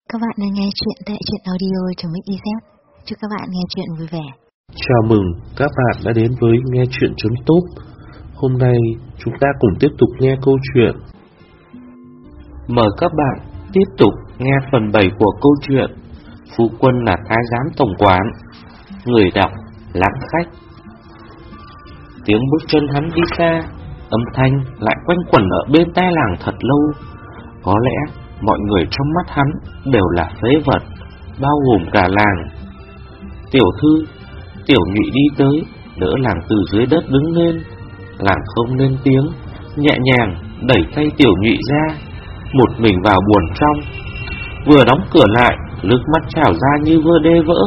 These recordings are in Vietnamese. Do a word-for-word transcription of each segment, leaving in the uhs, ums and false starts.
Các bạn đang nghe chuyện tại truyện audio.mixyz. Chúc các bạn nghe chuyện vui vẻ. Chào mừng các bạn đã đến với nghe chuyện.top. Hôm nay chúng ta cùng tiếp tục nghe câu chuyện. Mời các bạn tiếp tục nghe phần bảy của câu chuyện Phu Quân là thái giám tổng quán. Người đọc Lãng Khách. Tiếng bước chân hắn đi xa, âm thanh lại quanh quẩn ở bên tai làng thật lâu. Có lẽ mọi người trong mắt hắn đều là phế vật, bao gồm cả làng. Tiểu thư, Tiểu Nhụy đi tới, đỡ làng từ dưới đất đứng lên. Làng không lên tiếng, nhẹ nhàng đẩy tay Tiểu Nhụy ra, một mình vào buồng trong. Vừa đóng cửa lại, nước mắt trào ra như vơ đê vỡ.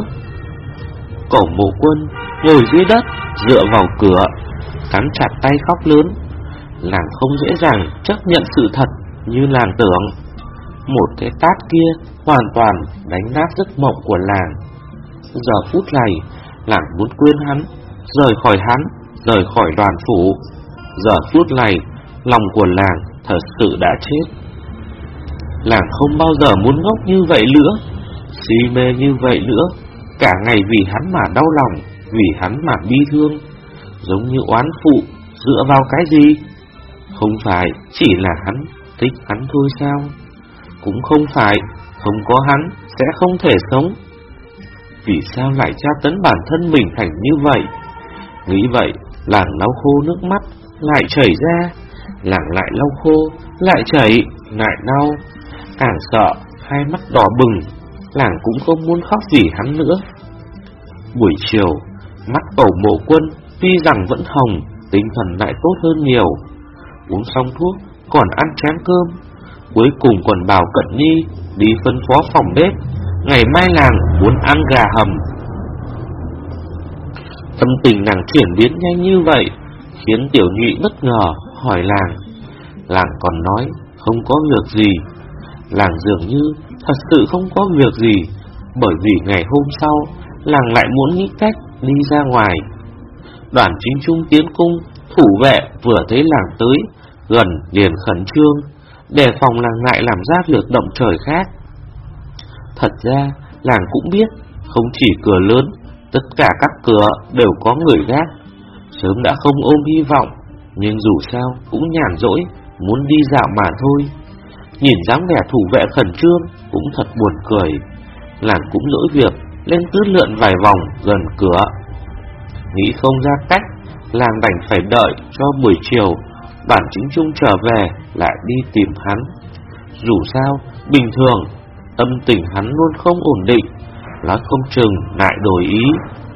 Cổ Mộ Quân ngồi dưới đất, dựa vào cửa, cắn chặt tay khóc lớn. Làng không dễ dàng chấp nhận sự thật như làng tưởng. Một cái tát kia hoàn toàn đánh nát giấc mộng của làng. Giờ phút này, làng muốn quên hắn, rời khỏi hắn, rời khỏi đoàn phủ. Giờ phút này, lòng của làng thật sự đã chết. Làng không bao giờ muốn ngốc như vậy nữa, si mê như vậy nữa, cả ngày vì hắn mà đau lòng, vì hắn mà bi thương, giống như oán phụ. Dựa vào cái gì? Không phải chỉ là hắn thích hắn thôi sao? Cũng không phải không có hắn sẽ không thể sống. Vì sao lại tra tấn bản thân mình thành như vậy? Nghĩ vậy, làng lau khô nước mắt lại chảy ra. Làng lại lau khô, lại chảy, lại đau. Càng sợ, hai mắt đỏ bừng. Làng cũng không muốn khóc vì hắn nữa. Buổi chiều, mắt Cổ Mộ Quân tuy rằng vẫn hồng, tinh thần lại tốt hơn nhiều. Uống xong thuốc, còn ăn chén cơm. Cuối cùng còn bảo Cận Nhi đi phân phó phòng bếp, ngày mai làng muốn ăn gà hầm. Tâm tình nàng chuyển biến nhanh như vậy khiến Tiểu Nhụy bất ngờ, hỏi làng. Làng còn nói không có việc gì. Làng dường như thật sự không có việc gì, bởi vì ngày hôm sau làng lại muốn nghĩ cách đi ra ngoài. Đoàn Chính Trung tiến cung, thủ vệ vừa thấy làng tới gần liền khẩn trương, đề phòng làng lại làm ra việc động trời khác. Thật ra làng cũng biết, không chỉ cửa lớn, tất cả các cửa đều có người gác. Sớm đã không ôm hy vọng, nhưng dù sao cũng nhàn rỗi, muốn đi dạo mà thôi. Nhìn dáng vẻ thủ vệ khẩn trương cũng thật buồn cười. Làng cũng lỗi việc lên tứ lượn vài vòng gần cửa. Nghĩ không ra cách, làng đành phải đợi cho buổi chiều Đoàn Chính Trung trở về lại đi tìm hắn. Dù sao, bình thường tâm tình hắn luôn không ổn định, nói không chừng lại đổi ý.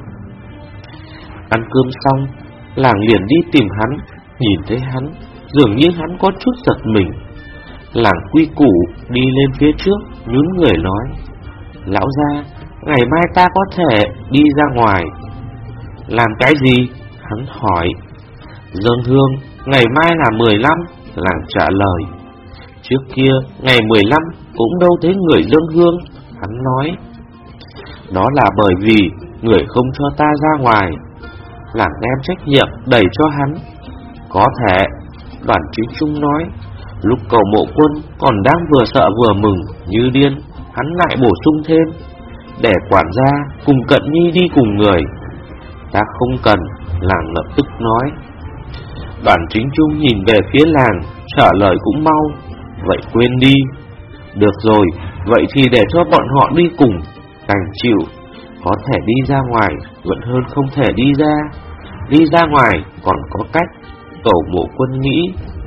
Ăn cơm xong, làng liền đi tìm hắn. Nhìn thấy hắn, dường như hắn có chút giật mình. Làng quy củ đi lên phía trước, nhún người nói: Lão gia, ngày mai ta có thể đi ra ngoài. Làm cái gì? Hắn hỏi. Dâng hương, ngày mai là mười lăm, làng trả lời. Trước kia, ngày mười lăm cũng đâu thấy người dâng hương, hắn nói. Đó là bởi vì người không cho ta ra ngoài. Làng đem trách nhiệm đẩy cho hắn. Có thể, Đoàn Chính Trung nói. Lúc Cổ Mộ Quân còn đang vừa sợ vừa mừng như điên, hắn lại bổ sung thêm: để quản gia cùng Cận Nhi đi cùng người. Ta không cần, làng lập tức nói. Đoàn Chính Trung nhìn về phía làng, trả lời cũng mau: vậy quên đi. Được rồi, vậy thì để cho bọn họ đi cùng, đành chịu. Có thể đi ra ngoài vẫn hơn không thể đi ra. Đi ra ngoài còn có cách, Cổ Mộ Quân nghĩ.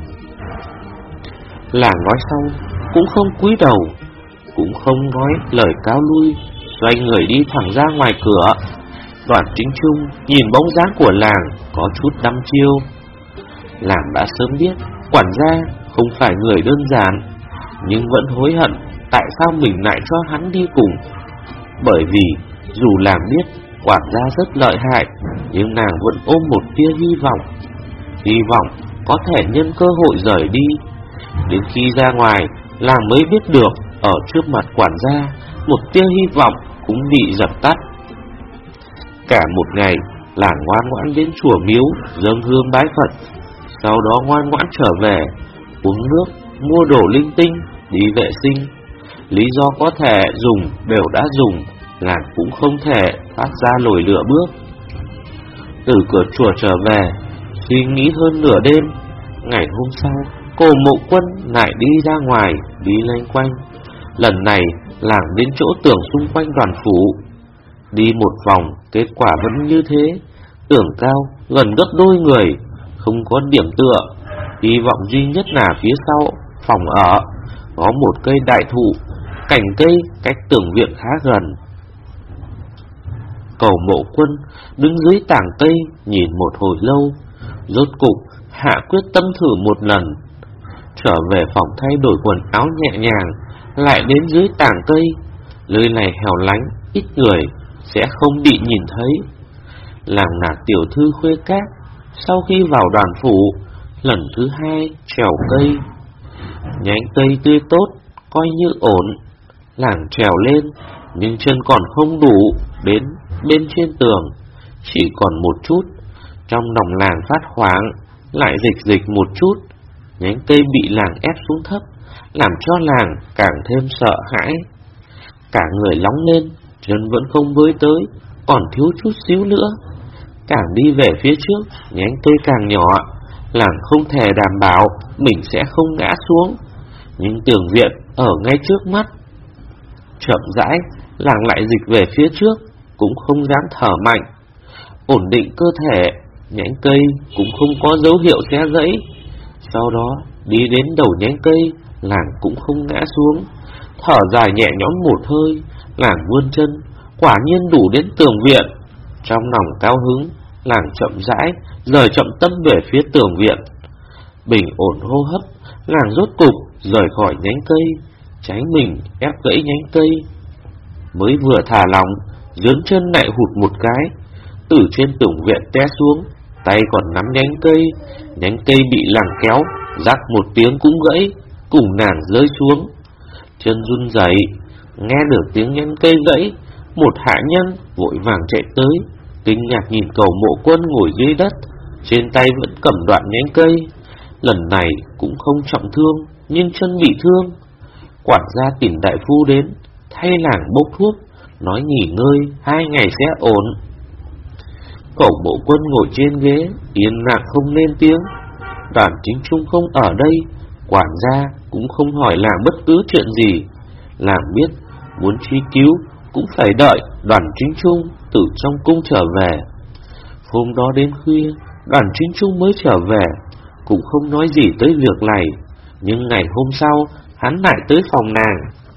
Làng nói xong cũng không cúi đầu, cũng không nói lời cáo lui, xoay người đi thẳng ra ngoài cửa. Đoàn Chính Trung nhìn bóng dáng của làng có chút đăm chiêu. Làng đã sớm biết quản gia không phải người đơn giản, nhưng vẫn hối hận tại sao mình lại cho hắn đi cùng. Bởi vì dù làng biết quản gia rất lợi hại, nhưng nàng vẫn ôm một tia hy vọng. Hy vọng có thể nhân cơ hội rời đi. Đến khi ra ngoài, làng mới biết được ở trước mặt quản gia, một tia hy vọng cũng bị dập tắt. Cả một ngày, làng ngoan ngoãn đến chùa miếu dâng hương bái Phật, sau đó ngoan ngoãn trở về, uống nước, mua đồ linh tinh, đi vệ sinh. lý do có thể dùng đều đã dùng, làng cũng không thể phát ra lồi lửa bước. Từ cửa chùa trở về, suy nghĩ hơn nửa đêm. Ngày hôm sau, Cổ Mộ Quân lại đi ra ngoài, đi loanh quanh. Lần này làng đến chỗ tường xung quanh đoàn phủ. Đi một vòng, kết quả vẫn như thế. Tường cao gần gấp đôi người, không có điểm tựa. Hy vọng duy nhất là phía sau phòng ở có một cây đại thụ, cành cây cách tường viện khá gần. Cổ Mộ Quân đứng dưới tảng cây nhìn một hồi lâu, rốt cục hạ quyết tâm thử một lần. Trở về phòng thay đổi quần áo nhẹ nhàng, lại đến dưới tảng cây. Nơi này hẻo lánh, ít người, sẽ không bị nhìn thấy. Làng là tiểu thư Khuê Các. Sau khi vào đoàn phủ, lần thứ hai trèo cây. Nhánh cây tươi tốt, coi như ổn. Làng trèo lên, nhưng chân còn không đủ đến bên trên tường, chỉ còn một chút. Trong lòng làng phát hoảng, lại dịch dịch một chút. Nhánh cây bị làng ép xuống thấp, làm cho làng càng thêm sợ hãi. Cả người nóng lên, chân vẫn không với tới, còn thiếu chút xíu nữa. Càng đi về phía trước, nhánh cây càng nhỏ, làng không thể đảm bảo mình sẽ không ngã xuống. Nhưng tường viện ở ngay trước mắt. Chậm rãi, làng lại dịch về phía trước, cũng không dám thở mạnh. Ổn định cơ thể, nhánh cây cũng không có dấu hiệu xé gãy. Sau đó, đi đến đầu nhánh cây, làng cũng không ngã xuống. Thở dài nhẹ nhõm một hơi, làng vươn chân, quả nhiên đủ đến tường viện. Trong lòng cao hứng, làng chậm rãi, rời trọng tâm về phía tường viện. Bình ổn hô hấp, làng rốt cục rời khỏi nhánh cây, tránh mình ép gãy nhánh cây. Mới vừa thả lỏng, dướn chân lại hụt một cái, từ trên tường viện té xuống, tay còn nắm nhánh cây. Nhánh cây bị làng kéo, rắc một tiếng cũng gãy, cùng nàng rơi xuống. Chân run rẩy, nghe được tiếng nhánh cây gãy, một hạ nhân vội vàng chạy tới, kinh ngạc nhìn Cổ Mộ Quân ngồi dưới đất, trên tay vẫn cầm đoạn nhánh cây. Lần này cũng không trọng thương, nhưng chân bị thương. Quản gia tìm đại phu đến, thay làng bốc thuốc, nói nghỉ ngơi hai ngày sẽ ổn. Cổ Mộ Quân ngồi trên ghế, yên lặng không lên tiếng. Đoàn Chính Trung không ở đây, quản gia cũng không hỏi làng bất cứ chuyện gì. Làng biết muốn truy cứu cũng phải đợi Đoàn Chính Trung từ trong cung trở về. Hôm đó đến khuya, Đoàn Chính Trung mới trở về, cũng không nói gì tới việc này. Nhưng ngày hôm sau, hắn lại tới phòng nàng.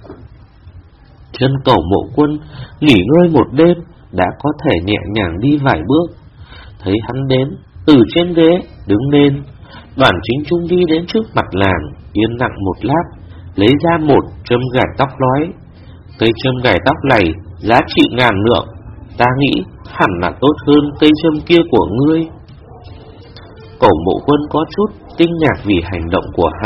Chân Cổ Mộ Quân nghỉ ngơi một đêm, đã có thể nhẹ nhàng đi vài bước. Thấy hắn đến, từ trên ghế đứng lên. Đoàn Chính Trung đi đến trước mặt làng, yên lặng một lát, lấy ra một châm gài tóc nói: cây châm gài tóc này giá trị ngàn lượng, ta nghĩ hẳn là tốt hơn cây châm kia của ngươi. Cổ Mộ Quân có chút kinh ngạc vì hành động của hắn.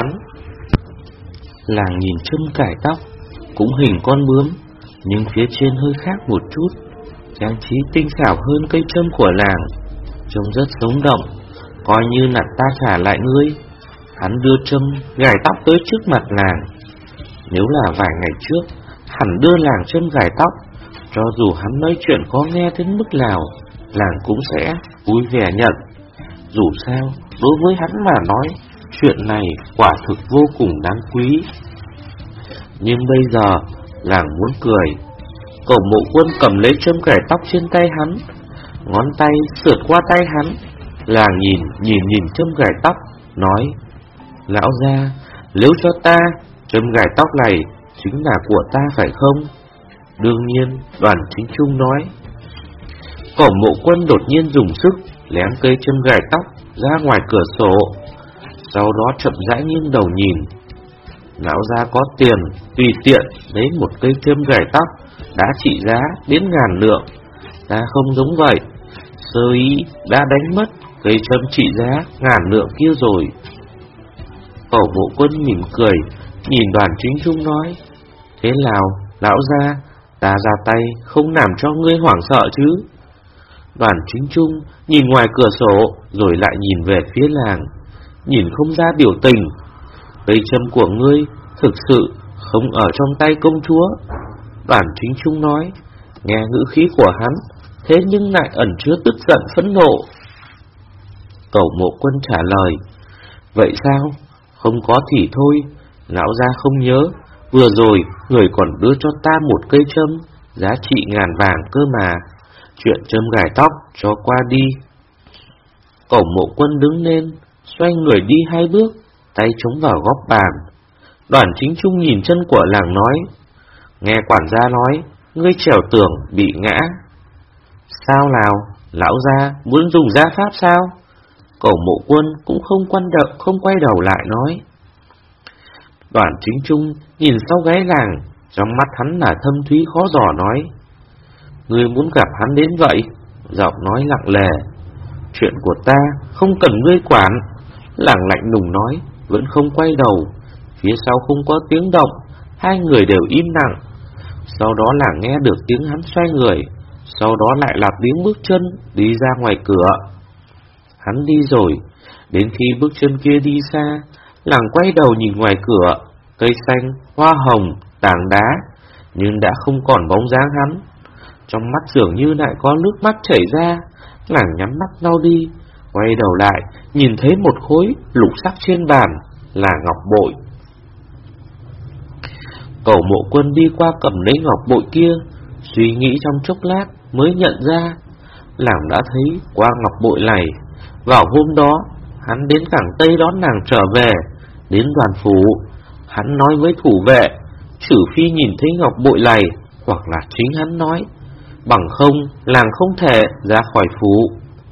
Làng nhìn châm gài tóc, cũng hình con bướm, nhưng phía trên hơi khác một chút, trang trí tinh xảo hơn cây châm của làng, trông rất sống động, coi như là ta trả lại ngươi. Hắn đưa châm gài tóc tới trước mặt làng. Nếu là vài ngày trước, hắn đưa làng châm gài tóc, cho dù hắn nói chuyện có nghe đến mức nào, làng cũng sẽ vui vẻ nhận. Dù sao, đối với hắn mà nói, chuyện này quả thực vô cùng đáng quý. Nhưng bây giờ, làng muốn cười. Cổ Mộ Quân cầm lấy châm gài tóc trên tay hắn, ngón tay sượt qua tay hắn. Làng nhìn, nhìn nhìn châm gài tóc, nói: lão gia, nếu cho ta, châm gài tóc này chính là của ta phải không? Đương nhiên, Đoàn Chính Trung nói. Cổ Mộ Quân đột nhiên dùng sức lém cây châm gài tóc ra ngoài cửa sổ, sau đó chậm rãi nghiêng đầu nhìn. Lão gia có tiền, tùy tiện lấy một cây châm gài tóc đã trị giá đến ngàn lượng. Ta không giống vậy, sơ ý đã đánh mất cây châm trị giá ngàn lượng kia rồi. Cổ Mộ Quân mỉm cười, nhìn Đoàn Chính Trung nói: thế nào, lão gia, ta ra tay không làm cho ngươi hoảng sợ chứ? Đoàn Chính Trung nhìn ngoài cửa sổ, rồi lại nhìn về phía làng, nhìn không ra biểu tình. Cây châm của ngươi thực sự không ở trong tay công chúa. Đoàn Chính Trung nói, nghe ngữ khí của hắn, thế nhưng lại ẩn chứa tức giận phẫn nộ. Cẩu Mộ Quân trả lời, vậy sao? Không có thì thôi, lão gia không nhớ, vừa rồi người còn đưa cho ta một cây châm, giá trị ngàn vàng cơ mà. Chuyện châm gài tóc cho qua đi. Cẩu Mộ Quân đứng lên, xoay người đi hai bước, tay chống vào góc bàn. Đoàn Chính Trung nhìn chân của làng nói, nghe quản gia nói, ngươi trèo tường bị ngã. Sao nào, lão gia muốn dùng gia pháp sao? Cẩu Mộ Quân cũng không quan đợi, không quay đầu lại nói. Đoàn Chính Trung nhìn sau gáy làng, trong mắt hắn là thâm thúy khó dò nói, ngươi muốn gặp hắn đến vậy? Giọng nói lặng lề, chuyện của ta không cần ngươi quản. Làng lạnh lùng nói, vẫn không quay đầu. Phía sau không có tiếng động, hai người đều im lặng. Sau đó làng nghe được tiếng hắn xoay người, sau đó lại là tiếng bước chân đi ra ngoài cửa. Hắn đi rồi, đến khi bước chân kia đi xa, làng quay đầu nhìn ngoài cửa, cây xanh, hoa hồng, tảng đá, nhưng đã không còn bóng dáng hắn. Trong mắt dường như lại có nước mắt chảy ra, làng nhắm mắt lau đi, quay đầu lại, nhìn thấy một khối lục sắc trên bàn, là ngọc bội. Cẩu Mộ Quân đi qua cầm lấy ngọc bội kia, suy nghĩ trong chốc lát mới nhận ra, làng đã thấy qua ngọc bội này. Vào hôm đó, hắn đến cảng Tây đón nàng trở về, đến đoàn phủ, hắn nói với thủ vệ, trừ phi nhìn thấy ngọc bội này, hoặc là chính hắn nói, bằng không làng không thể ra khỏi phủ.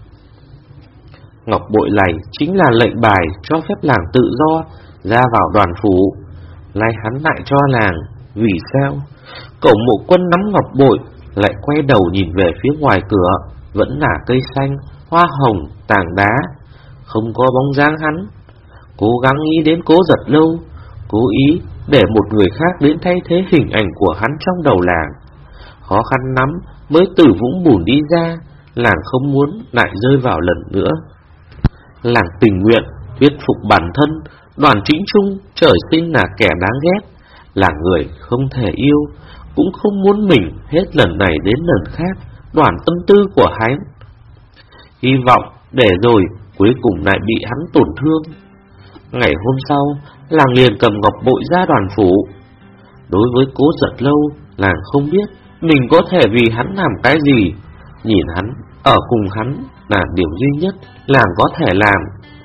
Ngọc bội này chính là lệnh bài cho phép làng tự do ra vào đoàn phủ. Nay hắn lại cho làng, vì sao? Cẩu Mộ Quân nắm ngọc bội, lại quay đầu nhìn về phía ngoài cửa, vẫn là cây xanh, hoa hồng, tảng đá, không có bóng dáng hắn. Cố gắng nghĩ đến Cố Giật Lâu, cố ý để một người khác đến thay thế hình ảnh của hắn trong đầu làng. Khó khăn lắm mới từ vũng bùn đi ra, làng không muốn lại rơi vào lần nữa. Làng tình nguyện thuyết phục bản thân, Đoàn Chính Trung trời sinh là kẻ đáng ghét, là người không thể yêu, cũng không muốn mình hết lần này đến lần khác đoán tâm tư của hắn. Hy vọng để rồi cuối cùng lại bị hắn tổn thương. Ngày hôm sau, làng liền cầm ngọc bội ra đoàn phủ. Đối với Cố Giật Lâu, làng không biết mình có thể vì hắn làm cái gì. Nhìn hắn, ở cùng hắn là điều duy nhất làng có thể làm.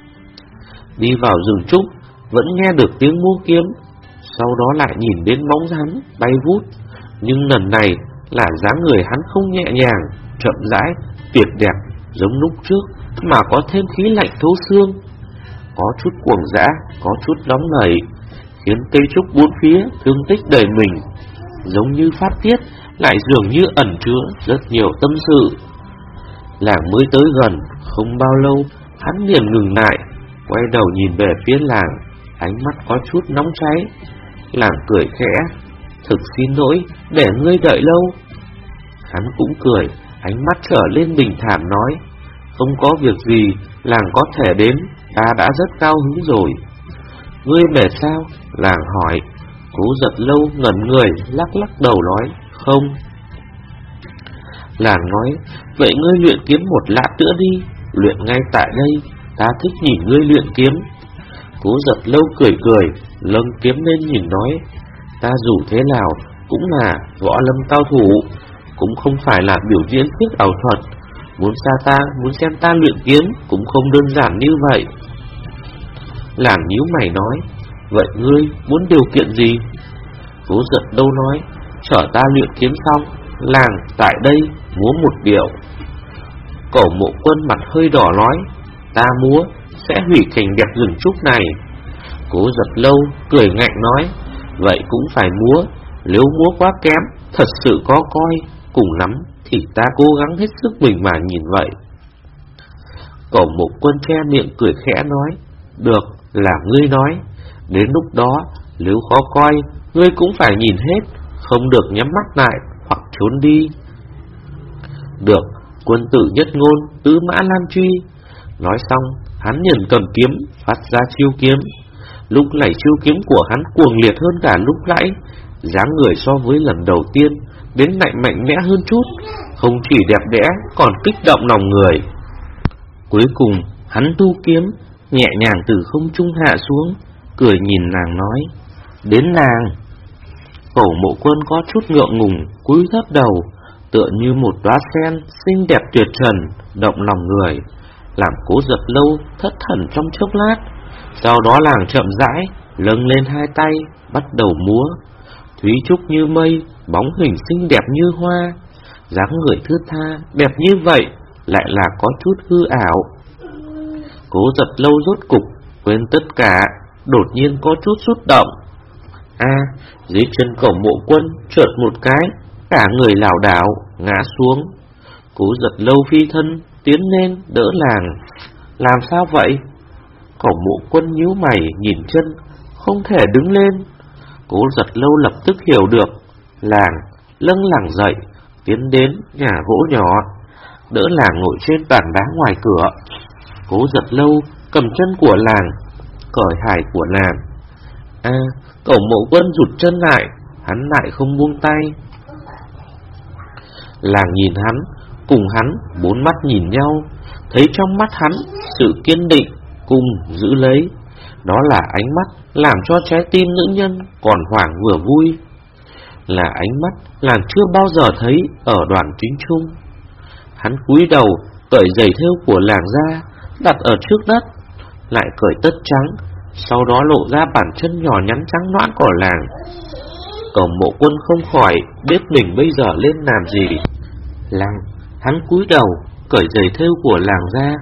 Đi vào rừng trúc, vẫn nghe được tiếng múa kiếm, sau đó lại nhìn đến bóng hắn bay vút. Nhưng lần này là dáng người hắn không nhẹ nhàng, chậm rãi, tuyệt đẹp giống lúc trước, mà có thêm khí lạnh thấu xương, có chút cuồng dã, có chút nóng nảy, khiến cây trúc bốn phía thương tích đầy mình, giống như phát tiết, lại dường như ẩn chứa rất nhiều tâm sự. Làng mới tới gần, không bao lâu, hắn liền ngừng lại, quay đầu nhìn về phía làng, ánh mắt có chút nóng cháy. Làng cười khẽ, thực xin lỗi, để ngươi đợi lâu. Hắn cũng cười, ánh mắt trở lên bình thản nói, không có việc gì, làng có thể đến, ta đã rất cao hứng rồi. Ngươi mệt sao? Làng hỏi. Cố Giật Lâu ngẩn người, lắc lắc đầu nói, không. Làng nói, vậy ngươi luyện kiếm một lát nữa đi, luyện ngay tại đây, ta thích nhìn ngươi luyện kiếm. Cố Giật Lâu cười cười, lâng kiếm lên nhìn nói, ta dù thế nào cũng là võ lâm cao thủ, cũng không phải là biểu diễn thuyết ảo thuật, muốn xa ta, muốn xem ta luyện kiếm cũng không đơn giản như vậy. Làng nhíu mày nói, vậy ngươi muốn điều kiện gì? Cố Giật Lâu nói, chờ ta luyện kiếm xong, làng tại đây múa một điệu. Cẩu Mộ Quân mặt hơi đỏ nói, ta múa sẽ hủy cảnh đẹp rừng trúc này. Cố Giật Lâu cười ngạnh nói, vậy cũng phải múa, nếu múa quá kém, thật sự có coi, cùng lắm thì ta cố gắng hết sức mình mà nhìn vậy. Cẩu Mộ Quân che miệng cười khẽ nói, được, là ngươi nói, đến lúc đó nếu khó coi, ngươi cũng phải nhìn hết, không được nhắm mắt lại hoặc trốn đi. Được, quân tử nhất ngôn, tứ mã nan truy. Nói xong, hắn liền cầm kiếm, phát ra chiêu kiếm. lúc này chiêu kiếm của hắn cuồng liệt hơn cả lúc nãy, dáng người so với lần đầu tiên đến lại mạnh mẽ hơn chút, không chỉ đẹp đẽ còn kích động lòng người. Cuối cùng hắn thu kiếm, nhẹ nhàng từ không trung hạ xuống, cười nhìn nàng nói: "Đến nàng." Cổ Mộ Quân có chút ngượng ngùng, cúi thấp đầu, tựa như một đóa sen xinh đẹp tuyệt trần, động lòng người, làm Cố Giật Lâu thất thần trong chốc lát. Sau đó nàng chậm rãi nâng lên hai tay, bắt đầu múa. Thúy trúc như mây, bóng hình xinh đẹp như hoa, dáng người thướt tha, đẹp như vậy lại là có chút hư ảo. Cố Giật Lâu rốt cục quên tất cả, đột nhiên có chút xúc động. A, à, dưới chân Cổ Mộ Quân chợt một cái, cả người lảo đảo ngã xuống. Cố Giật Lâu phi thân tiến lên đỡ nàng. Làm sao vậy? Cổ Mộ Quân nhíu mày nhìn chân, không thể đứng lên. Cố Giật Lâu lập tức hiểu được, làng lâng lẳng dậy, tiến đến nhà gỗ nhỏ, đỡ làng ngồi trên bàn đá ngoài cửa. Cố Giật Lâu cầm chân của làng, cởi hài của nàng. A, à, Cổ Mộ Quân rụt chân lại, hắn lại không buông tay. Làng nhìn hắn, cùng hắn bốn mắt nhìn nhau, thấy trong mắt hắn sự kiên định cùng giữ lấy. Đó là ánh mắt làm cho trái tim nữ nhân còn hoảng vừa vui, là ánh mắt làng chưa bao giờ thấy ở Đoàn Chính Trung. Hắn cúi đầu cởi giày thêu của làng ra, đặt ở trước đất, lại cởi tất trắng, sau đó lộ ra bàn chân nhỏ nhắn trắng nõn của làng. Cổ Mộ Quân không khỏi biết mình bây giờ lên làm gì. Làng, hắn cúi đầu cởi giày thêu của làng ra.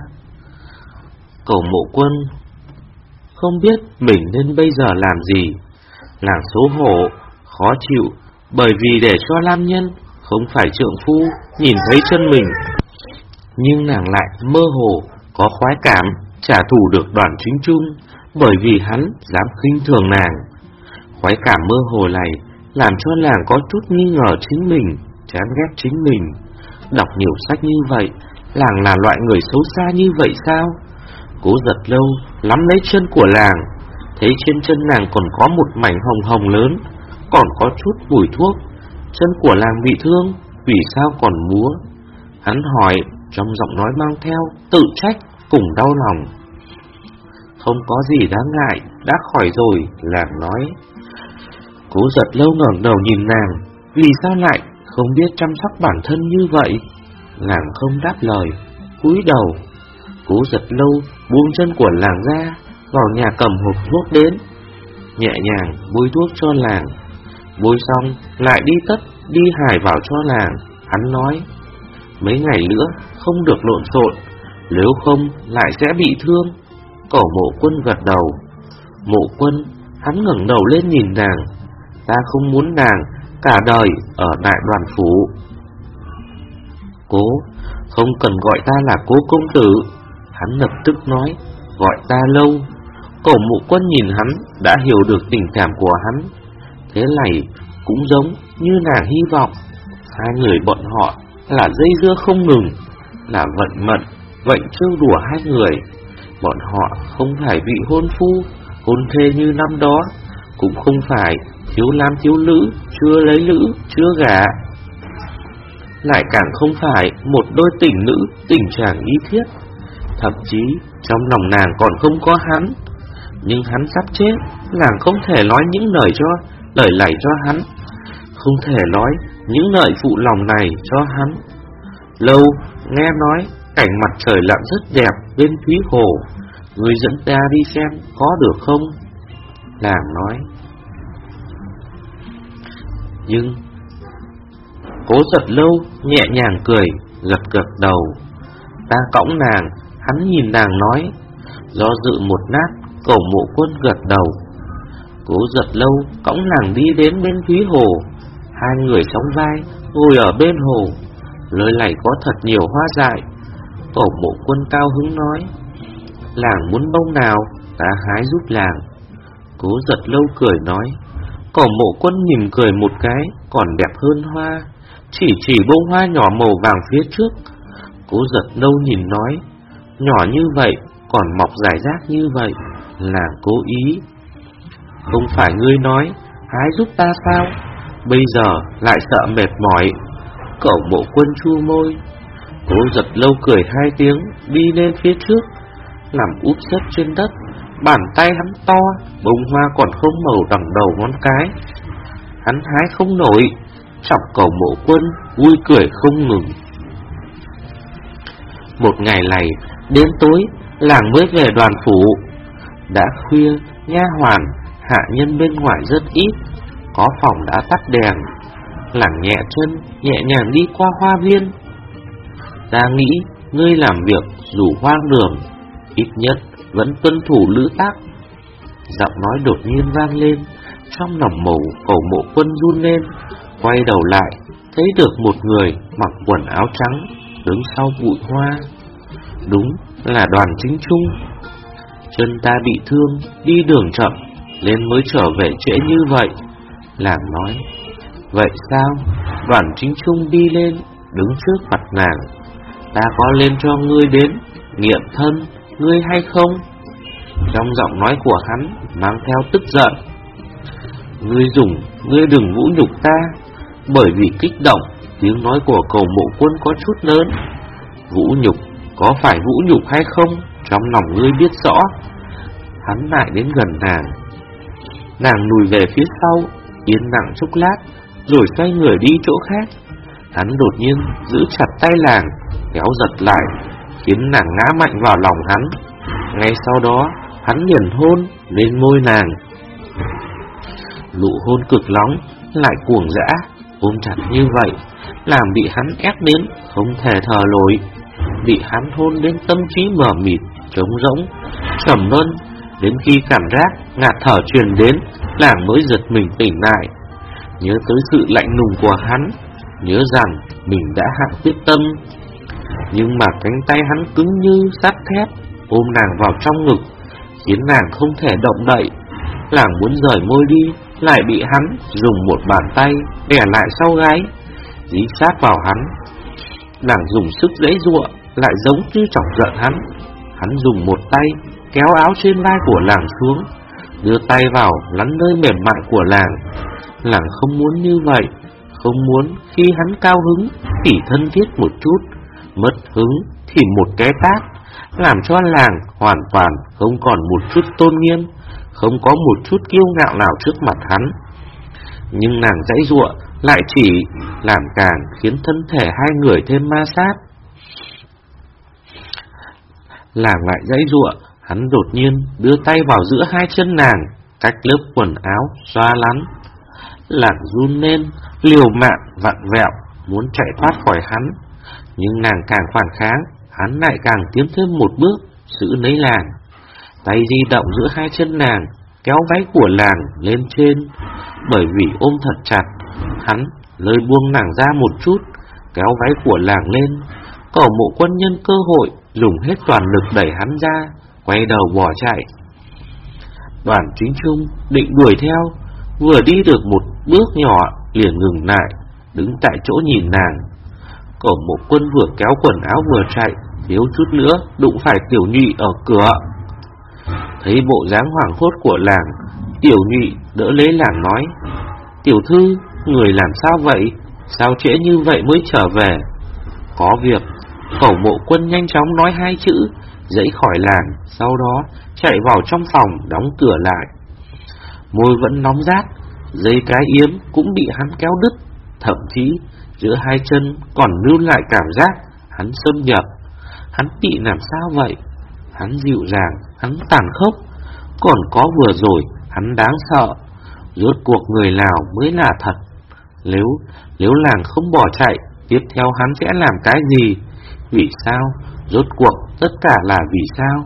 Cổ Mộ Quân không biết mình nên bây giờ làm gì. Làng xấu hổ, khó chịu, bởi vì để cho nam nhân không phải trượng phu nhìn thấy chân mình, nhưng nàng lại mơ hồ có khoái cảm trả thù được Đoàn Chính Trung, bởi vì hắn dám khinh thường nàng. Khoái cảm mơ hồ này làm cho nàng có chút nghi ngờ chính mình, chán ghét chính mình. Đọc nhiều sách như vậy, làng là loại người xấu xa như vậy sao? Cố Giật Lâu nắm lấy chân của làng, thấy trên chân nàng còn có một mảnh hồng hồng lớn, còn có chút mùi thuốc. Chân của làng bị thương, vì sao còn múa? Hắn hỏi, trong giọng nói mang theo tự trách cùng đau lòng. Không có gì đáng ngại, đã khỏi rồi, làng nói. Cố Giật Lâu ngẩng đầu nhìn nàng, vì sao lại không biết chăm sóc bản thân như vậy? Làng không đáp lời, cúi đầu. Cố Giật Lâu buông chân của làng ra, vào nhà cầm hộp thuốc đến, nhẹ nhàng bôi thuốc cho làng. Bôi xong lại đi tất đi hài vào cho làng. Hắn nói, mấy ngày nữa không được lộn xộn, nếu không lại sẽ bị thương. Cổ Mộ Quân gật đầu. Mộ Quân, hắn ngẩng đầu lên nhìn nàng. Ta không muốn nàng cả đời ở Đại Đoàn Phủ. Cố, không cần gọi ta là Cố công tử. Hắn lập tức nói, gọi ta Lâu. Cổ Mộ Quân nhìn hắn đã hiểu được tình cảm của hắn. Thế này cũng giống như nàng hy vọng. Hai người bọn họ là dây dưa không ngừng, là vận mệnh vậy trêu đùa hai người. Bọn họ không phải vị hôn phu, hôn thê như năm đó, cũng không phải thiếu nam thiếu nữ, chưa lấy nữ, chưa gả, lại càng không phải một đôi tình nữ tình chàng ý thiết. Thậm chí trong lòng nàng còn không có hắn. Nhưng hắn sắp chết, nàng không thể nói những lời cho lời này cho hắn, không thể nói những lời phụ lòng này cho hắn. Lâu, nghe nói cảnh mặt trời lặn rất đẹp bên Thúy Hồ, người dẫn ta đi xem có được không? Nàng nói. Nhưng Cố Giật Lâu nhẹ nhàng cười, gật gật đầu. Ta cõng nàng, hắn nhìn nàng nói. Do dự một lát, Cổ Mộ Quân gật đầu. Cố Giật Lâu cõng nàng đi đến bên Thúy Hồ. Hai người sóng vai ngồi ở bên hồ. Nơi này có thật nhiều hoa dại. Cổ Mộ Quân cao hứng nói, làng muốn bông nào ta hái giúp làng. Cố Giật Lâu cười nói. Cổ Mộ Quân nhìn cười một cái, còn đẹp hơn hoa, chỉ chỉ bông hoa nhỏ màu vàng phía trước. Cố Giật Lâu nhìn nói, nhỏ như vậy còn mọc rải rác như vậy, làng cố ý. Không phải ngươi nói hái giúp ta sao? Bây giờ lại sợ mệt mỏi. Cẩu Mộ Quân chu môi. Cố Giật Lâu cười hai tiếng, đi lên phía trước, làm úp sấp trên đất. Bàn tay hắn to, bông hoa còn không màu đằng đầu ngón cái. Hắn hái không nổi. Chọc Cẩu Mộ Quân vui cười không ngừng. Một ngày này, đến tối, làng mới về đoàn phủ. Đã khuya, nha hoàn, hạ nhân bên ngoài rất ít. Có phòng đã tắt đèn. Làng nhẹ chân, nhẹ nhàng đi qua hoa viên. Ta nghĩ, ngươi làm việc dù hoang đường, ít nhất vẫn tuân thủ lữ tắc. Giọng nói đột nhiên vang lên. Trong lòng màu Cẩu Mộ Quân run lên. Quay đầu lại, thấy được một người mặc quần áo trắng đứng sau bụi hoa. Đúng là Đoàn Chính Trung. Chân ta bị thương, đi đường chậm, nên mới trở về trễ như vậy. Làng nói. Vậy sao? Đoàn Chính Trung đi lên, đứng trước mặt nàng. Ta có lên cho ngươi đến nghiệm thân, ngươi hay không? Trong giọng nói của hắn mang theo tức giận. Ngươi dùng, ngươi đừng vũ nhục ta. Bởi vì kích động, tiếng nói của Cẩu Mộ Quân có chút lớn. Vũ nhục, có phải vũ nhục hay không? Trong lòng ngươi biết rõ. Hắn lại đến gần nàng. Nàng lùi về phía sau, yên lặng chốc lát, rồi xoay người đi chỗ khác. Hắn đột nhiên giữ chặt tay nàng, kéo giật lại, khiến nàng ngã mạnh vào lòng hắn. Ngay sau đó, hắn liền hôn lên môi nàng. Nụ hôn cực nóng, lại cuồng dã, ôm chặt như vậy, làm bị hắn ép đến không thể thở nổi. Bị hắn hôn đến tâm trí mờ mịt, trống rỗng, trầm luân, đến khi cảm giác ngạt thở truyền đến, nàng mới giật mình tỉnh lại. Nhớ tới sự lạnh lùng của hắn, nhớ rằng mình đã hạ quyết tâm. Nhưng mà cánh tay hắn cứng như sắt thép, ôm nàng vào trong ngực, khiến nàng không thể động đậy. Nàng muốn rời môi đi, lại bị hắn dùng một bàn tay đè lại sau gáy, dí sát vào hắn. Nàng dùng sức giãy giụa, lại giống như chọc giận hắn. Hắn dùng một tay kéo áo trên vai của nàng xuống, đưa tay vào lắn nơi mềm mại của nàng. Nàng không muốn như vậy, không muốn khi hắn cao hứng thì thân thiết một chút, mất hứng thì một cái tát, làm cho nàng hoàn toàn không còn một chút tôn nghiêm, không có một chút kiêu ngạo nào trước mặt hắn. Nhưng nàng giãy giụa lại chỉ làm càng khiến thân thể hai người thêm ma sát. Nàng lại giãy giụa, hắn đột nhiên đưa tay vào giữa hai chân nàng, cách lớp quần áo xoa lắn. Nàng run lên, liều mạng vặn vẹo muốn chạy thoát khỏi hắn. Nhưng nàng càng phản kháng, hắn lại càng tiến thêm một bước, giữ lấy nàng. Tay di động giữa hai chân nàng, kéo váy của nàng lên trên. Bởi vì ôm thật chặt, hắn lơi buông nàng ra một chút, kéo váy của nàng lên. Cẩu Mộ Quân nhân cơ hội dùng hết toàn lực đẩy hắn ra, quay đầu bỏ chạy. Đoàn Chính Trung định đuổi theo, vừa đi được một bước nhỏ liền ngừng lại, đứng tại chỗ nhìn nàng. Cẩu Mộ Quân vừa kéo quần áo vừa chạy, thiếu chút nữa đụng phải Tiểu Nhụy ở cửa. Thấy bộ dáng hoảng hốt của nàng, Tiểu Nhụy đỡ lấy nàng nói: Tiểu thư, người làm sao vậy? Sao trễ như vậy mới trở về? Có việc. Cẩu Mộ Quân nhanh chóng nói hai chữ, dãy khỏi làng, sau đó chạy vào trong phòng đóng cửa lại. Môi vẫn nóng rát, dây cái yếm cũng bị hắn kéo đứt, thậm chí giữa hai chân còn lưu lại cảm giác hắn xâm nhập. Hắn bị làm sao vậy? Hắn dịu dàng, hắn tàn khốc, còn có vừa rồi hắn đáng sợ. Rốt cuộc người nào mới là thật? Nếu nếu làng không bỏ chạy, tiếp theo hắn sẽ làm cái gì? Vì sao? Rốt cuộc tất cả là vì sao?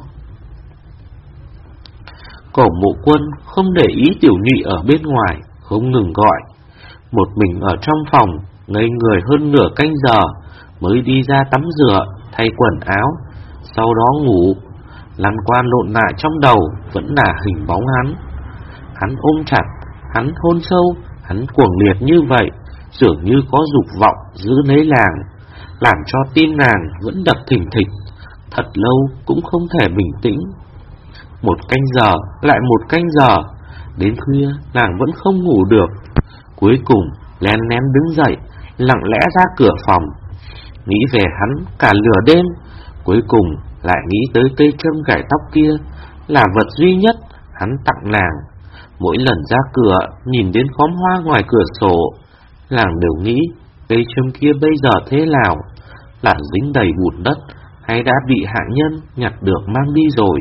Cẩu Mộ Quân không để ý Tiểu Nhụy ở bên ngoài, không ngừng gọi. Một mình ở trong phòng, ngây người hơn nửa canh giờ, mới đi ra tắm rửa, thay quần áo, sau đó ngủ. Lăn qua lộn lại trong đầu vẫn là hình bóng hắn. Hắn ôm chặt, hắn hôn sâu, hắn cuồng liệt như vậy, dường như có dục vọng giữ lấy nàng, làm cho tim nàng vẫn đập thình thịch, thật lâu cũng không thể bình tĩnh. Một canh giờ, lại một canh giờ, Đến khuya nàng vẫn không ngủ được. Cuối cùng lén lén đứng dậy, lặng lẽ ra cửa phòng. Nghĩ về hắn cả nửa đêm, cuối cùng lại nghĩ tới cây châm gài tóc kia là vật duy nhất hắn tặng nàng. Mỗi lần ra cửa nhìn đến khóm hoa ngoài cửa sổ, nàng đều nghĩ cây châm kia bây giờ thế nào, là dính đầy bùn đất hay đã bị hạ nhân nhặt được mang đi rồi.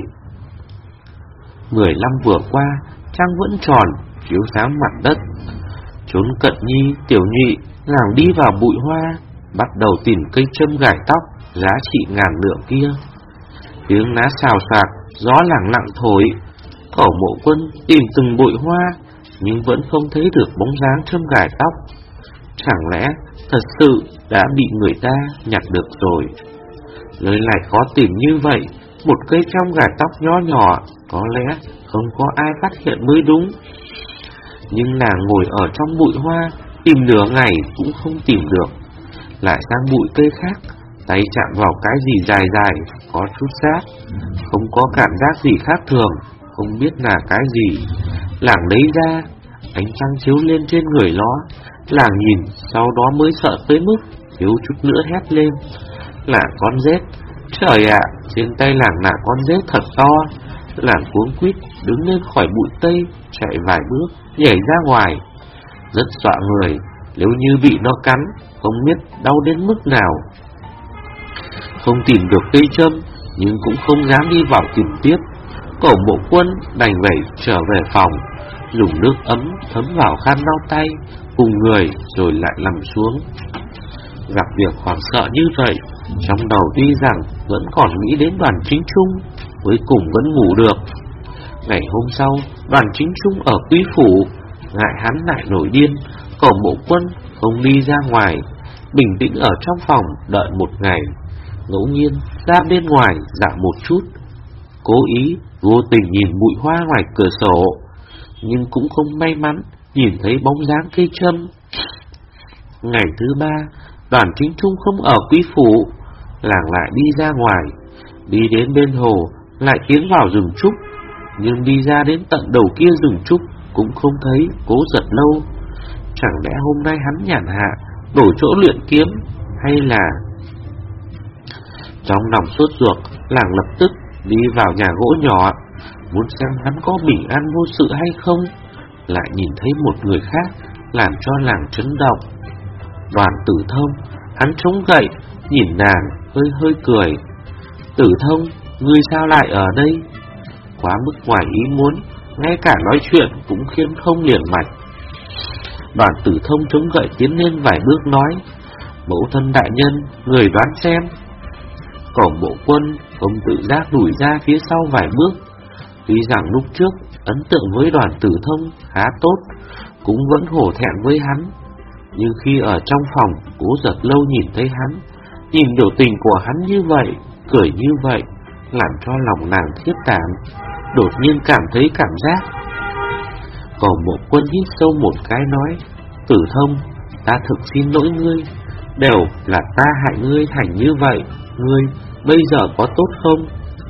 Mười năm vừa qua, trăng vẫn tròn chiếu sáng mặt đất. Trốn Cận Nhi, Tiểu Nhụy nàng đi vào bụi hoa, bắt đầu tìm cây châm gài tóc giá trị ngàn lượng kia. Tiếng lá xào xạc, gió lẳng lặng thổi. Cẩu Mộ Quân tìm từng bụi hoa, nhưng vẫn không thấy được bóng dáng châm gài tóc. Chẳng lẽ thật sự đã bị người ta nhặt được rồi? Lời lại khó tìm như vậy, một cây châm gài tóc nho nhỏ, có lẽ không có ai phát hiện mới đúng. Nhưng nàng ngồi ở trong bụi hoa, tìm nửa ngày cũng không tìm được. Lại sang bụi cây khác, tay chạm vào cái gì dài dài, có chút rát, không có cảm giác gì khác thường, không biết là cái gì. Nàng lấy ra, ánh trăng chiếu lên trên người nó, nàng nhìn, sau đó mới sợ tới mức thiếu chút nữa hét lên. Là con rết. Trời ạ, trên tay nàng là con rết thật to. Nàng cuống quýt đứng lên khỏi bụi cây, chạy vài bước, nhảy ra ngoài. Rất dọa người, nếu như bị nó cắn, không biết đau đến mức nào. Không tìm được cây châm, nhưng cũng không dám đi vào tìm tiếp. Cẩu Mộ Quân đành phải trở về phòng, dùng nước ấm thấm vào khăn lau tay cùng người rồi lại nằm xuống. Gặp việc hoảng sợ như vậy, trong đầu tuy rằng vẫn còn nghĩ đến Đoàn Chính Trung, cuối cùng vẫn ngủ được. Ngày hôm sau, Đoàn Chính Trung ở Quý phủ, ngại hắn lại nổi điên, Cẩu Mộ Quân không đi ra ngoài, bình tĩnh ở trong phòng đợi một ngày. Ngẫu nhiên ra bên ngoài dạo một chút, cố ý vô tình nhìn bụi hoa ngoài cửa sổ, nhưng cũng không may mắn nhìn thấy bóng dáng cây châm. Ngày thứ ba, Đoàn Chính Trung không ở Quý phủ, làng lại đi ra ngoài, đi đến bên hồ, lại tiến vào rừng trúc, nhưng đi ra đến tận đầu kia rừng trúc cũng không thấy Cố Giật Lâu. Chẳng lẽ hôm nay hắn nhàn hạ đổi chỗ luyện kiếm, hay là... Trong lòng sốt ruột, làng lập tức đi vào nhà gỗ nhỏ, muốn xem hắn có bình an vô sự hay không. Lại nhìn thấy một người khác làm cho làng chấn động. Đoàn Tử Thông, hắn chống gậy, nhìn nàng, hơi hơi cười. Tử Thông, ngươi sao lại ở đây? Quá mức ngoài ý muốn, ngay cả nói chuyện cũng khiến không liền mạch. Đoàn Tử Thông chống gậy tiến lên vài bước nói, mẫu thân đại nhân, người đoán xem. Cẩu Mộ Quân không tự giác lùi ra phía sau vài bước. Tuy rằng lúc trước ấn tượng với Đoàn Tử Thông khá tốt, cũng vẫn hổ thẹn với hắn, nhưng khi ở trong phòng, Cố Giật Lâu nhìn thấy hắn, nhìn biểu tình của hắn như vậy, cười như vậy, làm cho lòng nàng thiết cảm, đột nhiên cảm thấy cảm giác. Cẩu Mộ Quân hít sâu một cái nói, Tử Thông, ta thực xin lỗi ngươi, đều là ta hại ngươi thành như vậy, ngươi bây giờ có tốt không?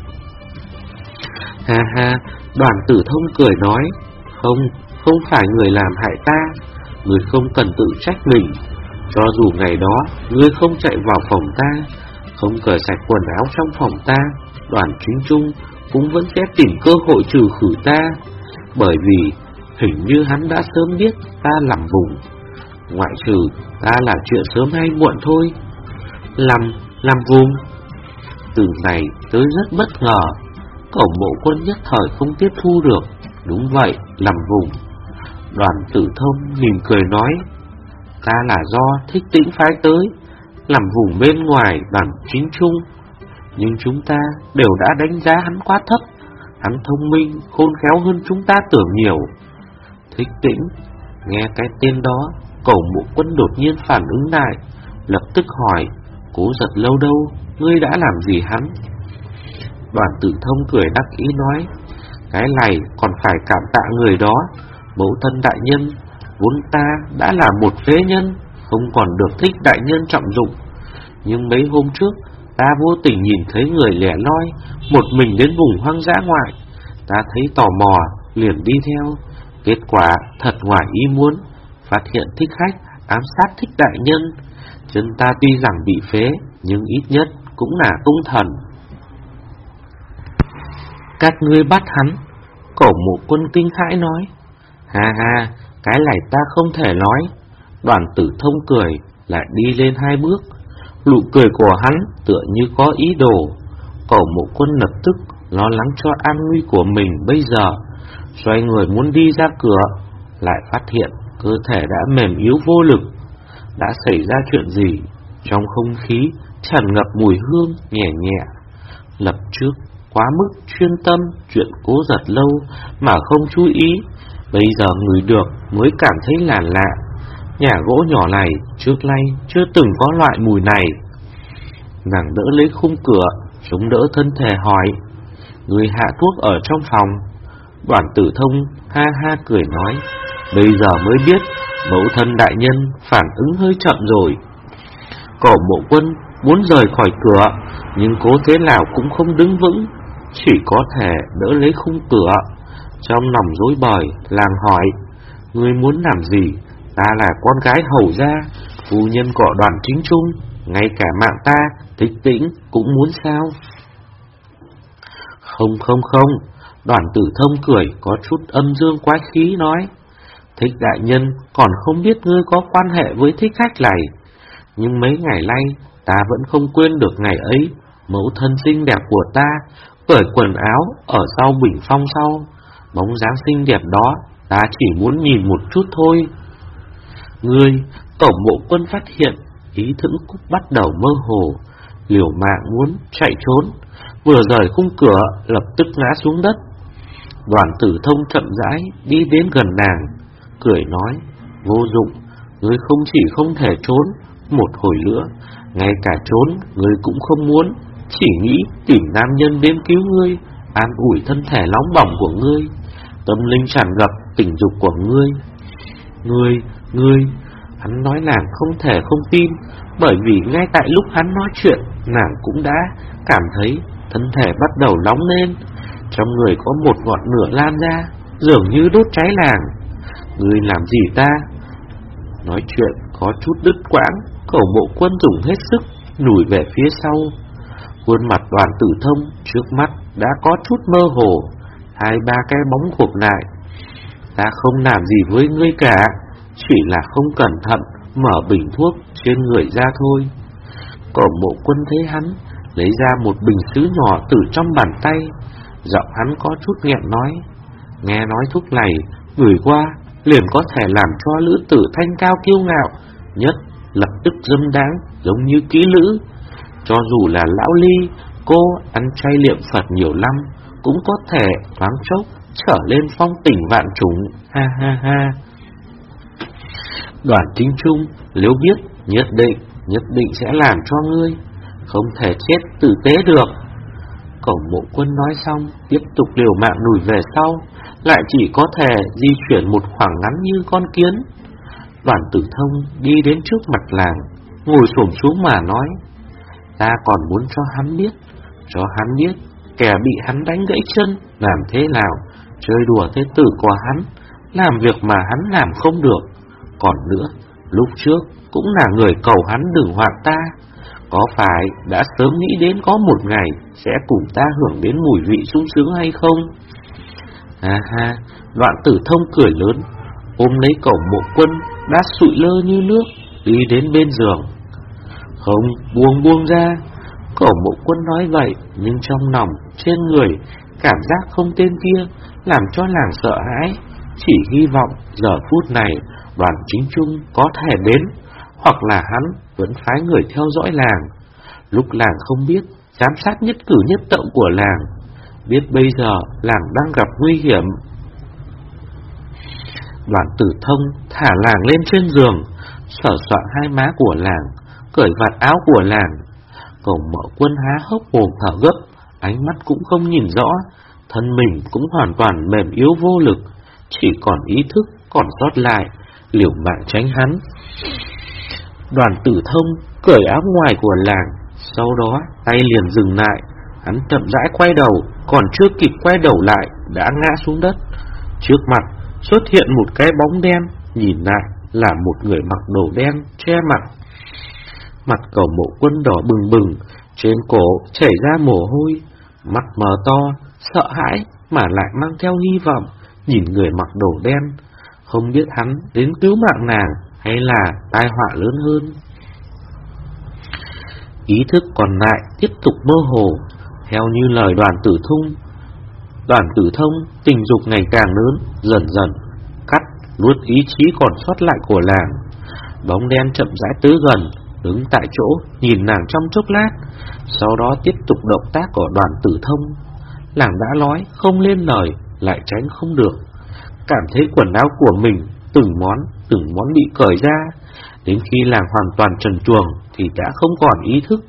Ha ha, Đoàn Tử Thông cười nói, không, không phải người làm hại ta, ngươi không cần tự trách mình. Cho dù ngày đó ngươi không chạy vào phòng ta, không cởi sạch quần áo trong phòng ta, Đoàn Chính Trung cũng vẫn sẽ tìm cơ hội trừ khử ta, bởi vì hình như hắn đã sớm biết ta làm vùng, ngoại trừ ta là chuyện sớm hay muộn thôi. Làm, làm vùng. Từ này tới rất bất ngờ, Cẩu Mộ Quân nhất thời không tiếp thu được. Đúng vậy, làm vùng. Đoàn Tử Thông mỉm cười nói, ta là do Thích Tĩnh phái tới, làm vùng bên ngoài Đoàn Chính Trung, nhưng chúng ta đều đã đánh giá hắn quá thấp. Hắn thông minh, khôn khéo hơn chúng ta tưởng nhiều. Thích Tĩnh, nghe cái tên đó, Cẩu Mộ Quân đột nhiên phản ứng lại, lập tức hỏi, Cố Giật Lâu đâu, ngươi đã làm gì hắn? Đoàn Tử Thông cười đắc ý nói, cái này còn phải cảm tạ người đó. Mẫu thân đại nhân, vốn ta đã là một phế nhân, không còn được Thích đại nhân trọng dụng, nhưng mấy hôm trước ta vô tình nhìn thấy người lẻ loi một mình đến vùng hoang dã ngoại, ta thấy tò mò liền đi theo, Kết quả thật ngoài ý muốn, phát hiện thích khách ám sát Thích đại nhân. Chân ta tuy rằng bị phế, nhưng ít nhất cũng là tung thần. Các ngươi bắt hắn. Cổ Mộ Quân kinh hãi nói. Ha ha, cái này ta không thể nói. Đoàn Tử Thông cười, lại đi lên hai bước. Nụ cười của hắn tựa như có ý đồ. Cổ Mộ Quân lập tức lo lắng cho an nguy của mình bây giờ, xoay người muốn đi ra cửa, lại phát hiện cơ thể đã mềm yếu vô lực. Đã xảy ra chuyện gì? Trong không khí tràn ngập mùi hương nhẹ nhẹ. Lập trước quá mức chuyên tâm chuyện Cố Giật Lâu mà không chú ý, bây giờ ngửi được mới cảm thấy là lạ. Nhà gỗ nhỏ này trước nay chưa từng có loại mùi này. Nàng đỡ lấy khung cửa, chống đỡ thân thể hỏi, người hạ thuốc ở trong phòng? Đoàn Tử Thông ha ha cười nói, bây giờ mới biết mẫu thân đại nhân phản ứng hơi chậm rồi. Cổ Mộ Quân muốn rời khỏi cửa, nhưng cố thế nào cũng không đứng vững, chỉ có thể đỡ lấy khung cửa. Trong lòng rối bời, làng hỏi, ngươi muốn làm gì? Ta là con gái hầu gia, phu nhân của Đoàn Chính Trung, ngay cả mạng ta, Thích Tĩnh cũng muốn sao? Không không không, Đoàn Tử Thông cười có chút âm dương quái khí nói, Thích đại nhân còn không biết ngươi có quan hệ với thích khách này, nhưng mấy ngày nay ta vẫn không quên được ngày ấy, mẫu thân xinh đẹp của ta cởi quần áo ở sau bình phong sau. Bóng dáng xinh đẹp đó ta chỉ muốn nhìn một chút thôi. Ngươi, Cổ Mộ Quân phát hiện ý thức bắt đầu mơ hồ, liều mạng muốn chạy trốn, vừa rời khung cửa lập tức ngã xuống đất. Đoàn Tử Thông chậm rãi đi đến gần nàng, cười nói, vô dụng, ngươi không chỉ không thể trốn, một hồi nữa, ngay cả trốn ngươi cũng không muốn, chỉ nghĩ tìm nam nhân đến cứu ngươi, an ủi thân thể nóng bỏng của ngươi, tâm linh tràn ngập tình dục của ngươi. Ngươi, ngươi, hắn nói nàng không thể không tin, bởi vì ngay tại lúc hắn nói chuyện, nàng cũng đã cảm thấy thân thể bắt đầu nóng lên, trong người có một ngọn lửa lan ra, dường như đốt cháy nàng. Ngươi làm gì ta? Nói chuyện có chút đứt quãng, Cổ Mộ Quân dùng hết sức lùi về phía sau. Khuôn mặt Đoàn Tử Thông trước mắt đã có chút mơ hồ, hai ba cái bóng gộp lại. Ta không làm gì với ngươi cả, chỉ là không cẩn thận mở bình thuốc trên người ra thôi. Cổ Mộ Quân thấy hắn lấy ra một bình sứ nhỏ từ trong bàn tay, giọng hắn có chút nghẹn nói, nghe nói thuốc này gửi qua liền có thể làm cho nữ tử thanh cao kiêu ngạo nhất lập tức dâm đáng, giống như kỹ nữ. Cho dù là lão ly, cô ăn chay niệm Phật nhiều năm, cũng có thể thoáng chốc trở lên phong tình vạn trùng. Ha ha ha. Đoàn Chính Trung nếu biết, nhất định nhất định sẽ làm cho ngươi không thể chết tử tế được. Cổ Mộ Quân nói xong, tiếp tục liều mạng lùi về sau, lại chỉ có thể di chuyển một khoảng ngắn như con kiến. Đoàn Tử Thông đi đến trước mặt làng, ngồi xổm xuống mà nói, ta còn muốn cho hắn biết, cho hắn biết kẻ bị hắn đánh gãy chân làm thế nào, chơi đùa thế tử của hắn, làm việc mà hắn làm không được. Còn nữa, lúc trước cũng là người cầu hắn đừng hoạn ta, có phải đã sớm nghĩ đến có một ngày sẽ cùng ta hưởng đến mùi vị sung sướng hay không? Ha ha, Đoạn Tử Thông cười lớn, ôm lấy Cổ Mộ Quân đã sụi lơ như nước, đi đến bên giường. Không, buông buông ra. Cổ Mộ Quân nói vậy, nhưng trong lòng, trên người, cảm giác không tên kia làm cho nàng sợ hãi, chỉ hy vọng giờ phút này Đoàn Chính Trung có thể đến, hoặc là hắn vẫn phái người theo dõi làng. Lúc làng không biết, giám sát nhất cử nhất động của làng, biết bây giờ làng đang gặp nguy hiểm. Đoàn Tử Thông thả làng lên trên giường, sờ soạn hai má của làng, cởi vạt áo của làng. Cổ Mộ Quân há hốc mồm thở gấp, ánh mắt cũng không nhìn rõ, thân mình cũng hoàn toàn mềm yếu vô lực, chỉ còn ý thức còn sót lại, liều mạng tránh hắn. Đoàn Tử Thông cởi áo ngoài của làng, sau đó tay liền dừng lại, hắn chậm rãi quay đầu, còn chưa kịp quay đầu lại đã ngã xuống đất. Trước mặt xuất hiện một cái bóng đen, nhìn lại là một người mặc đồ đen che mặt. Mặt Cẩu Mộ Quân đỏ bừng bừng, trên cổ chảy ra mồ hôi, mắt mở to, sợ hãi mà lại mang theo hy vọng, nhìn người mặc đồ đen, không biết hắn đến cứu mạng nàng hay là tai họa lớn hơn. Ý thức còn lại tiếp tục mơ hồ, theo như lời Đoàn Tử Thông. Đoàn Tử Thông tình dục ngày càng lớn, dần dần cắt nuốt ý chí còn sót lại của làng. Bóng đen chậm rãi tới gần, đứng tại chỗ nhìn nàng trong chốc lát, sau đó tiếp tục động tác của Đoàn Tử Thông. Làng đã nói không lên lời, lại tránh không được. Cảm thấy quần áo của mình từng món từng món bị cởi ra, đến khi làng hoàn toàn trần truồng thì đã không còn ý thức.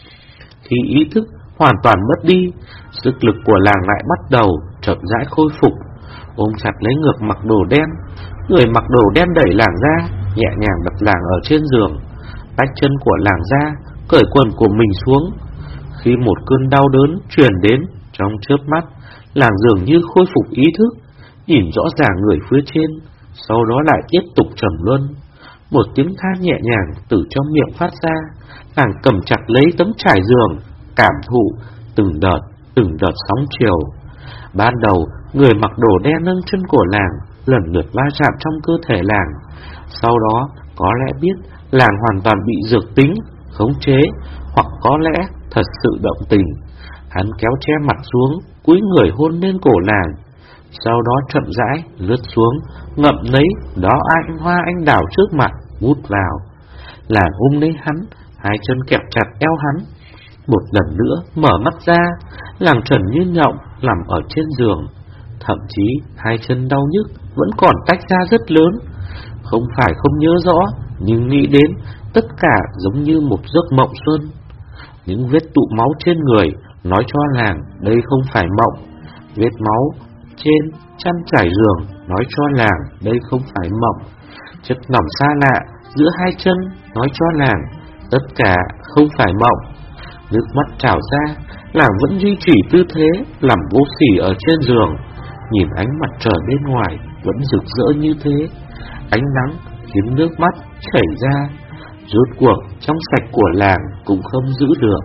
Khi ý thức hoàn toàn mất đi, sức lực của làng lại bắt đầu chậm rãi khôi phục. Ôm chặt lấy ngực mặc đồ đen, người mặc đồ đen đẩy làng ra, nhẹ nhàng đặt làng ở trên giường, tách chân của làng ra, cởi quần của mình xuống. Khi một cơn đau đớn truyền đến, trong chớp mắt, làng dường như khôi phục ý thức, nhìn rõ ràng người phía trên, sau đó lại tiếp tục trầm luân. Một tiếng than nhẹ nhàng từ trong miệng phát ra, làng cầm chặt lấy tấm trải giường, cảm thụ từng đợt, từng đợt sóng chiều. Ban đầu, người mặc đồ đen nâng chân của làng, lần lượt va chạm trong cơ thể làng. Sau đó, có lẽ biết làng hoàn toàn bị dược tính, khống chế, hoặc có lẽ thật sự động tình. Hắn kéo che mặt xuống, cúi người hôn lên cổ làng, sau đó chậm rãi lướt xuống, ngậm lấy đó anh hoa anh đào trước mặt, hút vào. Làng ôm lấy hắn, hai chân kẹp chặt eo hắn. Một lần nữa mở mắt ra, làng trần như nhộng nằm ở trên giường, thậm chí hai chân đau nhức vẫn còn tách ra rất lớn. Không phải không nhớ rõ, nhưng nghĩ đến tất cả giống như một giấc mộng xuân. Những vết tụ máu trên người nói cho làng đây không phải mộng. Vết máu trên chăn trải giường nói cho làng đây không phải mộng. Chất lỏng xa lạ giữa hai chân nói cho làng tất cả không phải mộng. Nước mắt trào ra, làng vẫn duy trì tư thế làm vô sỉ ở trên giường, nhìn ánh mặt trời bên ngoài vẫn rực rỡ như thế. Ánh nắng khiến nước mắt chảy ra, rốt cuộc trong sạch của làng cũng không giữ được.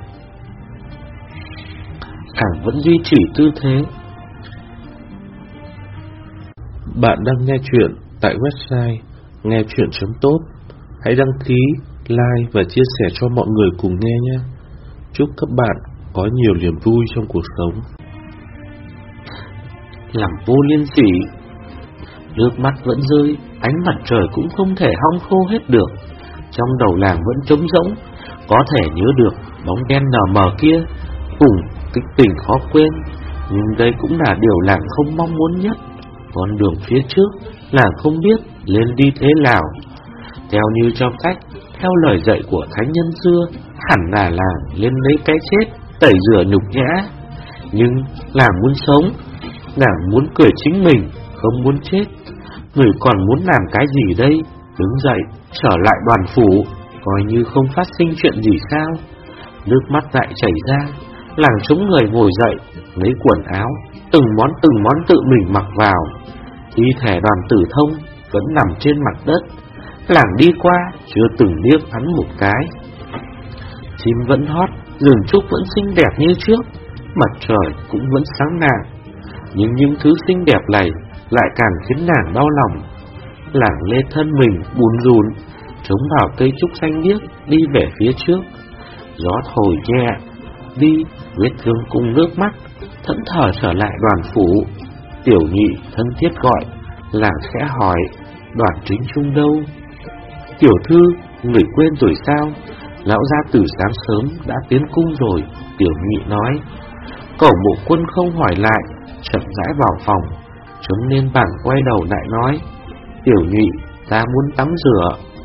Làng vẫn duy trì tư thế. Bạn đang nghe chuyện tại website nghe chuyện chấm top. Hãy đăng ký, like và chia sẻ cho mọi người cùng nghe nhé. Chúc các bạn có nhiều niềm vui trong cuộc sống. Làm vô liêm sỉ, nước mắt vẫn rơi, ánh mặt trời cũng không thể hong khô hết được. Trong đầu làng vẫn trống rỗng, có thể nhớ được bóng đen nở mờ kia, cùng kịch tình khó quên. Nhưng đây cũng là điều làng không mong muốn nhất. Con đường phía trước, làng không biết lên đi thế nào. Theo như trong sách, theo lời dạy của thánh nhân xưa, hẳn là làng lên lấy cái chết, tẩy rửa nhục nhã. Nhưng làng muốn sống, làng muốn cười chính mình, không muốn chết. Người còn muốn làm cái gì đây? Đứng dậy, trở lại đoàn phủ, coi như không phát sinh chuyện gì sao? Nước mắt lại chảy ra, làng chống người ngồi dậy, lấy quần áo, từng món từng món tự mình mặc vào. Thi thể Đoàn Tử Thông vẫn nằm trên mặt đất, làng đi qua chưa từng liếc hắn một cái. Chim vẫn hót, rừng trúc vẫn xinh đẹp như trước, mặt trời cũng vẫn sáng lạng. Nhưng những thứ xinh đẹp này lại càng khiến nàng đau lòng. Làng lê thân mình bùn rùn, chống vào cây trúc xanh biếc, đi về phía trước. Gió thổi nhẹ, đi, vết thương cùng nước mắt, thẫn thờ trở lại đoàn phủ. Tiểu Nhị thân thiết gọi, làng khẽ hỏi, Đoàn Chính Trung đâu? Tiểu thư, người quên rồi sao? Lão gia từ sáng sớm đã tiến cung rồi, Tiểu Nhị nói. Cẩu Mộ Quân không hỏi lại, chậm rãi vào phòng, chống lên bàn quay đầu lại nói, Tiểu Nhị, ta muốn tắm rửa.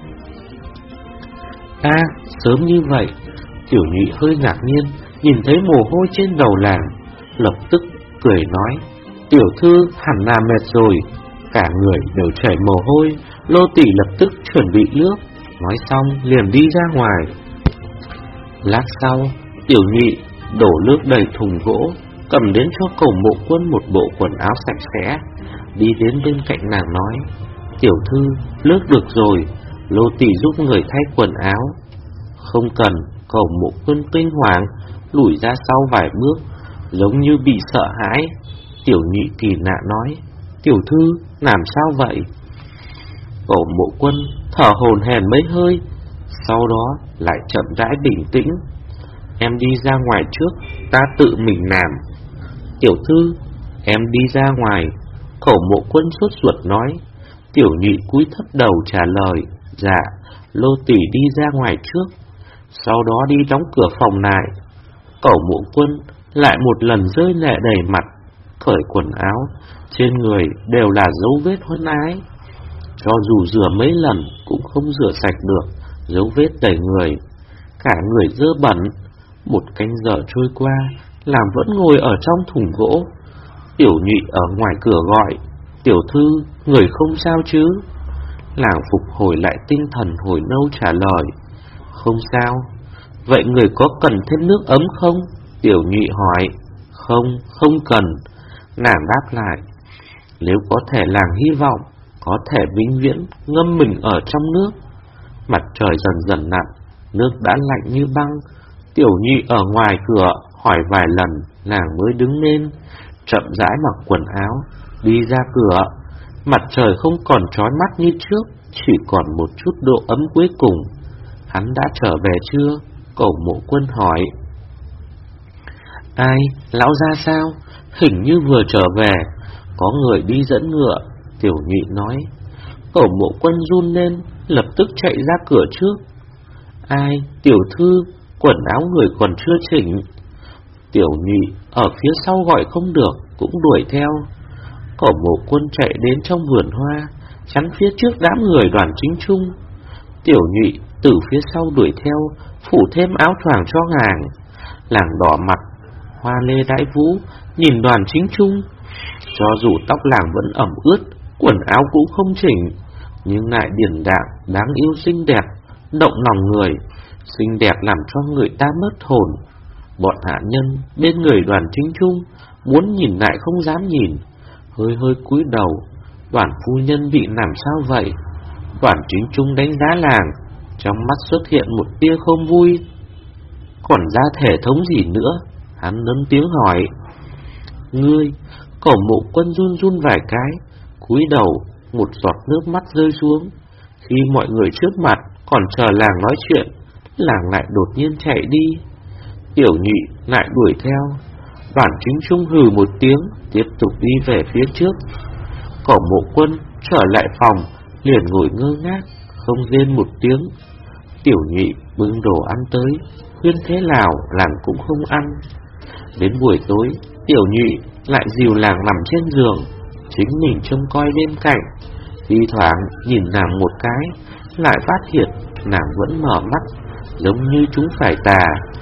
À, sớm như vậy. Tiểu Nhị hơi ngạc nhiên, nhìn thấy mồ hôi trên đầu làng, lập tức cười nói, tiểu thư hẳn là mệt rồi. Cả người đều chảy mồ hôi, Lô Tỷ lập tức chuẩn bị nước, nói xong liền đi ra ngoài. Lát sau, Tiểu Nhị đổ nước đầy thùng gỗ, cầm đến cho Cẩu Mộ Quân một bộ quần áo sạch sẽ. đi đến bên cạnh nàng nói: Tiểu thư, nước được rồi, Lô tỳ giúp người thay quần áo. Không cần. Cẩu Mộ Quân kinh hoàng lùi ra sau vài bước, giống như bị sợ hãi. Tiểu Nhị kỳ nạ nói: Tiểu thư, làm sao vậy? Cẩu Mộ Quân thở hổn hển mấy hơi, sau đó lại chậm rãi bình tĩnh. Em đi ra ngoài trước, ta tự mình làm. Tiểu thư, em đi ra ngoài. Cẩu Mộ Quân sốt ruột nói. Tiểu Nhị cúi thấp đầu trả lời: Dạ, Lô tỳ đi ra ngoài trước. Sau đó đi đóng cửa phòng lại. Cẩu Mộ Quân lại một lần rơi lệ đầy mặt, cởi quần áo, trên người đều là dấu vết huân ái. Cho dù rửa mấy lần cũng không rửa sạch được, dấu vết đầy người, cả người dơ bẩn. Một canh giờ trôi qua, làm vẫn ngồi ở trong thùng gỗ. Tiểu Nhị ở ngoài cửa gọi: Tiểu thư, người không sao chứ? Làng phục hồi lại tinh thần hồi lâu trả lời: Không sao. Vậy người có cần thêm nước ấm không? Tiểu Nhị hỏi. Không, không cần. Nàng đáp lại: Nếu có thể làng hy vọng có thể vĩnh viễn ngâm mình ở trong nước. Mặt trời dần dần nặng, nước đã lạnh như băng. Tiểu Nhị ở ngoài cửa hỏi vài lần, nàng mới đứng lên, chậm rãi mặc quần áo, đi ra cửa. Mặt trời không còn chói mắt như trước, chỉ còn một chút độ ấm cuối cùng. Hắn đã trở về chưa? Cẩu Mộ Quân hỏi. Ai? Lão gia sao? Hình như vừa trở về. Có người đi dẫn ngựa. Tiểu Nhị nói. Cẩu Mộ Quân run lên, lập tức chạy ra cửa trước. Ai? Tiểu thư, quần áo người còn chưa chỉnh. Tiểu Nhị ở phía sau gọi không được, cũng đuổi theo. Cẩu Mộ Quân chạy đến trong vườn hoa, chắn phía trước đám người Đoàn Chính Trung. Tiểu Nhị từ phía sau đuổi theo, phủ thêm áo choàng cho nàng. Làng đỏ mặt, hoa lê đãi vũ, nhìn Đoàn Chính Trung. Cho dù tóc làng vẫn ẩm ướt, quần áo cũng không chỉnh, nhưng lại điển đạm, đáng yêu xinh đẹp, động lòng người. Xinh đẹp làm cho người ta mất hồn. Bọn hạ nhân bên người Đoàn Chính Trung muốn nhìn lại không dám nhìn, hơi hơi cúi đầu. Đoàn phu nhân bị làm sao vậy? Đoàn Chính Trung đánh giá làng, trong mắt xuất hiện một tia không vui. Còn ra thể thống gì nữa? Hắn lớn tiếng hỏi. Ngươi? Cẩu Mộ Quân run run vài cái, cúi đầu, một giọt nước mắt rơi xuống. Khi mọi người trước mặt còn chờ làng nói chuyện, làng lại đột nhiên chạy đi. Tiểu Nhị lại đuổi theo. Đoàn Chính Trung hừ một tiếng, tiếp tục đi về phía trước. Cẩu Mộ Quân trở lại phòng, liền ngồi ngơ ngác, không rên một tiếng. Tiểu Nhị bưng đồ ăn tới, khuyên thế nào làng cũng không ăn. Đến buổi tối, Tiểu Nhị lại dìu làng nằm trên giường, chính mình trông coi bên cạnh. Thi thoảng nhìn nàng một cái, lại phát hiện nàng vẫn mở mắt, giống như chúng phải tà.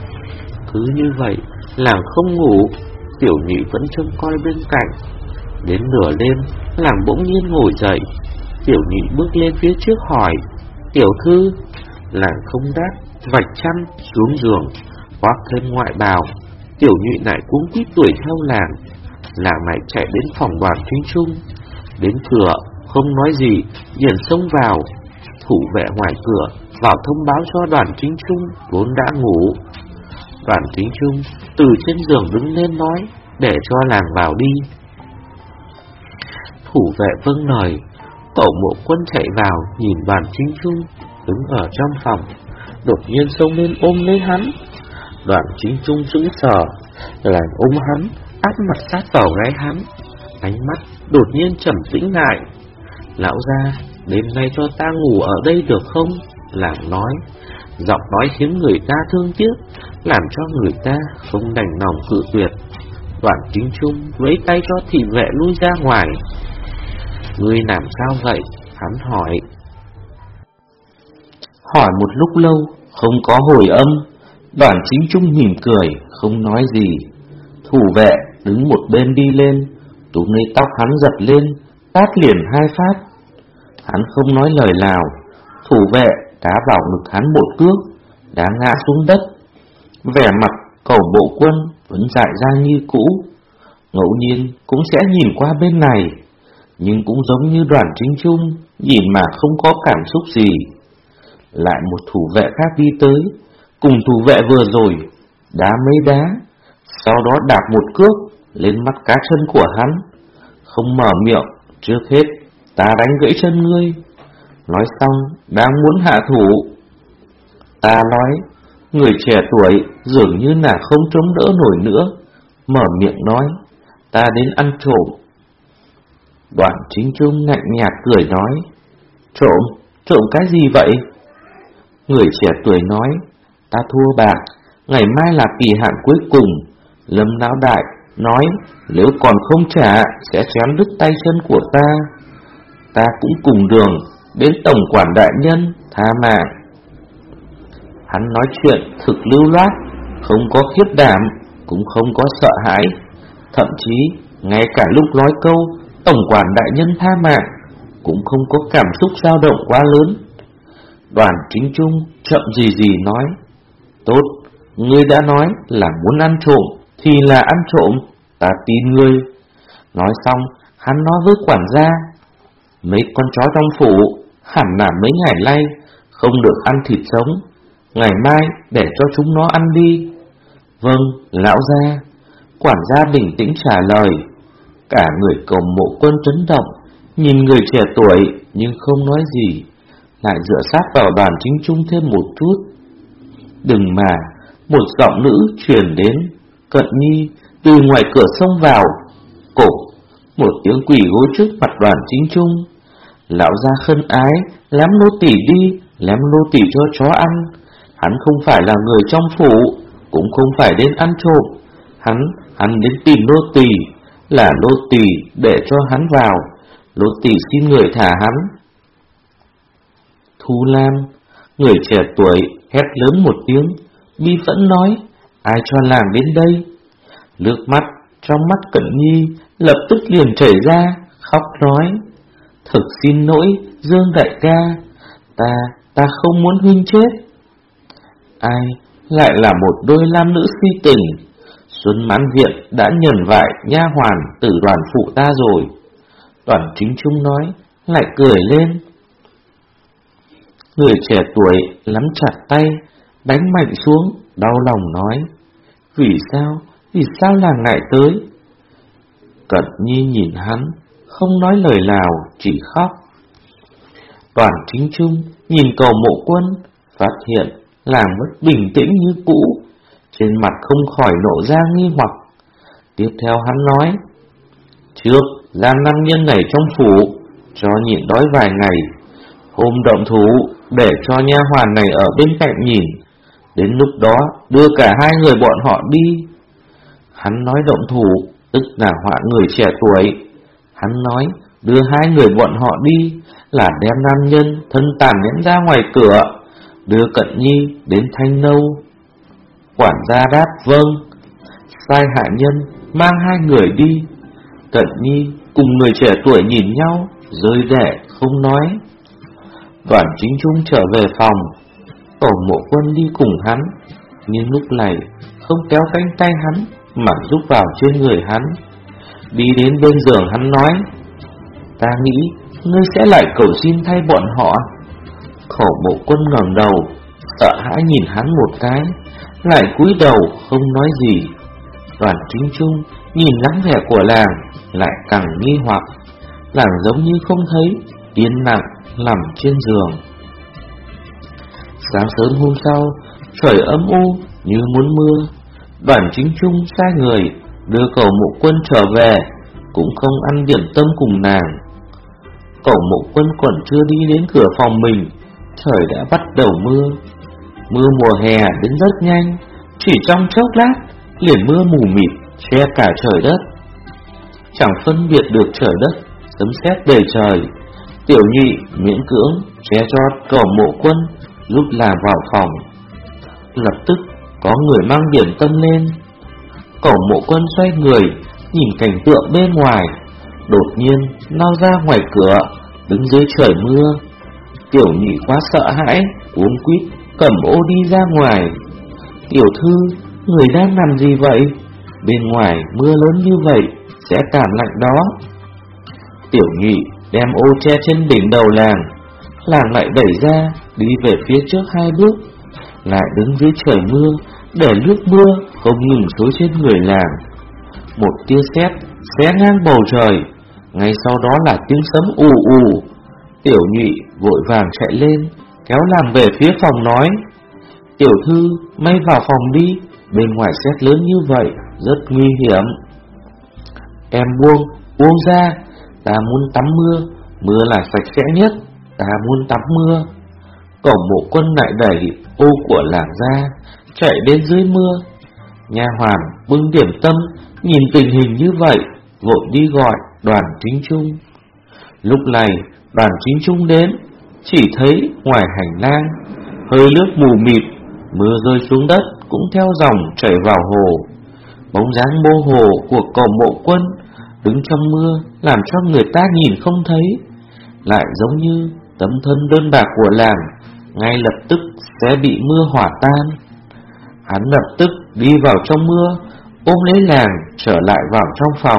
Cứ như vậy, làng không ngủ, Tiểu Nhị vẫn trông coi bên cạnh. Đến nửa đêm, làng bỗng nhiên ngồi dậy. Tiểu Nhị bước lên phía trước hỏi. Tiểu thư? Làng không đáp, vạch chăn xuống giường, khoác thêm ngoại bào. Tiểu Nhị lại cuống quýt đuổi theo làng. Làng lại chạy đến phòng Đoàn Chính Trung. Đến cửa, không nói gì, liền xông vào. Thủ vệ ngoài cửa vào thông báo cho Đoàn Chính Trung vốn đã ngủ. Đoàn Chính Trung từ trên giường đứng lên nói, để cho làng vào đi. Thủ vệ vâng lời. Cẩu Mộ Quân chạy vào, nhìn Đoàn Chính Trung đứng ở trong phòng, đột nhiên xông lên ôm lấy hắn. Đoàn Chính Trung sững sờ, làng ôm hắn, áp mặt sát vào gáy hắn, ánh mắt đột nhiên trầm tĩnh lại. Lão gia, đêm nay cho ta ngủ ở đây được không? Làng nói, giọng nói khiến người ta thương tiếc, làm cho người ta không đành lòng cự tuyệt. Đoàn Chính Trung vẫy tay cho thị vệ lui ra ngoài. Ngươi làm sao vậy? Hắn hỏi. Hỏi một lúc lâu, không có hồi âm. Đoàn Chính Trung mỉm cười, không nói gì. Thủ vệ đứng một bên đi lên, túm lấy tóc hắn giật lên, tát liền hai phát. Hắn không nói lời nào. Thủ vệ đá vào ngực hắn một cước, đá ngã xuống đất. Vẻ mặt Cẩu Mộ Quân vẫn dại ra như cũ, ngẫu nhiên cũng sẽ nhìn qua bên này. nhưng cũng giống như Đoàn Chính Trung, nhìn mà không có cảm xúc gì. Lại một thủ vệ khác đi tới, cùng thủ vệ vừa rồi, đá mấy đá, sau đó đạp một cước lên mắt cá chân của hắn. Không mở miệng, trước hết ta đánh gãy chân ngươi. Nói xong, đang muốn hạ thủ. Ta nói, người trẻ tuổi dường như là không chống đỡ nổi nữa, mở miệng nói, ta đến ăn trộm. Đoàn Chính Trung lạnh nhạt cười nói, trộm, trộm cái gì vậy? Người trẻ tuổi nói, ta thua bạc, ngày mai là kỳ hạn cuối cùng. Lâm lão đại nói, nếu còn không trả sẽ chém đứt tay chân của ta. Ta cũng cùng đường đến tổng quản đại nhân tha mạng. Hắn nói chuyện thực lưu loát, không có khiếp đảm, cũng không có sợ hãi. Thậm chí, ngay cả lúc nói câu tổng quản đại nhân tha mạng, cũng không có cảm xúc dao động quá lớn. Đoàn Chính Trung chậm gì gì nói, tốt, ngươi đã nói là muốn ăn trộm, thì là ăn trộm, ta tin ngươi. Nói xong, hắn nói với quản gia, mấy con chó trong phủ, hẳn là mấy ngày nay, không được ăn thịt sống, ngày mai để cho chúng nó ăn đi. Vâng, lão gia. Quản gia bình tĩnh trả lời. Cả người Cầu Mộ Quân chấn động, nhìn người trẻ tuổi nhưng không nói gì, lại dựa sát vào Đoàn Chính Trung thêm một chút. Đừng mà, một giọng nữ truyền đến, Cận Nhi từ ngoài cửa xông vào. Cổ, một tiếng quỳ gối trước mặt Đoàn Chính Trung. Lão gia khân ái, lém nô tỳ đi, lém nô tỳ cho chó ăn. Hắn không phải là người trong phủ, cũng không phải đến ăn trộm. Hắn, hắn đến tìm nô tỳ, là nô tỳ để cho hắn vào. Nô tỳ xin người thả hắn. Thu Lam, người trẻ tuổi hét lớn một tiếng, bi phẫn nói, ai cho làng đến đây? Nước mắt trong mắt Cận Nhi lập tức liền chảy ra, khóc nói, thực xin lỗi Dương đại ca, ta, ta không muốn huynh chết. Ai, lại là một đôi nam nữ si tình. Xuân Mãn Viện đã nhờn vại nha hoàn từ Đoàn phụ ta rồi. Đoàn Chính Trung nói, lại cười lên. Người trẻ tuổi nắm chặt tay, đánh mạnh xuống, đau lòng nói, vì sao, vì sao làng lại tới? Cận Nhi nhìn hắn, không nói lời nào, chỉ khóc. Đoàn Chính Trung nhìn Cầu Mộ Quân, phát hiện làng vẫn bình tĩnh như cũ, trên mặt không khỏi nộ ra nghi hoặc. Tiếp theo hắn nói, trước giam nam nhân này trong phủ, cho nhịn đói vài ngày, hôm động thủ để cho nha hoàn này ở bên cạnh nhìn, đến lúc đó đưa cả hai người bọn họ đi. Hắn nói động thủ tức là họa người trẻ tuổi. Hắn nói đưa hai người bọn họ đi là đem nam nhân thân tàn nhẫn ra ngoài cửa, đưa Cận Nhi đến Thanh Nâu. Quản gia đáp vâng, sai hạ nhân mang hai người đi. Cận Nhi cùng người trẻ tuổi nhìn nhau, rơi lệ không nói. Đoàn Chính Trung trở về phòng, Cầu Mộ Quân đi cùng hắn, nhưng lúc này không kéo cánh tay hắn mà rúc vào trên người hắn. Đi đến bên giường hắn nói, ta nghĩ ngươi sẽ lại cầu xin thay bọn họ. Cầu Mộ Quân ngẩng đầu, sợ hãi nhìn hắn một cái, lại cúi đầu không nói gì. Đoàn Chính Trung nhìn dáng vẻ của làng, lại càng nghi hoặc. Làng giống như không thấy, yên lặng nằm trên giường. Sáng sớm hôm sau, trời âm u như muốn mưa. Đoàn Chính Trung sai người đưa Cầu Mộ Quân trở về, cũng không ăn điểm tâm cùng nàng. Cầu Mộ Quân còn chưa đi đến cửa phòng mình, trời đã bắt đầu mưa. Mưa mùa hè đến rất nhanh, chỉ trong chốc lát liền mưa mù mịt che cả trời đất. Chẳng phân biệt được trời đất, sấm sét đầy trời. Tiểu Nhị miễn cưỡng che cho Cầu Mộ Quân lúc làm vào phòng. Lập tức có người mang điểm tâm lên. Cầu Mộ Quân xoay người nhìn cảnh tượng bên ngoài, đột nhiên lao ra ngoài cửa, đứng dưới trời mưa. Tiểu Nhị quá sợ hãi, cuống quýt cầm ô đi ra ngoài. Tiểu thư, người đang làm gì vậy? Bên ngoài mưa lớn như vậy sẽ cảm lạnh đó. Tiểu Nhụy đem ô che trên đỉnh đầu làng. Làng lại đẩy ra, đi về phía trước hai bước, lại đứng dưới trời mưa, để nước mưa không ngừng xối trên người làng. Một tia sét xé ngang bầu trời, ngay sau đó là tiếng sấm ù ù. Tiểu Nhụy vội vàng chạy lên, kéo làng về phía phòng nói: Tiểu thư, may vào phòng đi, bên ngoài sét lớn như vậy, rất nguy hiểm. Em buông, buông ra, ta muốn tắm mưa, mưa là sạch sẽ nhất, ta muốn tắm mưa. Cổng Mộ Quân lại đẩy ô của làng ra, chạy đến dưới mưa. Nha hoàn bưng điểm tâm, nhìn tình hình như vậy, vội đi gọi Đoàn Chính Trung. Lúc này Đoàn Chính Trung đến, chỉ thấy ngoài hành lang hơi nước mù mịt, mưa rơi xuống đất cũng theo dòng chảy vào hồ. Bóng dáng mơ hồ của Cổng Mộ Quân đứng trong mưa làm cho người ta nhìn không thấy, lại giống như tấm thân đơn bạc của làng ngay lập tức sẽ bị mưa hỏa tan. Hắn lập tức đi vào trong mưa, ôm lấy làng trở lại vào trong phòng.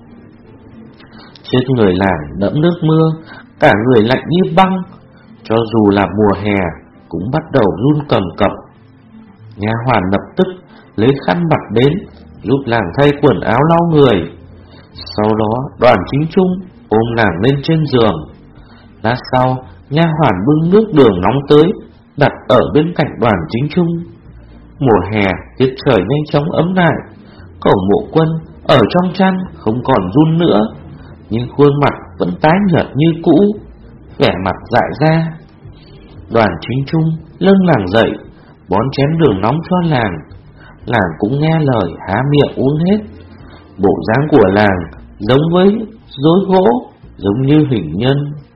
Trên người làng đẫm nước mưa, cả người lạnh như băng, cho dù là mùa hè cũng bắt đầu run cầm cập. Nha hoàn lập tức lấy khăn mặt đến giúp làng thay quần áo lau người. Sau đó Đoàn Chính Trung ôm làng lên trên giường. Lát sau, nha hoàn bưng nước đường nóng tới, đặt ở bên cạnh Đoàn Chính Trung. Mùa hè, tiết trời nhanh chóng ấm lại. Cổng Mộ Quân ở trong chăn không còn run nữa, nhưng khuôn mặt vẫn tái nhợt như cũ, vẻ mặt dại ra. Đoàn Chính Trung lưng làng dậy, bón chén đường nóng cho làng. Làng cũng nghe lời há miệng uống hết. Bộ dáng của làng giống với rối gỗ, giống như hình nhân.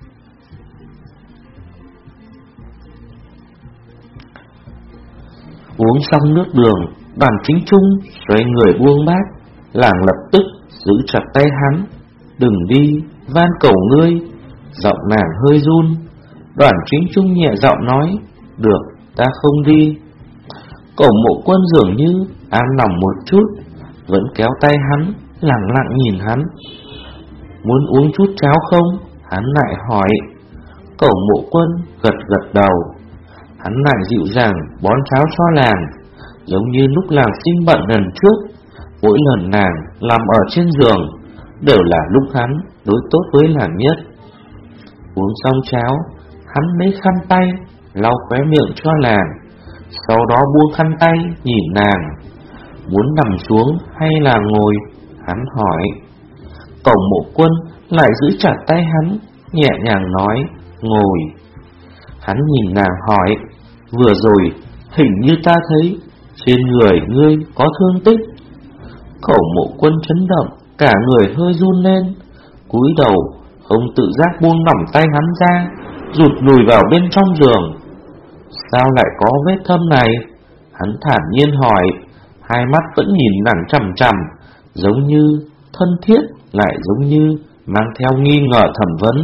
Uống xong nước đường, Đoàn Chính Trung xoay người buông bát. Làng lập tức giữ chặt tay hắn: Đừng đi, van cầu ngươi. Giọng nàng hơi run. Đoàn Chính Trung nhẹ giọng nói: Được, ta không đi. Cổng Mộ Quân dường như an lòng một chút, vẫn kéo tay hắn, lặng lặng nhìn hắn. Muốn uống chút cháo không? Hắn lại hỏi. Cổng Mộ Quân gật gật đầu. Hắn lại dịu dàng bón cháo cho làng, giống như lúc làng sinh bệnh lần trước. Mỗi lần nàng nằm ở trên giường đều là lúc hắn đối tốt với làng nhất. Uống xong cháo, hắn lấy khăn tay lau khóe miệng cho làng, sau đó buông khăn tay nhìn nàng. Muốn nằm xuống hay là ngồi? Hắn hỏi. Cổng Mộ Quân lại giữ chặt tay hắn, nhẹ nhàng nói: Ngồi. Hắn nhìn nàng hỏi: Vừa rồi hình như ta thấy trên người ngươi có thương tích. Cổng Mộ Quân chấn động, cả người hơi run lên, cúi đầu không tự giác buông lỏng tay hắn ra, rụt lùi vào bên trong giường. Sao lại có vết thâm này? Hắn thản nhiên hỏi, hai mắt vẫn nhìn nàng chằm chằm, giống như thân thiết, lại giống như mang theo nghi ngờ thẩm vấn.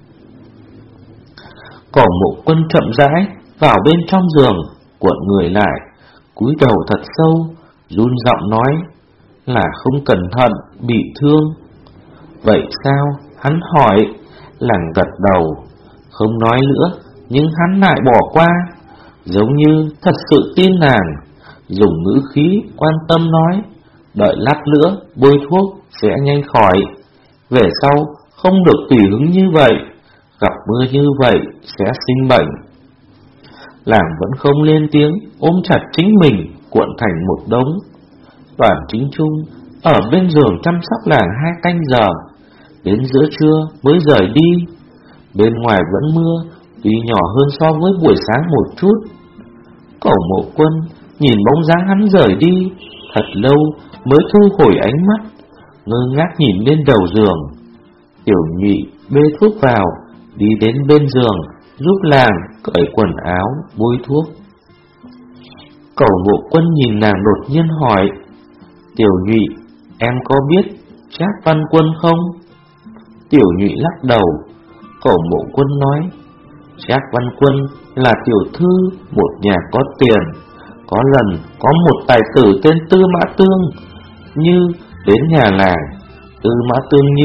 Cổng Mộ Quân chậm rãi vào bên trong giường, cuộn người lại, cúi đầu thật sâu, run giọng nói: Là không cẩn thận, bị thương. Vậy sao? Hắn hỏi. Làng gật đầu, không nói nữa, nhưng hắn lại bỏ qua, giống như thật sự tin nàng, dùng ngữ khí quan tâm nói: Đợi lát nữa bôi thuốc sẽ nhanh khỏi, về sau không được tùy hứng như vậy, gặp mưa như vậy sẽ sinh bệnh. Làng vẫn không lên tiếng, ôm chặt chính mình, cuộn thành một đống. Đoàn Chính Trung ở bên giường chăm sóc làng hai canh giờ, đến giữa trưa mới rời đi. Bên ngoài vẫn mưa, tuy nhỏ hơn so với buổi sáng một chút. Cổng Mộ Quân nhìn bóng dáng hắn rời đi, thật lâu mới thu hồi ánh mắt, ngơ ngác nhìn lên đầu giường. Tiểu Nhụy bê thuốc vào, đi đến bên giường, giúp làng cởi quần áo, bôi thuốc. Cổng Mộ Quân nhìn nàng đột nhiên hỏi: Tiểu Nhụy, em có biết Trác Văn Quân không? Tiểu Nhụy lắc đầu. Cổng Mộ Quân nói: Trác Văn Quân là tiểu thư một nhà có tiền. Có lần có một tài tử tên Tư Mã Tương Như đến nhà làng. Tư Mã Tương Như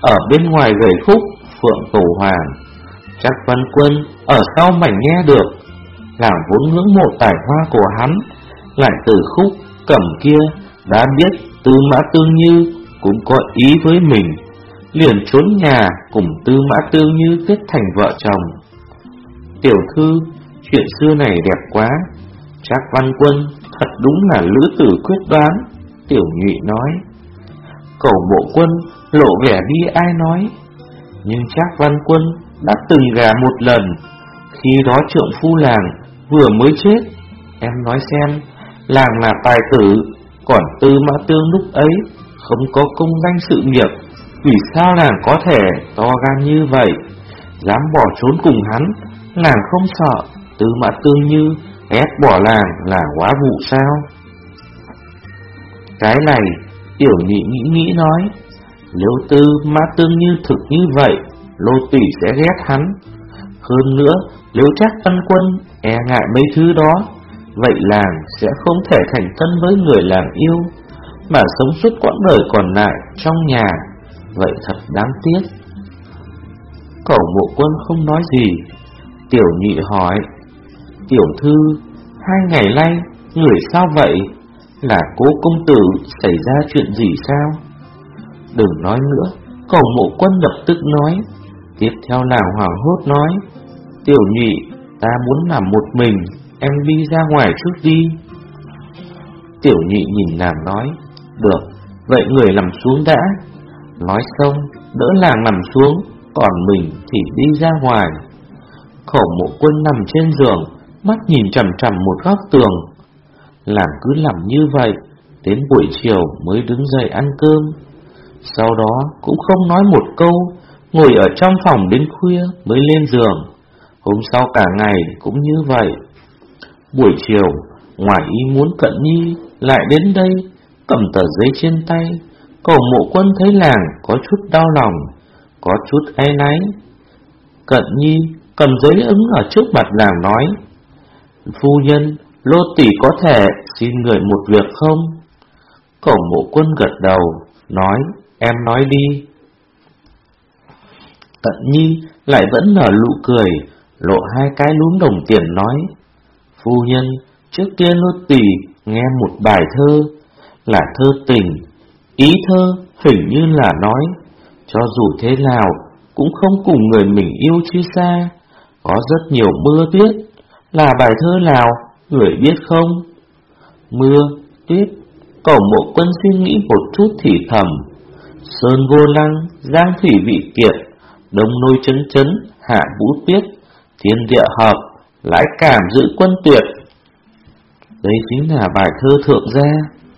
ở bên ngoài gầy khúc Phượng Tổ Hoàng. Trác Văn Quân ở sau mảnh nghe được, làng vốn ngưỡng mộ tài hoa của hắn, lại từ khúc Cẩm kia đã biết Tư Mã Tương Như cũng có ý với mình, liền trốn nhà cùng Tư Mã Tương Như kết thành vợ chồng. Tiểu thư, chuyện xưa này đẹp quá. Trác Văn Quân thật đúng là lữ tử quyết đoán. Tiểu Nhụy nói. Cẩu Mộ Quân lộ vẻ đi ai nói, nhưng Trác Văn Quân đã từng gả một lần, khi đó trượng phu làng vừa mới chết. Em nói xem, làng là tài tử, còn Tư Mã Tương lúc ấy không có công danh sự nghiệp, vì sao làng có thể to gan như vậy, dám bỏ trốn cùng hắn? Làng không sợ Tư Mã Tương Như ghét bỏ làng là quá vụ sao? Cái này Tiểu Nhị nghĩ nghĩ nói, nếu Tư Mã Tương Như thực như vậy, Lô Tỳ sẽ ghét hắn. Hơn nữa, nếu Trác Văn Quân e ngại mấy thứ đó, vậy làng sẽ không thể thành thân với người làng yêu, mà sống suốt quãng đời còn lại trong nhà. Vậy thật đáng tiếc. Cẩu Mộ Quân không nói gì. Tiểu Nhị hỏi, tiểu thư, hai ngày nay người sao vậy? Là Cố công tử xảy ra chuyện gì sao? Đừng nói nữa. Cẩu Mộ Quân lập tức nói. Tiếp theo làng hoảng hốt nói, Tiểu Nhị, ta muốn làm một mình, em đi ra ngoài trước đi. Tiểu Nhị nhìn nàng nói, được, vậy người nằm xuống đã. Nói xong, đỡ làng nằm xuống, còn mình thì đi ra ngoài. Cẩu Mộ Quân nằm trên giường, mắt nhìn chằm chằm một góc tường. Làng cứ nằm như vậy, đến buổi chiều mới đứng dậy ăn cơm. Sau đó cũng không nói một câu, ngồi ở trong phòng đến khuya mới lên giường. Hôm sau cả ngày cũng như vậy. Buổi chiều, ngoài ý muốn Cận Nhi lại đến đây, cầm tờ giấy trên tay. Cẩu Mộ Quân thấy làng có chút đau lòng, có chút áy náy. Cận Nhi cầm giấy ứng ở trước mặt làng nói, phu nhân, Lô Tỳ có thể xin người một việc không? Cẩu Mộ Quân gật đầu, nói, em nói đi. Cận Nhi lại vẫn nở nụ cười, lộ hai cái lúm đồng tiền nói, phu nhân, trước kia Lô Tỳ nghe một bài thơ, là thơ tình. Ý thơ hình như là nói, cho dù thế nào cũng không cùng người mình yêu chia xa. Có rất nhiều mưa tuyết. Là bài thơ nào, người biết không? Mưa, tuyết. Cẩu Mộ Quân suy nghĩ một chút thì thầm, sơn vô lăng, giang thủy vị kiệt, đông nôi chấn chấn, hạ vũ tuyết, thiên địa hợp, lãi cảm giữ quân tuyệt. Đây chính là bài thơ thượng gia.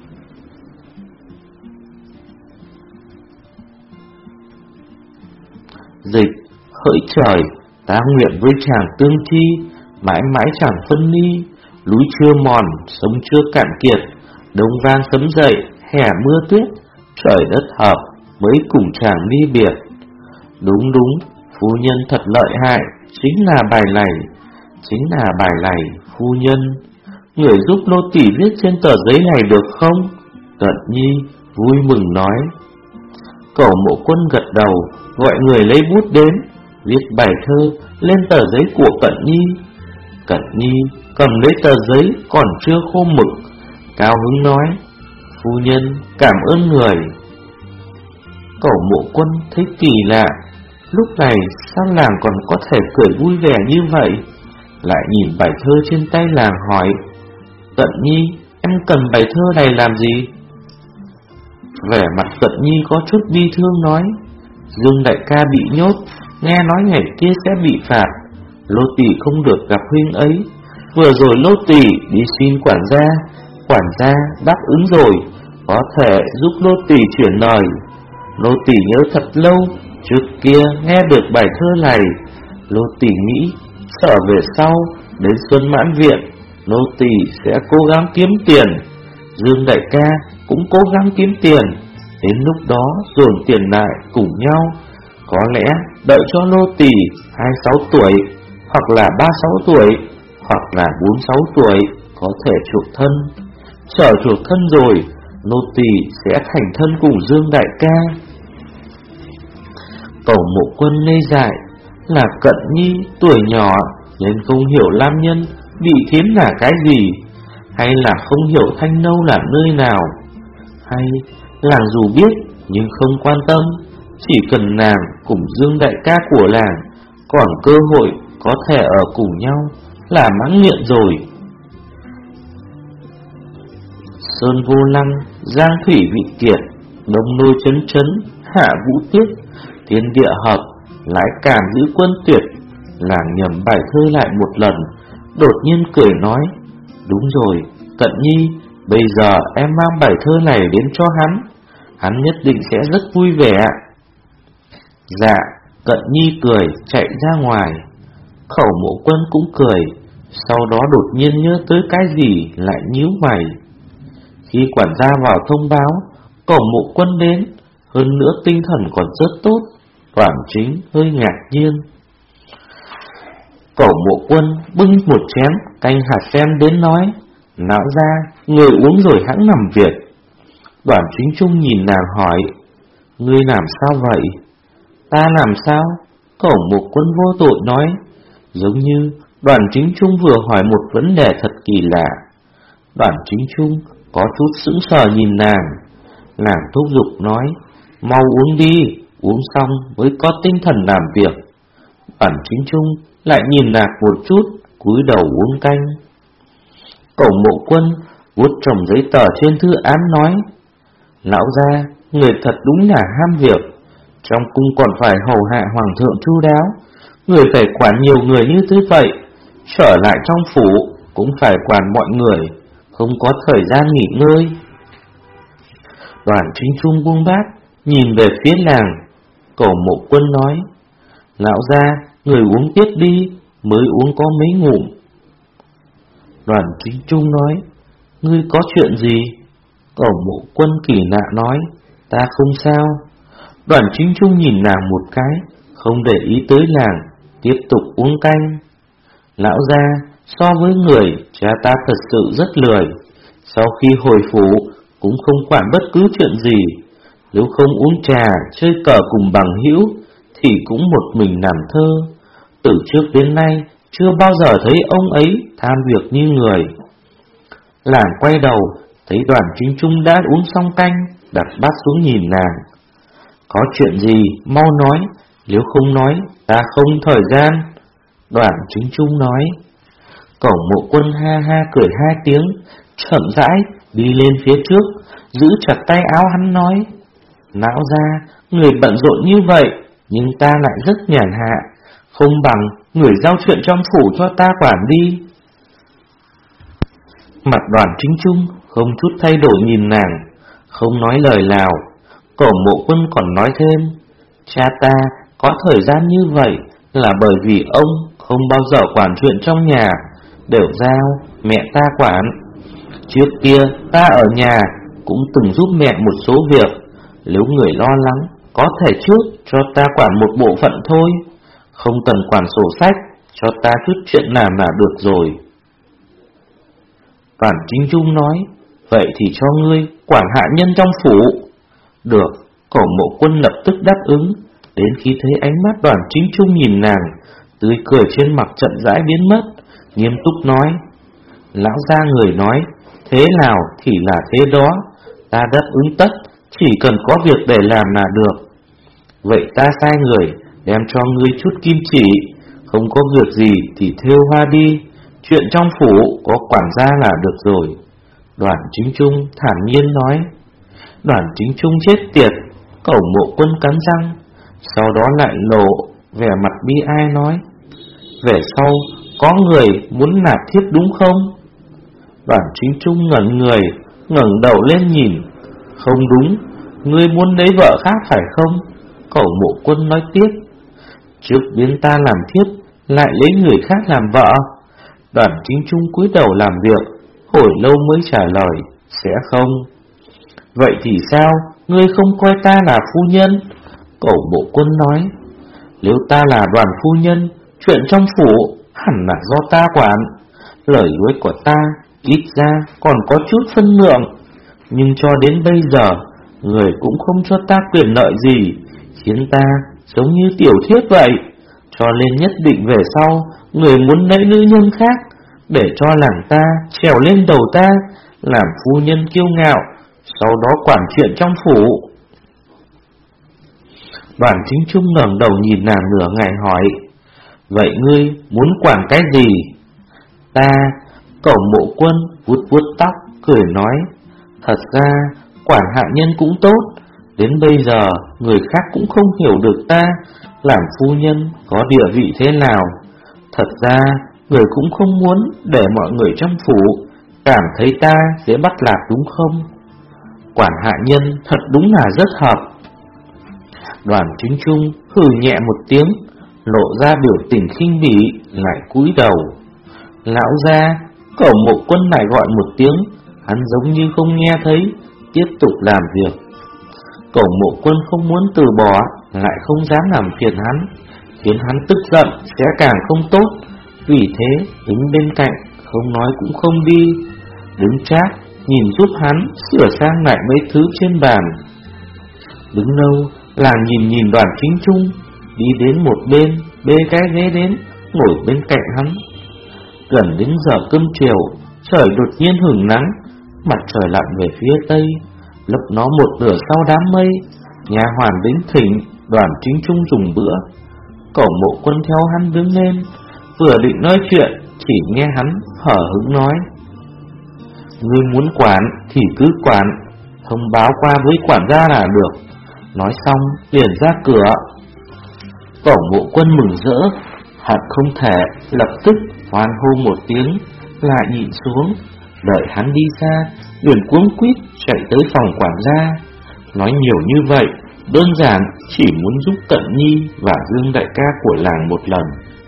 Dịch, hỡi trời, ta nguyện với chàng tương chi, mãi mãi chẳng phân ly. Núi chưa mòn, sông chưa cạn kiệt, đông vang sấm dậy, hè mưa tuyết, trời đất hợp, mới cùng chàng ly biệt. Đúng đúng, phu nhân thật lợi hại, chính là bài này, chính là bài này, phu nhân. Người giúp Lô Tỳ viết trên tờ giấy này được không? Cận Nhi vui mừng nói. Cẩu Mộ Quân gật đầu, gọi người lấy bút đến, viết bài thơ lên tờ giấy của Cận Nhi. Cận Nhi cầm lấy tờ giấy còn chưa khô mực, cao hứng nói, phu nhân cảm ơn người. Cẩu Mộ Quân thấy kỳ lạ, lúc này sao làng còn có thể cười vui vẻ như vậy? Lại nhìn bài thơ trên tay làng hỏi, Cận Nhi, em cần bài thơ này làm gì? Vẻ mặt Cận Nhi có chút bi thương nói, Dương đại ca bị nhốt, nghe nói ngày kia sẽ bị phạt, Lô Tỳ không được gặp huynh ấy. Vừa rồi Lô Tỳ đi xin quản gia, quản gia đáp ứng rồi, có thể giúp Lô Tỳ chuyển lời. Lô Tỳ nhớ thật lâu, trước kia nghe được bài thơ này, Lô Tỳ nghĩ sợ về sau đến Xuân Mãn Viện, Lô Tỳ sẽ cố gắng kiếm tiền. Dương đại ca cũng cố gắng kiếm tiền, đến lúc đó dồn tiền lại cùng nhau. Có lẽ đợi cho Lô Tỳ hai mươi sáu tuổi, hoặc là ba mươi sáu tuổi, hoặc là bốn mươi sáu tuổi có thể chuộc thân. Chờ chuộc thân rồi, Lô Tỳ sẽ thành thân cùng Dương đại ca. Cẩu Mộ Quân ngây dại, là Cận Nhi tuổi nhỏ nên không hiểu Lam Nhân bị thiến là cái gì, hay là không hiểu Thanh Nâu là nơi nào, hay làng dù biết nhưng không quan tâm, chỉ cần nàng cùng Dương đại ca của làng còn cơ hội có thể ở cùng nhau là mãn nguyện rồi. Sơn Vô Lăng, Giang Thủy Vị Kiệt, Đông Lôi Chấn Chấn, Hạ Vũ Tiết, Thiên Địa Hợp, Lái Càn Giữ Quân Tuyệt. Làng nhầm bài thơ lại một lần, đột nhiên cười nói: đúng rồi, Cận Nhi, bây giờ em mang bài thơ này đến cho hắn, hắn nhất định sẽ rất vui vẻ. Dạ, Cận Nhi cười chạy ra ngoài. Khẩu Mộ Quân cũng cười, sau đó đột nhiên nhớ tới cái gì lại nhíu mày. Khi quản gia vào thông báo Khẩu Mộ Quân đến, hơn nữa tinh thần còn rất tốt, Đoàn Chính hơi ngạc nhiên. Khẩu Mộ Quân bưng một chén canh hạt sen đến nói: lão gia, người uống rồi hãng nằm việc. Đoàn Chính Trung nhìn nàng hỏi: ngươi làm sao vậy? Ta làm sao? Khẩu Mộ Quân vô tội nói, giống như Đoàn Chính Trung vừa hỏi một vấn đề thật kỳ lạ. Đoàn Chính Trung có chút sững sờ nhìn nàng. Nàng thúc giục nói: mau uống đi, uống xong mới có tinh thần làm việc. Đoàn Chính Trung lại nhìn nàng một chút, cúi đầu uống canh. Khẩu Mộ Quân vuốt chồng giấy tờ trên thư án nói: lão gia, người thật đúng là ham việc, trong cung còn phải hầu hạ hoàng thượng chu đáo, người phải quản nhiều người như thế vậy, trở lại trong phủ cũng phải quản mọi người, không có thời gian nghỉ ngơi. Đoàn Chính Trung buông bát, nhìn về phía làng. Khẩu Mộ Quân nói: lão gia, người uống tiếp đi, mới uống có mấy ngụm. Đoàn Chính Trung nói: ngươi có chuyện gì? Khẩu Mộ Quân kỳ lạ nói: ta không sao. Đoàn Chính Trung nhìn nàng một cái, không để ý tới nàng, tiếp tục uống canh. Lão gia, so với người, cha ta thật sự rất lười, sau khi hồi phủ cũng không quản bất cứ chuyện gì, nếu không uống trà, chơi cờ cùng bằng hữu thì cũng một mình làm thơ. Từ trước đến nay chưa bao giờ thấy ông ấy tham việc như người. Làng quay đầu thấy Đoàn Chính Trung đã uống xong canh, đặt bát xuống nhìn nàng. Có chuyện gì mau nói, nếu không nói ta không thời gian. Đoàn Chính Trung nói. Khẩu Mộ Quân ha ha cười hai tiếng, chậm rãi đi lên phía trước, giữ chặt tay áo hắn nói: lão gia, người bận rộn như vậy, nhưng ta lại rất nhàn hạ, không bằng người giao chuyện trong phủ cho ta quản đi. Mặt Đoàn Chính Trung không chút thay đổi nhìn nàng, không nói lời nào. Khẩu Mộ Quân còn nói thêm: cha ta có thời gian như vậy là bởi vì ông không bao giờ quản chuyện trong nhà, đều giao mẹ ta quản. Trước kia ta ở nhà cũng từng giúp mẹ một số việc, nếu người lo lắng có thể trước cho ta quản một bộ phận thôi, không cần quản sổ sách, cho ta chút chuyện làm là được rồi. Đoàn Chính Trung nói: vậy thì cho ngươi quản hạ nhân trong phủ. Được. Khẩu Mộ Quân lập tức đáp ứng, đến khi thấy ánh mắt Đoàn Chính Trung nhìn nàng, tươi cười trên mặt chậm rãi biến mất, nghiêm túc nói: lão gia, người nói thế nào thì là thế đó, ta đáp ứng tất, chỉ cần có việc để làm là được. Vậy ta sai người đem cho ngươi chút kim chỉ, không có việc gì thì thêu hoa đi, chuyện trong phủ có quản gia là được rồi. Đoàn Chính Trung thản nhiên nói. Đoàn Chính Trung chết tiệt. Khẩu Mộ Quân cắn răng, sau đó lại lộ vẻ mặt bi ai nói: về sau có người muốn nạp thiếp đúng không? Đoàn Chính Trung ngẩn người, ngẩng đầu lên nhìn. Không đúng, ngươi muốn lấy vợ khác phải không? Khẩu Mộ Quân nói tiếp: trước biến ta làm thiếp, lại lấy người khác làm vợ. Đoàn Chính Trung cúi đầu làm việc, hồi lâu mới trả lời: sẽ không. Vậy thì sao, ngươi không coi ta là phu nhân? Khẩu Mộ Quân nói: nếu ta là Đoàn phu nhân, chuyện trong phủ hẳn là do ta quản. Lời hứa của ta ít ra còn có chút phân lượng, nhưng cho đến bây giờ người cũng không cho ta quyền lợi gì, khiến ta giống như tiểu thiếp vậy, cho nên nhất định về sau người muốn lấy nữ nhân khác, để cho làng ta trèo lên đầu ta, làm phu nhân kiêu ngạo, sau đó quản chuyện trong phủ. Đoàn Chính Trung ngẩng đầu nhìn nàng nửa ngày hỏi, vậy ngươi muốn quản cái gì? Ta, Cẩu Mộ Quân vuốt vuốt tóc, cười nói, thật ra quản hạ nhân cũng tốt, đến bây giờ người khác cũng không hiểu được ta làm phu nhân có địa vị thế nào. Thật ra người cũng không muốn để mọi người trong phủ cảm thấy ta dễ bắt nạt đúng không? Quản hạ nhân thật đúng là rất hợp. Đoàn Chính Trung hừ nhẹ một tiếng, lộ ra biểu tình khinh bỉ, lại cúi đầu. Lão gia, Cẩu Mộ Quân lại gọi một tiếng, hắn giống như không nghe thấy, tiếp tục làm việc. Cẩu Mộ Quân không muốn từ bỏ, lại không dám làm phiền hắn, khiến hắn tức giận sẽ càng không tốt. Vì thế đứng bên cạnh, không nói cũng không đi, đứng chát nhìn giúp hắn sửa sang lại mấy thứ trên bàn. Đứng lâu, làng nhìn nhìn Đoàn Chính Trung, đi đến một bên, bê cái ghế đến, ngồi bên cạnh hắn. Gần đến giờ cơm chiều, trời đột nhiên hửng nắng, mặt trời lặn về phía tây, lấp nó một nửa sau đám mây. Nhà hoàn đến thỉnh Đoàn Chính Trung dùng bữa. Cẩu Mộ Quân theo hắn đứng lên, vừa định nói chuyện, chỉ nghe hắn hở hững nói, ngươi muốn quản thì cứ quản, thông báo qua với quản gia là được. Nói xong liền ra cửa. Cẩu Mộ Quân mừng rỡ, hận không thể lập tức hoan hô một tiếng, lại nhịn xuống. Đợi hắn đi xa, liền cuống quýt chạy tới phòng quản gia. Nói nhiều như vậy, đơn giản chỉ muốn giúp Cận Nhi và Dương đại ca của làng một lần.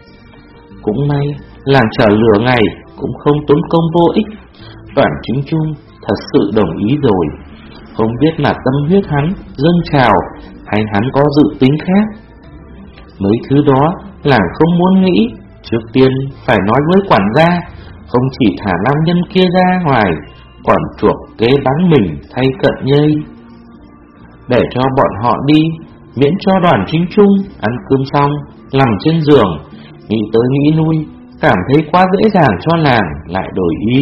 Cũng may, làng chờ lửa ngày cũng không tốn công vô ích. Đoàn Chính Trung thật sự đồng ý rồi. Không biết là tâm huyết hắn dâng trào hay hắn có dự tính khác. Mấy thứ đó làng không muốn nghĩ, trước tiên phải nói với quản gia, không chỉ thả nam nhân kia ra ngoài, còn chuộc kế bán mình thay Cận Nhi, để cho bọn họ đi, miễn cho Đoàn Chính Trung ăn cơm xong nằm trên giường, nghĩ tới nghĩ lui, cảm thấy quá dễ dàng cho làng, lại đổi ý.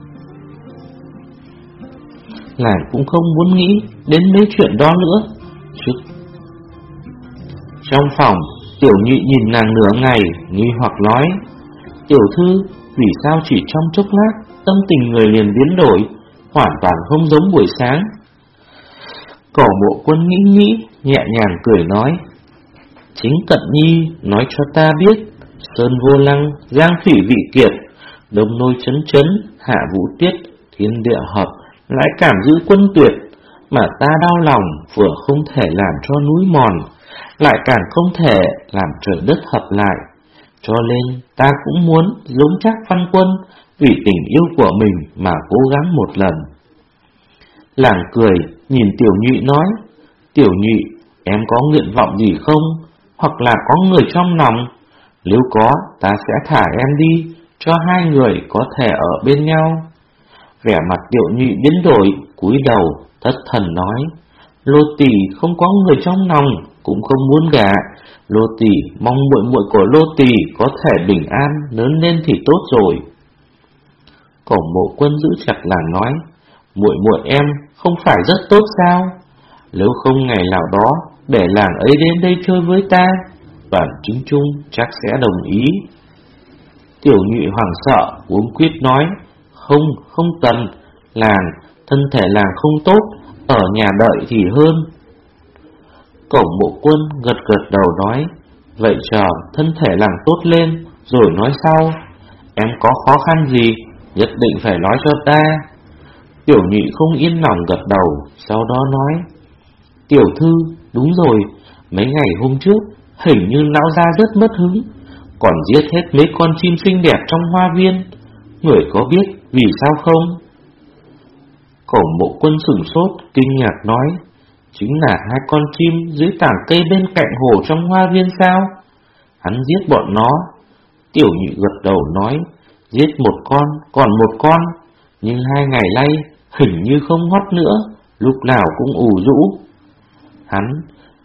Làng cũng không muốn nghĩ đến mấy chuyện đó nữa. Trước trong phòng, Tiểu Nhụy nhìn nàng nửa ngày, nghi hoặc nói, tiểu thư, vì sao chỉ trong chốc lát tâm tình người liền biến đổi, hoàn toàn không giống buổi sáng? Cẩu Mộ Quân nghĩ nghĩ, nhẹ nhàng cười nói, chính Cận Nhi nói cho ta biết, Sơn Vô Lăng, Giang Thủy Vị Kiệt, Đông Nôi Chấn Chấn, Hạ Vũ Tiết, Thiên Địa Hợp lại cảm giữ Quân Tuyệt, mà ta đau lòng vừa không thể làm cho núi mòn, lại càng không thể làm trời đất hợp lại. Cho nên ta cũng muốn giống Trác Văn Quân vì tình yêu của mình mà cố gắng một lần. Làng cười nhìn Tiểu Nhụy nói, Tiểu Nhụy, em có nguyện vọng gì không? Hoặc là có người trong lòng? Nếu có, ta sẽ thả em đi, cho hai người có thể ở bên nhau. Vẻ mặt Tiểu Nhụy biến đổi, cúi đầu thất thần nói, Lô tỳ không có người trong lòng, cũng không muốn gả. Lô tỳ mong muội muội của Lô tỳ có thể bình an lớn lên thì tốt rồi. Cẩu Mộ Quân giữ chặt làng nói, muội muội em không phải rất tốt sao? Nếu không ngày nào đó để làng ấy đến đây chơi với ta, Đoàn Chính Trung chắc sẽ đồng ý. Tiểu Nhụy hoảng sợ uống quyết nói, không, không cần, làng, thân thể làng không tốt, ở nhà đợi thì hơn. Cẩu Mộ Quân gật gật đầu nói, vậy chờ thân thể làng tốt lên rồi nói sau. Em có khó khăn gì nhất định phải nói cho ta. Tiểu Nhụy không yên lòng gật đầu, sau đó nói, tiểu thư, đúng rồi, mấy ngày hôm trước hình như lão gia rất mất hứng, còn giết hết mấy con chim xinh đẹp trong hoa viên. Người có biết vì sao không? Cẩu Mộ Quân sửng sốt, kinh ngạc nói, chính là hai con chim dưới tảng cây bên cạnh hồ trong hoa viên sao? Hắn giết bọn nó. Tiểu Nhụy gật đầu nói, giết một con, còn một con, nhưng hai ngày nay hình như không hót nữa, lúc nào cũng ù rũ. Hắn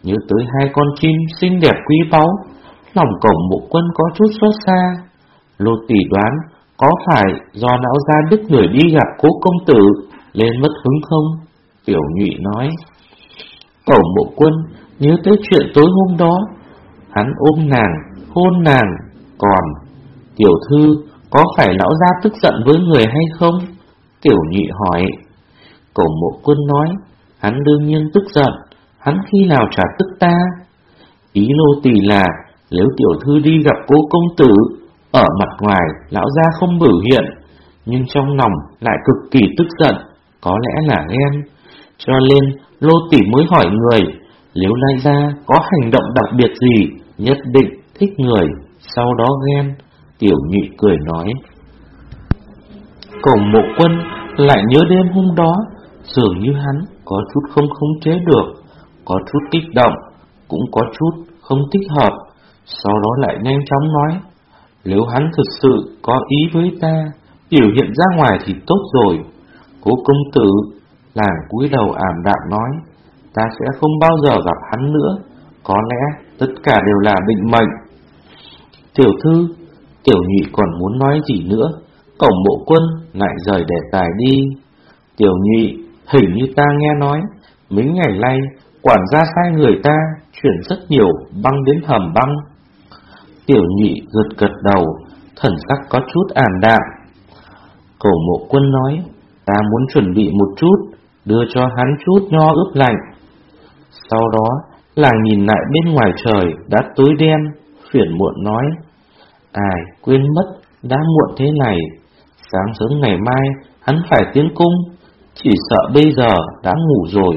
nhớ tới hai con chim xinh đẹp quý báu, lòng Cẩu Mộ Quân có chút xót xa. Lô Tỳ đoán có phải do lão gia đích người đi gặp Cố công tử lên mất hứng không? Tiểu Nhụy nói. Cẩu Mộ Quân nhớ tới chuyện tối hôm đó, hắn ôm nàng, hôn nàng. Còn tiểu thư, có phải lão gia tức giận với người hay không? Tiểu Nhụy hỏi. Cẩu Mộ Quân nói, hắn đương nhiên tức giận, hắn khi nào chả tức ta. Ý Lô Tỳ là nếu tiểu thư đi gặp Cố công tử, ở mặt ngoài lão gia không biểu hiện, nhưng trong lòng lại cực kỳ tức giận, có lẽ là ghen. Cho nên Lô Tỳ mới hỏi người, nếu lai gia có hành động đặc biệt gì, nhất định thích người, sau đó ghen. Tiểu Nhụy cười nói. Cẩu Mộ Quân lại nhớ đêm hôm đó, dường như hắn có chút không khống chế được, có chút kích động, cũng có chút không thích hợp. Sau đó lại nhanh chóng nói, nếu hắn thực sự có ý với ta, biểu hiện ra ngoài thì tốt rồi. Cố công tử, làng cúi đầu ảm đạm nói, ta sẽ không bao giờ gặp hắn nữa, có lẽ tất cả đều là định mệnh. Tiểu thư, Tiểu Nhụy còn muốn nói gì nữa, Cẩu Mộ Quân lại rời đề tài đi. Tiểu Nhụy, hình như ta nghe nói, mấy ngày nay quản gia sai người ta chuyển rất nhiều băng đến hầm băng. Tiểu Nhụy gật gật đầu, thần sắc có chút ảm đạm. Cẩu Mộ Quân nói, ta muốn chuẩn bị một chút, đưa cho hắn chút nho ướp lạnh. Sau đó, làng nhìn lại bên ngoài trời đã tối đen, phiền muộn nói, ai quên mất, đã muộn thế này, sáng sớm ngày mai hắn phải tiến cung, chỉ sợ bây giờ đã ngủ rồi.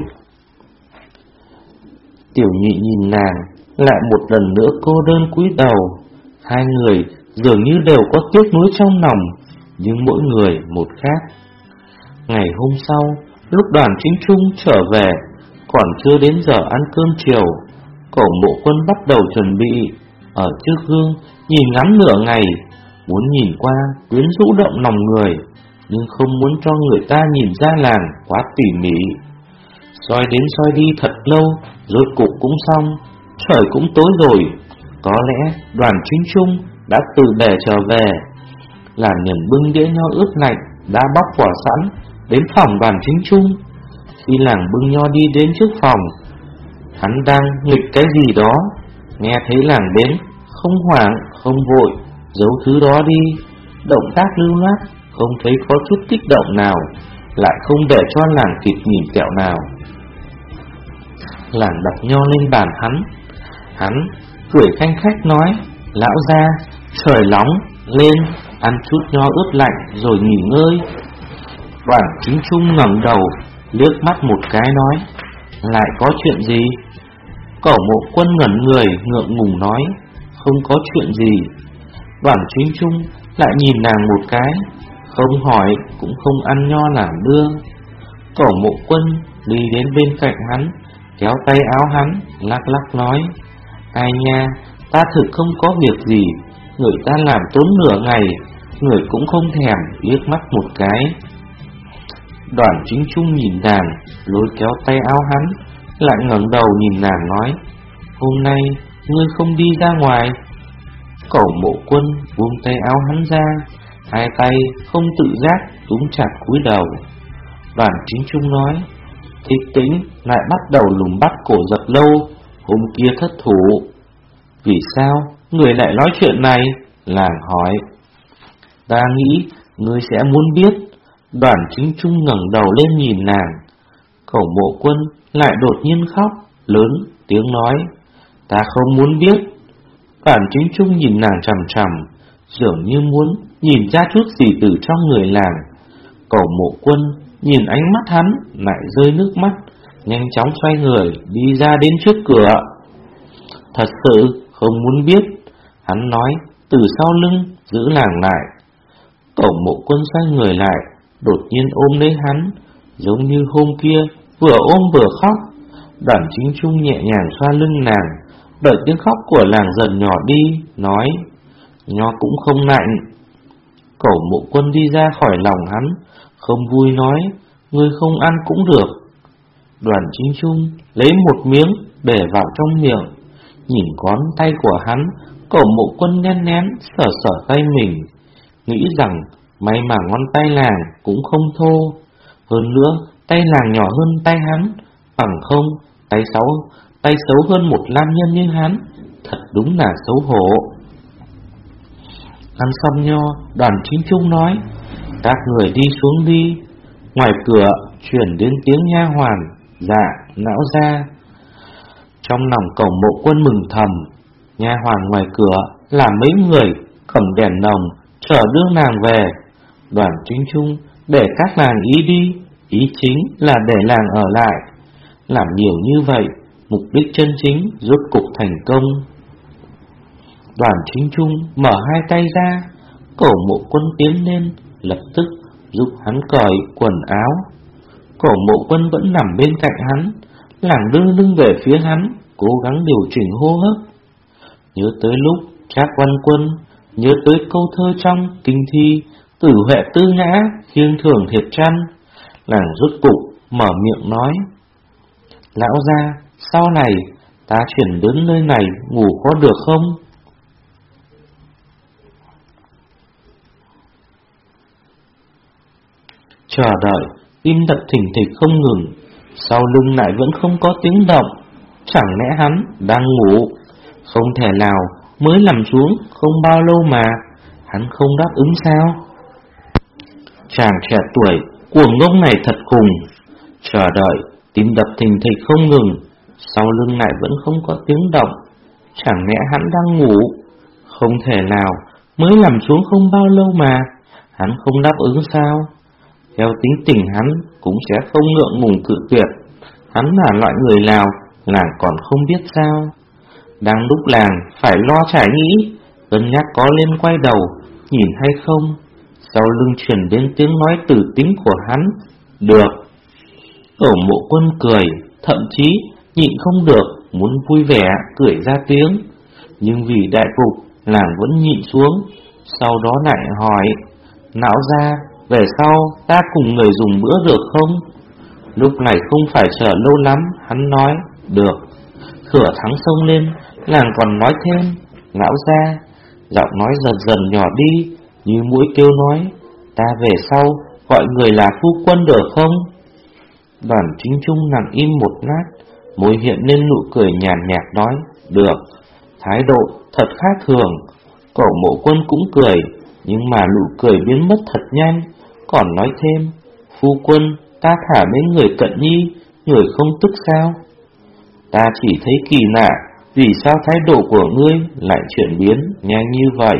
Tiểu Nhụy nhìn nàng, lại một lần nữa cô đơn cúi đầu. Hai người dường như đều có tiếc nuối trong lòng, nhưng mỗi người một khác. Ngày hôm sau, lúc Đoàn Chính Trung trở về, còn chưa đến giờ ăn cơm chiều, Cẩu Mộ Quân bắt đầu chuẩn bị. Ở trước gương nhìn ngắm nửa ngày, muốn nhìn qua quyến rũ động lòng người, nhưng không muốn cho người ta nhìn ra làng quá tỉ mỉ. Soi đến soi đi thật lâu, rốt cục cũng xong. Trời cũng tối rồi, có lẽ Đoàn Chính Trung đã từ bể trở về. Làm nhân bưng đĩa nho ướp lạnh đã bóc vỏ sẵn đến phòng Đoàn Chính Trung. Khi làng bưng nho đi đến trước phòng, hắn đang nghịch cái gì đó, nghe thấy làng đến, không hoảng, không vội, giấu thứ đó đi, động tác lưu loát, không thấy có chút kích động nào, lại không để cho làng kịp nhìn kẹo nào. Làng đặt nho lên bàn hắn, hắn cười khanh khách nói, lão gia, trời nóng, lên, ăn chút nho ướp lạnh rồi nghỉ ngơi. Đoàn Chính Trung ngẩng đầu, liếc mắt một cái nói, lại có chuyện gì? Cẩu Mộ Quân ngẩn người, ngượng ngùng nói, không có chuyện gì. Đoàn Chính Trung lại nhìn nàng một cái, không hỏi cũng không ăn nho làm đưa. Cẩu Mộ Quân đi đến bên cạnh hắn, kéo tay áo hắn, lắc lắc nói, ai nha, ta thực không có việc gì, người ta làm tốn nửa ngày, người cũng không thèm liếc mắt một cái. Đoàn Chính Trung nhìn nàng, lôi kéo tay áo hắn, lại ngẩng đầu nhìn nàng nói, hôm nay ngươi không đi ra ngoài. Cẩu Mộ Quân buông tay áo hắn ra, hai tay không tự giác túm chặt cúi đầu. Đoàn Chính Trung nói, Thích Tĩnh lại bắt đầu lùng bắt cổ Giật Lâu, hôm kia thất thủ. Vì sao người lại nói chuyện này? Làng hỏi. Ta nghĩ ngươi sẽ muốn biết. Đoàn Chính Trung ngẩng đầu lên nhìn nàng. Cẩu Mộ Quân lại đột nhiên khóc lớn tiếng nói, ta không muốn biết. Đoàn Chính Trung nhìn nàng chằm chằm, dường như muốn nhìn ra chút gì từ trong người làng. Cẩu Mộ Quân nhìn ánh mắt hắn, lại rơi nước mắt, nhanh chóng xoay người đi ra đến trước cửa. Thật sự không muốn biết, hắn nói từ sau lưng giữ làng lại. Cẩu Mộ Quân xoay người lại, đột nhiên ôm lấy hắn, giống như hôm kia vừa ôm vừa khóc. Đoàn Chính Trung nhẹ nhàng xoa lưng nàng, đợi tiếng khóc của làng dần nhỏ đi, nói, nho cũng không lạnh. Cẩu Mộ Quân đi ra khỏi lòng hắn, không vui nói, ngươi không ăn cũng được. Đoàn Chính Trung lấy một miếng để vào trong miệng, nhìn ngón tay của hắn. Cổ Mộ Quân nén nén sờ sờ tay mình, nghĩ rằng may mà ngón tay làng cũng không thô. Hơn nữa tay làng nhỏ hơn tay hắn, bằng không tay xấu tay xấu hơn một nam nhân như hắn, thật đúng là xấu hổ. Ăn xong nho, Đoàn Chính Trung nói: các người đi xuống đi. Ngoài cửa truyền đến tiếng nha hoàn: dạ, lão gia. Trong lòng Cổ Mộ Quân mừng thầm. Nha hoàn ngoài cửa là mấy người cầm đèn nồng chờ đưa nàng về. Đoàn Chính Trung để các nàng ý đi, ý chính là để làng ở lại. Làm nhiều như vậy, mục đích chân chính rốt cục thành công. Đoàn Chính Trung mở hai tay ra, Cổ Mộ Quân tiến lên, lập tức giúp hắn cởi quần áo. Cổ Mộ Quân vẫn nằm bên cạnh hắn, làng đưa lưng về phía hắn, cố gắng điều chỉnh hô hấp. Nhớ tới lúc Trác Văn Quân, nhớ tới câu thơ trong kinh thi Tử Huệ Tư Nhã khiêng thường thiệt chăn, làng rốt cục mở miệng nói: lão gia, sau này ta chuyển đến nơi này ngủ có được không? Chờ đợi, tim đập thình thịch không ngừng, sau lưng lại vẫn không có tiếng động. Chẳng lẽ hắn đang ngủ? Không thể nào, mới nằm xuống không bao lâu mà hắn không đáp ứng sao? Chàng trẻ tuổi cuồng ngông này thật khùng. Chờ đợi, tim đập thình thịch không ngừng, sau lưng lại vẫn không có tiếng động. Chẳng lẽ hắn đang ngủ? Không thể nào, mới nằm xuống không bao lâu mà hắn không đáp ứng sao? Theo tính tình hắn cũng sẽ không ngượng ngùng cự tuyệt. Hắn là loại người nào làng còn không biết sao? Đang lúc làng phải lo trải nghĩ, cân nhắc có lên quay đầu nhìn hay không, sau lưng truyền đến tiếng nói tử tính của hắn: được. Cổ Mộ Quân cười, thậm chí nhịn không được muốn vui vẻ cười ra tiếng, nhưng vì đại cục làng vẫn nhịn xuống. Sau đó lại hỏi: lão gia, về sau ta cùng người dùng bữa được không? Lúc này không phải chờ lâu lắm, hắn nói: được. Cửa thắng sông lên, làng còn nói thêm: lão gia. Giọng nói dần dần nhỏ đi, như mũi kêu nói: ta về sau gọi người là phu quân được không? Đoàn Chính Trung nằm im một lát, môi hiện lên nụ cười nhàn nhạt nói: được. Thái độ thật khác thường. Cổ Mộ Quân cũng cười, nhưng mà nụ cười biến mất thật nhanh, còn nói thêm: phu quân, ta thả mấy người cận nhi, người không tức sao? Ta chỉ thấy kỳ lạ, vì sao thái độ của ngươi lại chuyển biến nhanh như vậy?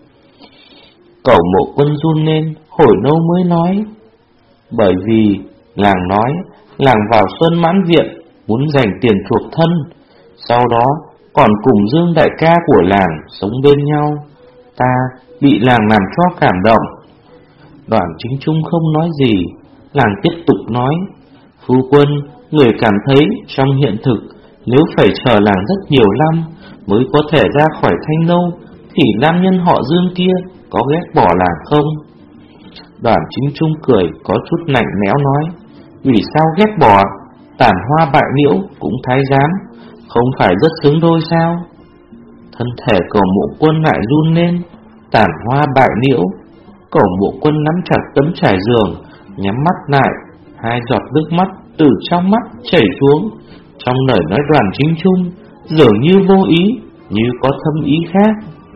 Cổ Mộ Quân run lên, hồi lâu mới nói: bởi vì làng nói làng vào Xuân Mãn Viện muốn dành tiền chuộc thân, sau đó còn cùng Dương đại ca của làng sống bên nhau. Ta bị làng làm cho cảm động. Đoàn Chính Trung không nói gì, làng tiếp tục nói: phu quân, người cảm thấy trong hiện thực nếu phải chờ làng rất nhiều năm mới có thể ra khỏi Thanh Lâu, thì nam nhân họ Dương kia có ghét bỏ làng không? Đoàn Chính Trung cười có chút lạnh lẽo nói: vì sao ghét bỏ? Tản Hoa bại liễu cũng thái giám, không phải rất xứng đôi sao? Thân thể Cổ Mộ Quân lại run lên. Tản Hoa bại liễu. Cổ Mộ Quân nắm chặt tấm trải giường, nhắm mắt lại, hai giọt nước mắt từ trong mắt chảy xuống. Trong lời nói Đoàn Chính Trung dường như vô ý, như có thâm ý khác.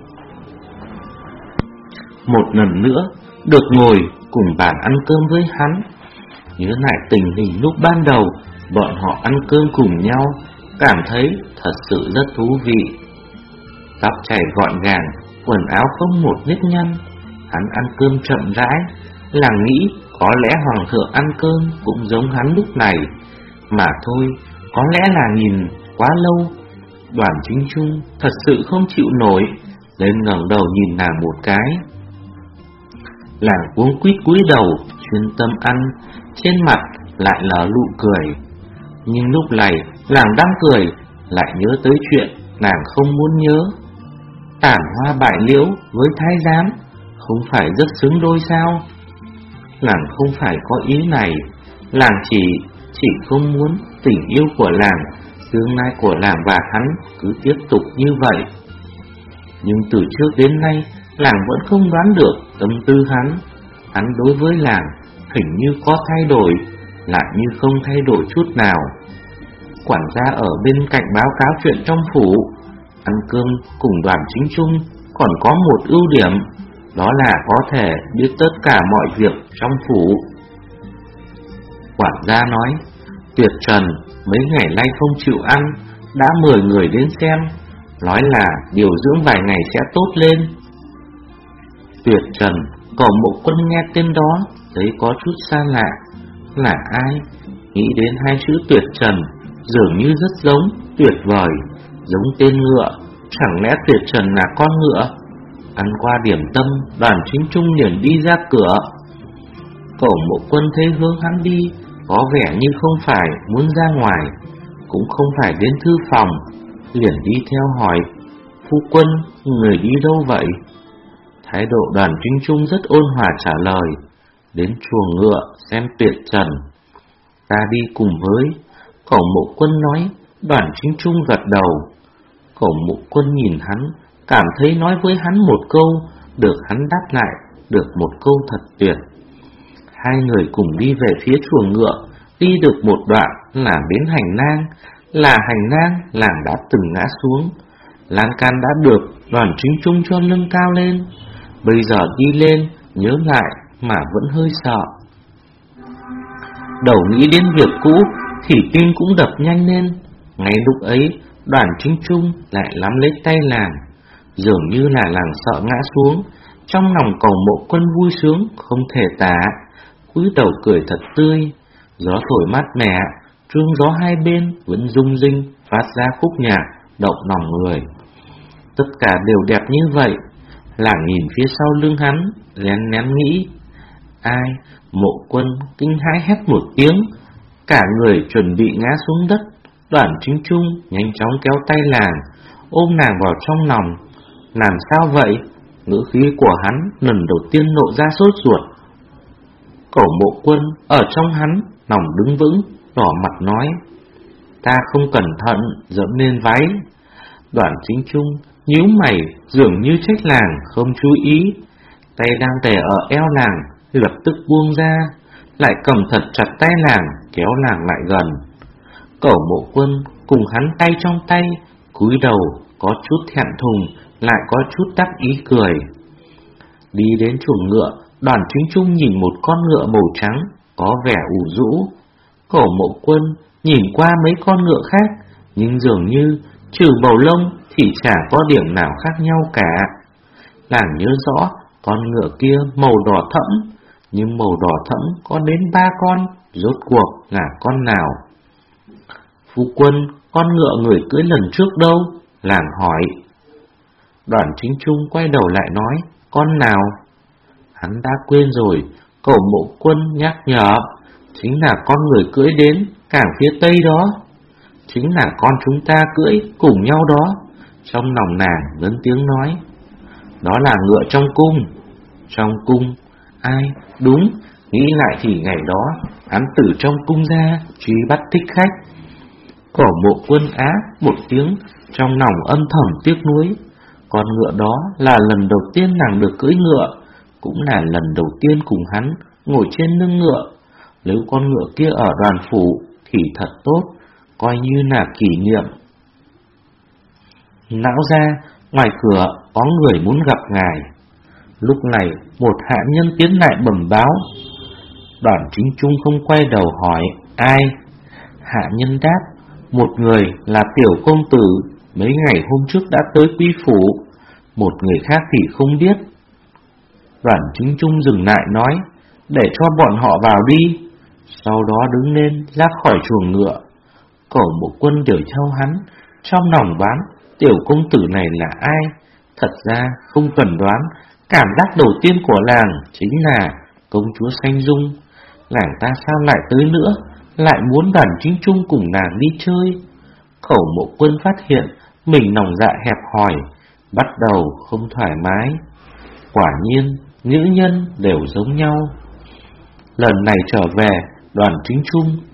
Một lần nữa được ngồi cùng bàn ăn cơm với hắn, nhớ lại tình hình lúc ban đầu bọn họ ăn cơm cùng nhau, cảm thấy thật sự rất thú vị. Tóc chảy gọn gàng, quần áo không một nếp nhăn, hắn ăn cơm chậm rãi. Làng nghĩ có lẽ hoàng thượng ăn cơm cũng giống hắn lúc này, mà thôi, có lẽ là nhìn quá lâu. Đoàn Chính Trung thật sự không chịu nổi, lên ngẩng đầu nhìn nàng một cái. Làng cuống quýt cúi đầu, chuyên tâm ăn, trên mặt lại là nụ cười. Nhưng lúc này làng đang cười, lại nhớ tới chuyện nàng không muốn nhớ. Tản Hoa bại liễu với thái giám không phải rất xứng đôi sao? Làng không phải có ý này, làng chỉ chỉ không muốn tình yêu của làng, tương lai của làng và hắn cứ tiếp tục như vậy. Nhưng từ trước đến nay, làng vẫn không đoán được tâm tư hắn. Hắn đối với làng hình như có thay đổi, lại như không thay đổi chút nào. Quản gia ở bên cạnh báo cáo chuyện trong phủ. Ăn cơm cùng Đoàn Chính Trung còn có một ưu điểm, đó là có thể biết tất cả mọi việc trong phủ. Quản gia nói, Tuyệt Trần mấy ngày nay không chịu ăn, đã mời người đến xem, nói là điều dưỡng vài ngày sẽ tốt lên. Tuyệt Trần, Cổ Mộ Quân nghe tên đó thấy có chút xa lạ. Là ai? Nghĩ đến hai chữ Tuyệt Trần dường như rất giống, tuyệt vời, giống tên ngựa. Chẳng lẽ Tuyệt Trần là con ngựa? Ăn qua điểm tâm, Đoàn Chính Trung liền đi ra cửa. Cổ Mộ Quân thấy hướng hắn đi có vẻ như không phải muốn ra ngoài, cũng không phải đến thư phòng, liền đi theo hỏi, phu quân, người đi đâu vậy? Thái độ Đoàn Chính Trung rất ôn hòa trả lời, đến chuồng ngựa xem Tuyệt Trần. Ta đi cùng với. Cổ Mộ Quân nói. Đoàn Chính Trung gật đầu. Cổ Mộ Quân nhìn hắn, cảm thấy nói với hắn một câu, được hắn đáp lại, được một câu thật tuyệt. Hai người cùng đi về phía chuồng ngựa. Đi được một đoạn là đến hành lang. Là hành lang làng đã từng ngã xuống. Lan can đã được Đoàn Chính Trung cho nâng cao lên. Bây giờ đi lên, nhớ lại mà vẫn hơi sợ. Đầu nghĩ đến việc cũ thì tim cũng đập nhanh lên. Ngay lúc ấy, Đoàn Chính Trung lại nắm lấy tay làng, dường như là làng sợ ngã xuống. Trong lòng Cổ Mộ Quân vui sướng không thể tả, cúi đầu cười thật tươi. Gió thổi mát mẻ, chuông gió hai bên vẫn rung rinh phát ra khúc nhạc động lòng người. Tất cả đều đẹp như vậy. Làng nhìn phía sau lưng hắn, lén lén nghĩ, ai? Mộ Quân kinh hãi hét một tiếng, cả người chuẩn bị ngã xuống đất. Đoàn Chính Trung nhanh chóng kéo tay làng, ôm nàng vào trong lòng. Làm sao vậy? Ngữ khí của hắn lần đầu tiên lộ ra sốt ruột. Cổ Mộ Quân ở trong hắn lòng đứng vững, đỏ mặt nói, ta không cẩn thận dẫm lên váy. Đoàn Chính Trung nhíu mày, dường như trách làng không chú ý. Tay đang đè ở eo làng lập tức buông ra, lại cầm thật chặt tay làng, kéo làng lại gần. Cổ Mộ Quân cùng hắn tay trong tay, cúi đầu có chút thẹn thùng, lại có chút đắc ý cười. Đi đến chuồng ngựa, Đoàn Chính Trung nhìn một con ngựa màu trắng có vẻ ủ rũ. Cổ Mộ Quân nhìn qua mấy con ngựa khác, nhưng dường như trừ bầu lông thì chả có điểm nào khác nhau cả. Làng nhớ rõ con ngựa kia màu đỏ thẫm, nhưng màu đỏ thẫm có đến ba con, rốt cuộc là con nào? Phu quân, con ngựa người cưỡi lần trước đâu? Làng hỏi. Đoàn Chính Trung quay đầu lại nói, con nào? Hắn đã quên rồi. Cổ Mộ Quân nhắc nhở, chính là con người cưỡi đến cảng phía tây đó, chính là con chúng ta cưỡi cùng nhau đó. Trong lòng nàng lớn tiếng nói, đó là ngựa trong cung. Trong cung? Ai? Đúng, nghĩ lại thì ngày đó hắn từ trong cung ra truy bắt thích khách. Cổ Mộ Quân á một tiếng, trong lòng âm thầm tiếc nuối. Con ngựa đó là lần đầu tiên nàng được cưỡi ngựa, cũng là lần đầu tiên cùng hắn ngồi trên lưng ngựa. Nếu con ngựa kia ở đoàn phủ thì thật tốt, coi như là kỷ niệm. Lão ra, ngoài cửa có người muốn gặp ngài. Lúc này một hạ nhân tiến lại bẩm báo. Đoàn Chính Trung không quay đầu hỏi, ai? Hạ nhân đáp, một người là tiểu công tử, mấy ngày hôm trước đã tới quý phủ, một người khác thì không biết. Đoàn Chính Trung dừng lại nói, để cho bọn họ vào đi. Sau đó đứng lên ra khỏi chuồng ngựa. Cổ Mộ Quân đều theo hắn, trong lòng đoán tiểu công tử này là ai. Thật ra không cần đoán, cảm giác đầu tiên của làng chính là công chúa Xanh Dung. Làng ta sao lại tới nữa, lại muốn Đoàn Chính Trung cùng nàng đi chơi. Cổ Mộ Quân phát hiện mình lòng dạ hẹp hòi, bắt đầu không thoải mái. Quả nhiên nữ nhân đều giống nhau. Lần này trở về, Đoàn Chính Trung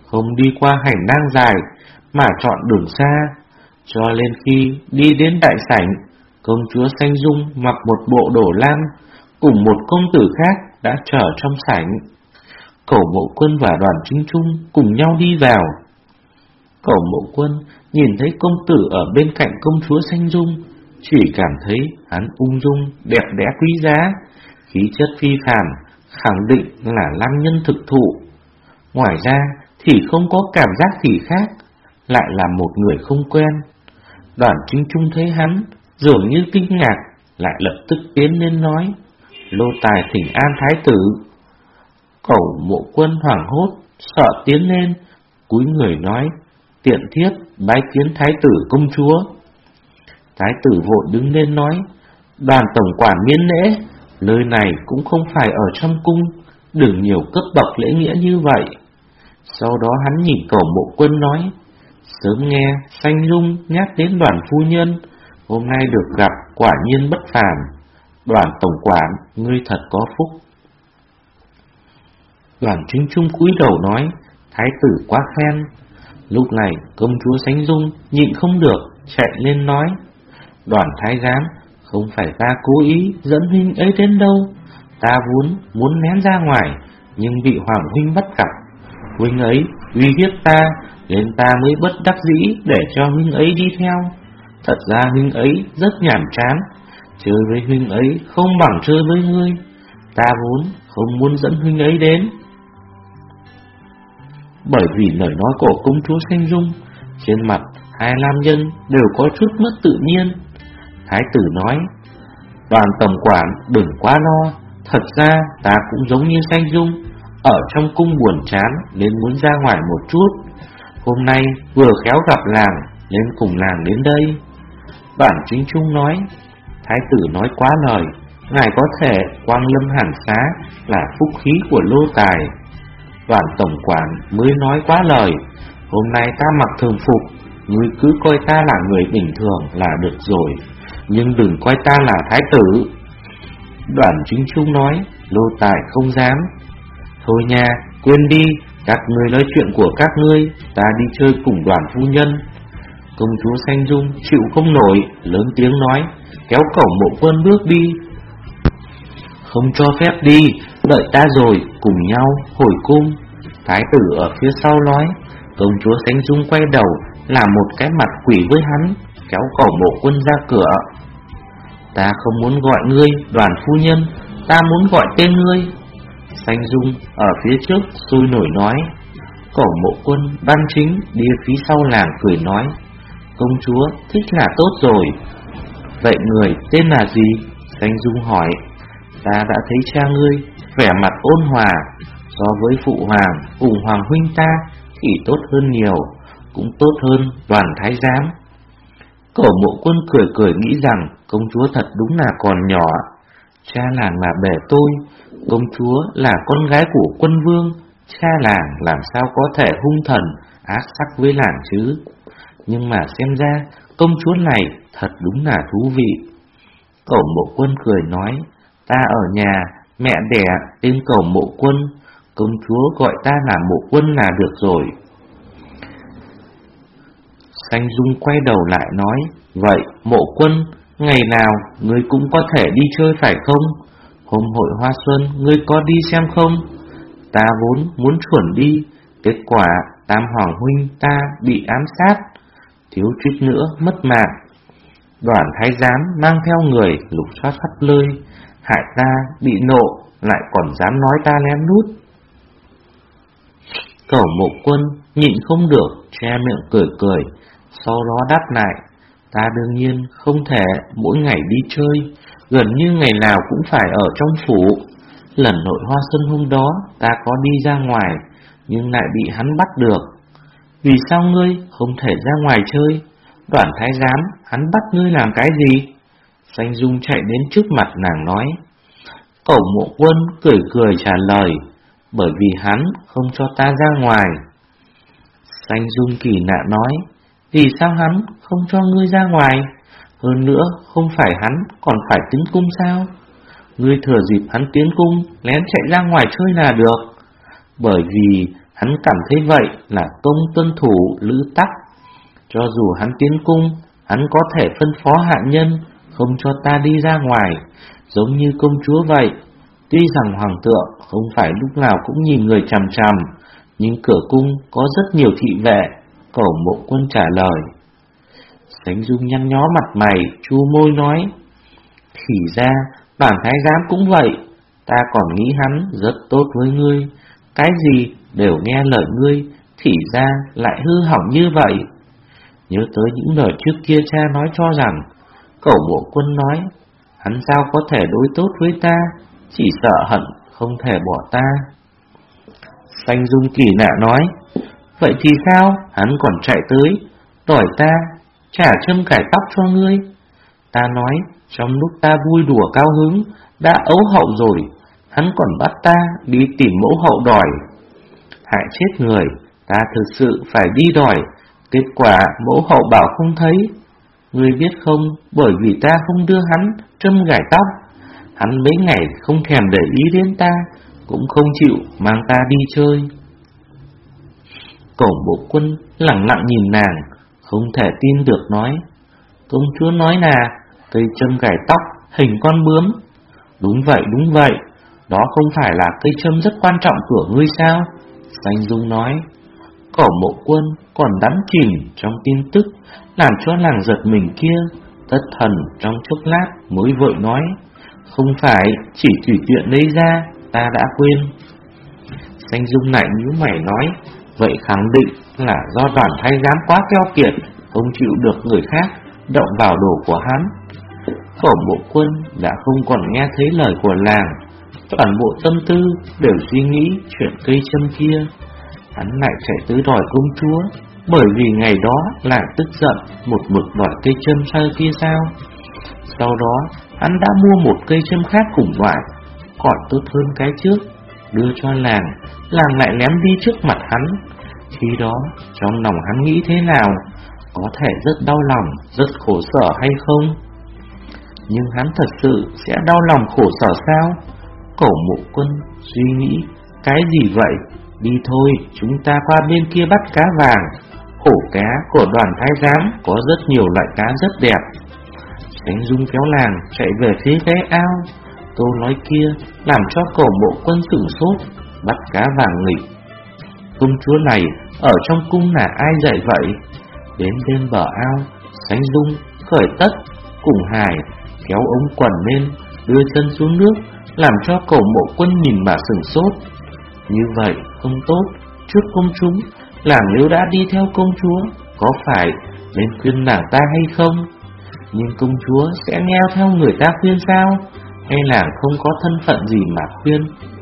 không đi qua hành lang dài mà chọn đường xa. Cho nên khi đi đến đại sảnh, công chúa Xanh Dung mặc một bộ đồ lam cùng một công tử khác đã chờ trong sảnh. Cẩu Mộ Quân và Đoàn Chính Trung cùng nhau đi vào. Cẩu Mộ Quân nhìn thấy công tử ở bên cạnh công chúa Xanh Dung, chỉ cảm thấy hắn ung dung, đẹp đẽ quý giá, khí chất phi phàm, khẳng định là nam nhân thực thụ. Ngoài ra thì không có cảm giác gì khác, lại là một người không quen. Đoàn Chính Trung thấy hắn dường như kinh ngạc, lại lập tức tiến lên nói: Lô tài thỉnh an thái tử. Cẩu Mộ Quân hoảng hốt, sợ tiến lên, cúi người nói: Tiện thiếp bái kiến thái tử công chúa. Thái tử vội đứng lên nói: Đoàn tổng quản miễn lễ, nơi này cũng không phải ở trong cung, đừng nhiều cấp bậc lễ nghĩa như vậy. Sau đó hắn nhìn Cẩu Mộ Quân nói: Sớm nghe Xanh Dung nhắc đến Đoàn phu nhân, hôm nay được gặp quả nhiên bất phàm. Đoàn tổng quản, ngươi thật có phúc. Đoàn Chính Trung cúi đầu nói: Thái tử quá khen. Lúc này công chúa Xanh Dung nhịn không được, chạy lên nói: Đoàn thái giám, không phải ta cố ý dẫn huynh ấy đến đâu. Ta vốn muốn ném ra ngoài, nhưng bị Hoàng huynh bắt gặp. Huynh ấy uy hiếp ta, nên ta mới bất đắc dĩ để cho huynh ấy đi theo. Thật ra huynh ấy rất nhàm chán, chơi với huynh ấy không bằng chơi với ngươi. Ta vốn không muốn dẫn huynh ấy đến. Bởi vì lời nói của công chúa Xanh Dung, trên mặt hai nam nhân đều có chút mất tự nhiên. Thái tử nói: Đoàn tổng quản đừng quá lo, thật ra ta cũng giống như Xanh Dung, ở trong cung buồn chán nên muốn ra ngoài một chút. Hôm nay vừa khéo gặp làng nên cùng làng đến đây. Đoàn Chính Trung nói: Thái tử nói quá lời, ngài có thể quang lâm hàn xá là phúc khí của lô tài. Đoàn tổng quản mới nói quá lời, hôm nay ta mặc thường phục, ngươi cứ coi ta là người bình thường là được rồi, nhưng đừng coi ta là thái tử. Đoàn Chính Trung nói: Lô tài không dám. Thôi nha, quên đi, các ngươi nói chuyện của các ngươi, ta đi chơi cùng Đoàn phu nhân. Công chúa Xanh Dung chịu không nổi, lớn tiếng nói, kéo Cẩu Mộ Quân bước đi. Không cho phép đi, đợi ta rồi, cùng nhau hồi cung. Thái tử ở phía sau nói. Công chúa Xanh Dung quay đầu, làm một cái mặt quỷ với hắn, kéo Cẩu Mộ Quân ra cửa. Ta không muốn gọi ngươi Đoàn phu nhân, ta muốn gọi tên ngươi. Xanh Dung ở phía trước sôi nổi nói. Cẩu Mộ Quân Văn Chính đi phía sau làng cười nói, công chúa thích là tốt rồi. Vậy người tên là gì? Xanh Dung hỏi. Ta đã thấy cha ngươi vẻ mặt ôn hòa, so với phụ hoàng cùng hoàng huynh ta thì tốt hơn nhiều, cũng tốt hơn Đoàn thái giám. Cẩu Mộ Quân cười cười nghĩ rằng công chúa thật đúng là còn nhỏ. Cha làng là bề tôi, công chúa là con gái của quân vương, cha làng làm sao có thể hung thần ác sắc với làng chứ. Nhưng mà xem ra công chúa này thật đúng là thú vị. Cẩu Mộ Quân cười nói, ta ở nhà mẹ đẻ tên Cẩu Mộ Quân, công chúa gọi ta là Mộ Quân là được rồi. Xanh Dung quay đầu lại nói, vậy Mộ Quân, ngày nào ngươi cũng có thể đi chơi phải không? Hôm hội hoa xuân ngươi có đi xem không? Ta vốn muốn chuẩn đi, kết quả Tam Hoàng huynh ta bị ám sát, thiếu chút nữa mất mạng. Đoàn thái giám mang theo người lục soát khắp nơi, hại ta bị nộ, lại còn dám nói ta lén lút. Cẩu Mộ Quân nhịn không được, che miệng cười cười, sau đó đáp lại, ta đương nhiên không thể mỗi ngày đi chơi, gần như ngày nào cũng phải ở trong phủ. Lần hội hoa xuân hôm đó ta có đi ra ngoài, nhưng lại bị hắn bắt được. Vì sao ngươi không thể ra ngoài chơi? Đoàn thái giám, hắn bắt ngươi làm cái gì? Xanh Dung chạy đến trước mặt nàng nói. Cẩu Mộ Quân cười cười trả lời, bởi vì hắn không cho ta ra ngoài. Xanh Dung kỳ lạ nói, vì sao hắn không cho ngươi ra ngoài? Hơn nữa, không phải hắn còn phải tiến cung sao? Ngươi thừa dịp hắn tiến cung, lén chạy ra ngoài chơi là được. Bởi vì Hắn cảm thấy vậy là công tuân thủ lữ tắc. Cho dù hắn tiến cung, hắn có thể phân phó hạ nhân không cho ta đi ra ngoài, giống như công chúa vậy. Tuy rằng hoàng thượng không phải lúc nào cũng nhìn người chằm chằm, nhưng cửa cung có rất nhiều thị vệ. Cẩu Mộ Quân trả lời. Sánh Dung nhăn nhó mặt mày, chu môi nói: Thì ra bản thái giám cũng vậy, ta còn nghĩ hắn rất tốt với ngươi, cái gì đều nghe lời ngươi, thì ra lại hư hỏng như vậy. Nhớ tới những lời trước kia cha nói cho rằng, Cẩu Mộ Quân nói, hắn sao có thể đối tốt với ta, chỉ sợ hận không thể bỏ ta. Sánh Dung kỳ nạ nói: Vậy thì sao, hắn còn chạy tới đòi ta trả châm cải tóc cho ngươi. Ta nói trong lúc ta vui đùa cao hứng, đã ấu hậu rồi, hắn còn bắt ta đi tìm mẫu hậu đòi. Hại chết người, ta thực sự phải đi đòi, kết quả mẫu hậu bảo không thấy. Ngươi biết không, bởi vì ta không đưa hắn châm gài tóc, hắn mấy ngày không thèm để ý đến ta, cũng không chịu mang ta đi chơi. Cẩu Mộ Quân lặng lặng nhìn nàng, không thể tin được nói: Công chúa nói là cây châm gài tóc hình con bướm. Đúng vậy, đúng vậy, đó không phải là cây châm rất quan trọng của ngươi sao? Sánh Dung nói. Cẩu Mộ Quân còn đắm chìm trong tin tức làm cho nàng giật mình kia, thất thần trong chốc lát mới vội nói: Không phải, chỉ tùy tiện lấy ra, ta đã quên. Sánh Dung lại nhíu mày nói: Vậy khẳng định là do đoàn thái giám quá keo kiệt, không chịu được người khác động vào đồ của hắn. Cẩu Mộ Quân đã không còn nghe thấy lời của làng, toàn bộ tâm tư đều suy nghĩ chuyện cây châm kia. Hắn lại chạy tới đòi công chúa, bởi vì ngày đó làng tức giận một mực đòi cây châm sao kia sao. Sau đó hắn đã mua một cây châm khác cùng loại, còn tốt hơn cái trước, đưa cho làng. Làng lại ném đi trước mặt hắn. Khi đó trong lòng hắn nghĩ thế nào? Có thể rất đau lòng, rất khổ sở hay không? Nhưng hắn thật sự sẽ đau lòng khổ sở sao? Cẩu Mộ Quân suy nghĩ, cái gì vậy? Đi thôi, chúng ta qua bên kia bắt cá vàng. Hổ cá của đoàn thái giám có rất nhiều loại cá rất đẹp. Sánh Dung kéo làng chạy về phía ghé ao. Câu nói kia làm cho Cẩu Mộ Quân sửng sốt. Bắt cá vàng nghịch, công chúa này ở trong cung là ai dạy vậy? Đến bên bờ ao, Sánh Dung khởi tất cùng hài kéo ống quần lên, đưa chân xuống nước, làm cho Cẩu Mộ Quân nhìn mà sửng sốt. Như vậy không tốt, trước công chúng, làng nếu đã đi theo công chúa, có phải nên khuyên nàng ta hay không? Nhưng công chúa sẽ nghe theo người ta khuyên sao? Hay làng không có thân phận gì mà khuyên?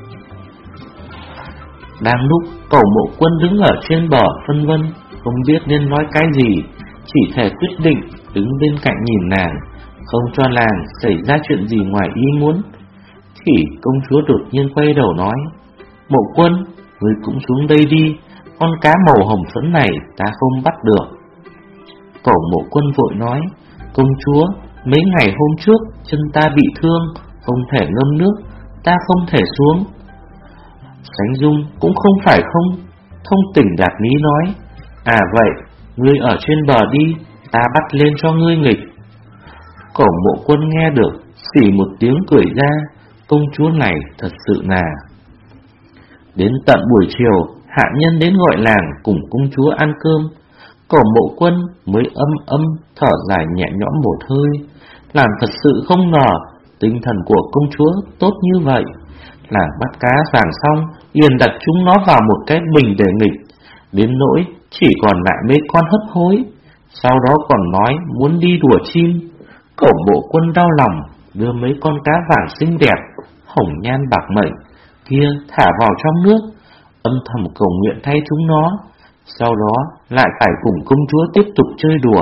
Đang lúc Cẩu Mộ Quân đứng ở trên bờ phân vân, không biết nên nói cái gì, chỉ thể quyết định đứng bên cạnh nhìn nàng, không cho làng xảy ra chuyện gì ngoài ý muốn. Thì công chúa đột nhiên quay đầu nói: Mộ Quân, ngươi cũng xuống đây đi, con cá màu hồng phấn này ta không bắt được. Cẩu Mộ Quân vội nói: Công chúa, mấy ngày hôm trước chân ta bị thương, không thể ngâm nước, ta không thể xuống. Sánh Dung cũng không phải không thông tình đạt lý nói: À vậy, ngươi ở trên bờ đi, ta bắt lên cho ngươi nghịch. Cẩu Mộ Quân nghe được, xỉ một tiếng cười ra, công chúa này thật sự là. Đến tận buổi chiều, hạ nhân đến gọi làng cùng công chúa ăn cơm. Cẩu Mộ Quân mới âm âm thở dài nhẹ nhõm một hơi. Làng thật sự không ngờ tinh thần của công chúa tốt như vậy. Làng bắt cá vàng xong, liền đặt chúng nó vào một cái bình để nghịch, đến nỗi chỉ còn lại mấy con hấp hối. Sau đó còn nói muốn đi đùa chim. Cẩu Mộ Quân đau lòng, đưa mấy con cá vàng xinh đẹp, hồng nhan bạc mệnh kia thả vào trong nước, âm thầm cầu nguyện thay chúng nó. Sau đó lại phải cùng công chúa tiếp tục chơi đùa.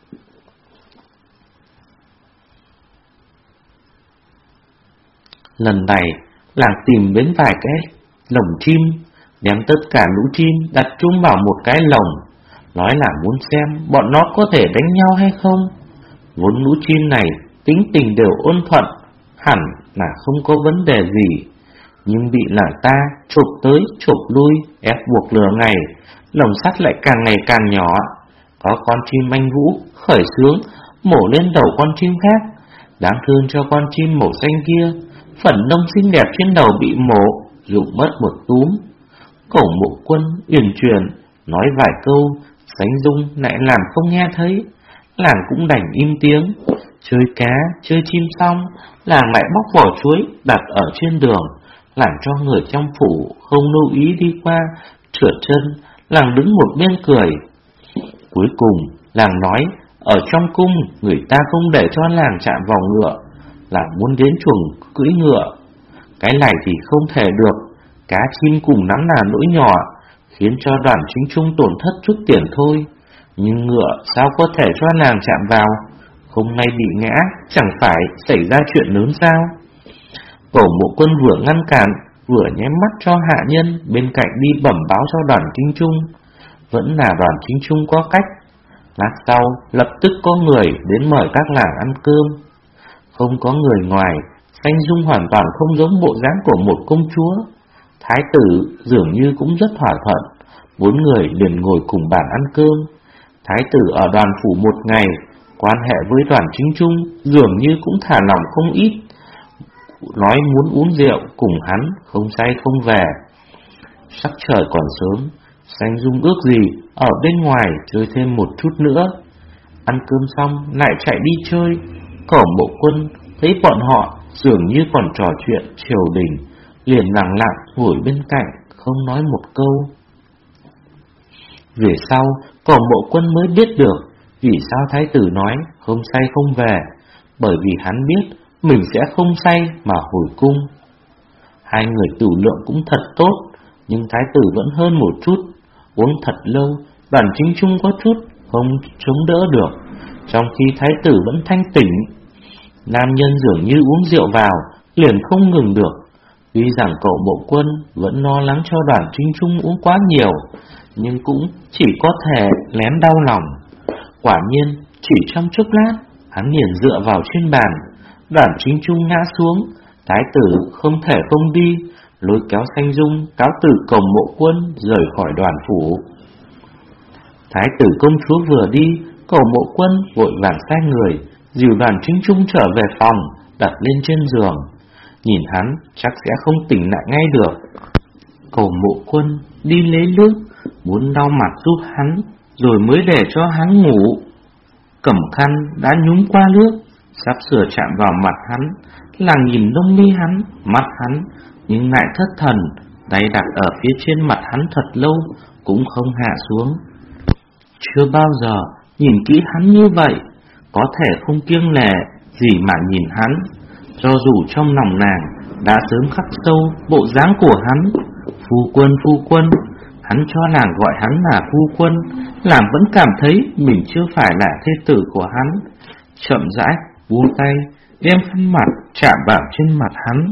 Lần này làng tìm đến vài cái lồng chim, đem tất cả lũ chim đặt chúng vào một cái lồng, nói là muốn xem bọn nó có thể đánh nhau hay không. Vốn lũ chim này tính tình đều ôn thuận, hẳn là không có vấn đề gì. nhưng bị làng ta chộp tới chộp lui, ép buộc lừa ngày, lồng sắt lại càng ngày càng nhỏ. Có con chim anh vũ khởi xướng mổ lên đầu con chim khác. Đáng thương cho con chim màu xanh kia, phần lông xinh đẹp trên đầu bị mổ, rụng mất một túm. Cẩu Mộ Quân uyển chuyển nói vài câu, Sánh Dung lại làm không nghe thấy. Làng cũng đành im tiếng. Chơi cá, chơi chim xong, làng lại bóc vỏ chuối đặt ở trên đường, làm cho người trong phủ không lưu ý đi qua, trượt chân. Làng đứng một bên cười. Cuối cùng làng nói, ở trong cung người ta không để cho làng chạm vào ngựa, làng muốn đến chuồng cưỡi ngựa. Cái này thì không thể được, cá chim cùng lắm là lỗi nhỏ, khiến cho Đoàn Chính Trung tổn thất chút tiền thôi. Nhưng ngựa sao có thể cho làng chạm vào? Hôm nay bị ngã, chẳng phải xảy ra chuyện lớn sao? Cẩu Mộ Quân vừa ngăn cản, vừa nhém mắt cho hạ nhân bên cạnh đi bẩm báo cho Đoàn Chính Trung. Vẫn là Đoàn Chính Trung có cách. Lát sau, lập tức có người đến mời các làng ăn cơm. Không có người ngoài, Sánh Dung hoàn toàn không giống bộ dáng của một công chúa. Thái tử dường như cũng rất hòa thuận, bốn người liền ngồi cùng bàn ăn cơm. Thái tử ở Đoàn phủ một ngày, quan hệ với Đoàn Chính Trung dường như cũng thả lỏng không ít, nói muốn uống rượu cùng hắn, không say không về. Sắc trời còn sớm, Sánh Dung ước gì ở bên ngoài chơi thêm một chút nữa. Ăn cơm xong lại chạy đi chơi. Cẩu Mộ Quân thấy bọn họ dường như còn trò chuyện triều đình, liền lặng lặng ngồi bên cạnh, không nói một câu. Về sau, Cẩu Mộ Quân mới biết được vì sao thái tử nói không say không về, bởi vì hắn biết mình sẽ không say mà hồi cung. Hai người tử lượng cũng thật tốt, nhưng thái tử vẫn hơn một chút. Uống thật lâu, Đoàn Chính Trung có chút không chống đỡ được, trong khi thái tử vẫn thanh tỉnh. Nam nhân dường như uống rượu vào, liền không ngừng được. Tuy rằng Cẩu Mộ Quân vẫn lo lắng cho Đoàn Chính Trung uống quá nhiều, nhưng cũng chỉ có thể lén đau lòng. Quả nhiên, chỉ trong chốc lát, hắn liền dựa vào trên bàn. Đoàn Chính Trung ngã xuống, thái tử không thể không đi, lôi kéo Sánh Dung cáo từ Cẩu Mộ Quân rời khỏi Đoàn phủ. Thái tử công chúa vừa đi, Cẩu Mộ Quân vội vàng sai người dìu Đoàn Chính Trung trở về phòng, đặt lên trên giường. Nhìn hắn chắc sẽ không tỉnh lại ngay được. Cẩu Mộ Quân đi lấy nước, muốn lau mặt giúp hắn, rồi mới để cho hắn ngủ. Cẩm khăn đã nhúng qua nước, sắp sửa chạm vào mặt hắn. Làng nhìn lông mi hắn, mắt hắn, nhưng lại thất thần, tay đặt ở phía trên mặt hắn thật lâu, cũng không hạ xuống. Chưa bao giờ nhìn kỹ hắn như vậy, có thể không kiêng lẻ gì mà nhìn hắn, cho dù trong lòng nàng đã sớm khắc sâu bộ dáng của hắn. Phu quân, phu quân, hắn cho nàng gọi hắn là phu quân, làm vẫn cảm thấy mình chưa phải là thê tử của hắn. Chậm rãi buông tay, đem khăn mặt chạm vào trên mặt hắn.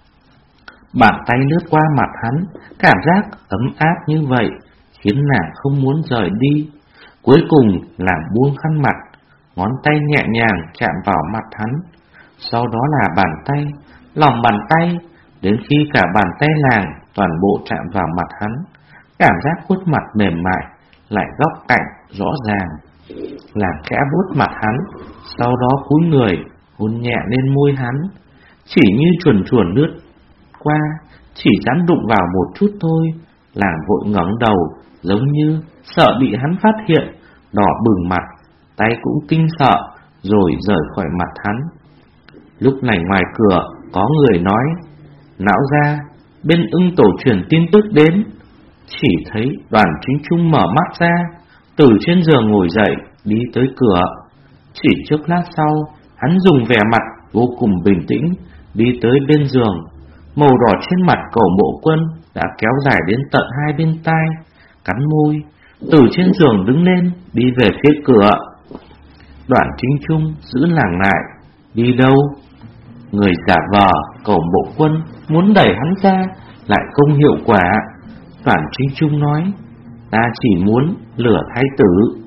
Bàn tay lướt qua mặt hắn, cảm giác ấm áp như vậy khiến nàng không muốn rời đi. Cuối cùng nàng buông khăn mặt, ngón tay nhẹ nhàng chạm vào mặt hắn, sau đó là bàn tay, lòng bàn tay, đến khi cả bàn tay nàng toàn bộ chạm vào mặt hắn, cảm giác khuôn mặt mềm mại lại góc cạnh rõ ràng. Nàng khẽ vuốt mặt hắn, sau đó cúi người hôn nhẹ lên môi hắn, chỉ như chuồn chuồn lướt qua, chỉ dám đụng vào một chút thôi. Nàng vội ngẩng đầu, giống như sợ bị hắn phát hiện, đỏ bừng mặt, tay cũng kinh sợ, rồi rời khỏi mặt hắn. Lúc này ngoài cửa có người nói, lão gia, bên ưng tổ truyền tin tức đến. Chỉ thấy Đoàn Chính Trung mở mắt ra, từ trên giường ngồi dậy, đi tới cửa. Chỉ chốc lát sau, hắn dùng vẻ mặt vô cùng bình tĩnh, đi tới bên giường. Màu đỏ trên mặt Cẩu Mộ Quân đã kéo dài đến tận hai bên tai, cắn môi, từ trên giường đứng lên, đi về phía cửa. Đoàn Chính Trung giữ làng lại, đi đâu? Người giả vờ Cẩu Mộ Quân muốn đẩy hắn ra, lại không hiệu quả. Đoàn Chính Trung nói, ta chỉ muốn lừa thái tử.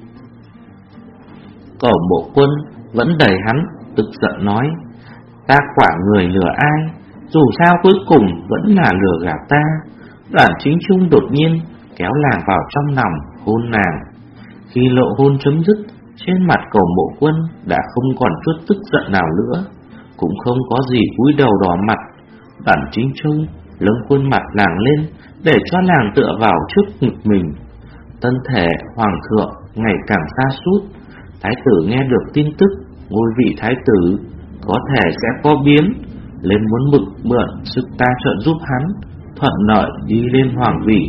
Cẩu Mộ Quân vẫn đẩy hắn, tức giận nói, ta quả người lừa ai? Dù sao cuối cùng vẫn là lừa gạt ta. Đoàn Chính Trung đột nhiên kéo nàng vào trong lòng, hôn nàng. Khi lộ hôn chấm dứt, trên mặt Cổ Mộ Quân đã không còn chút tức giận nào nữa, cũng không có gì cúi đầu đỏ mặt. Đoàn Chính Trung lưng khuôn mặt nàng lên để cho nàng tựa vào trước ngực mình. Thân thể hoàng thượng ngày càng sa sút. Thái tử nghe được tin tức ngôi vị thái tử có thể sẽ có biến, lên muốn mực mượn sức ta trợ giúp hắn thuận lợi đi lên hoàng vị.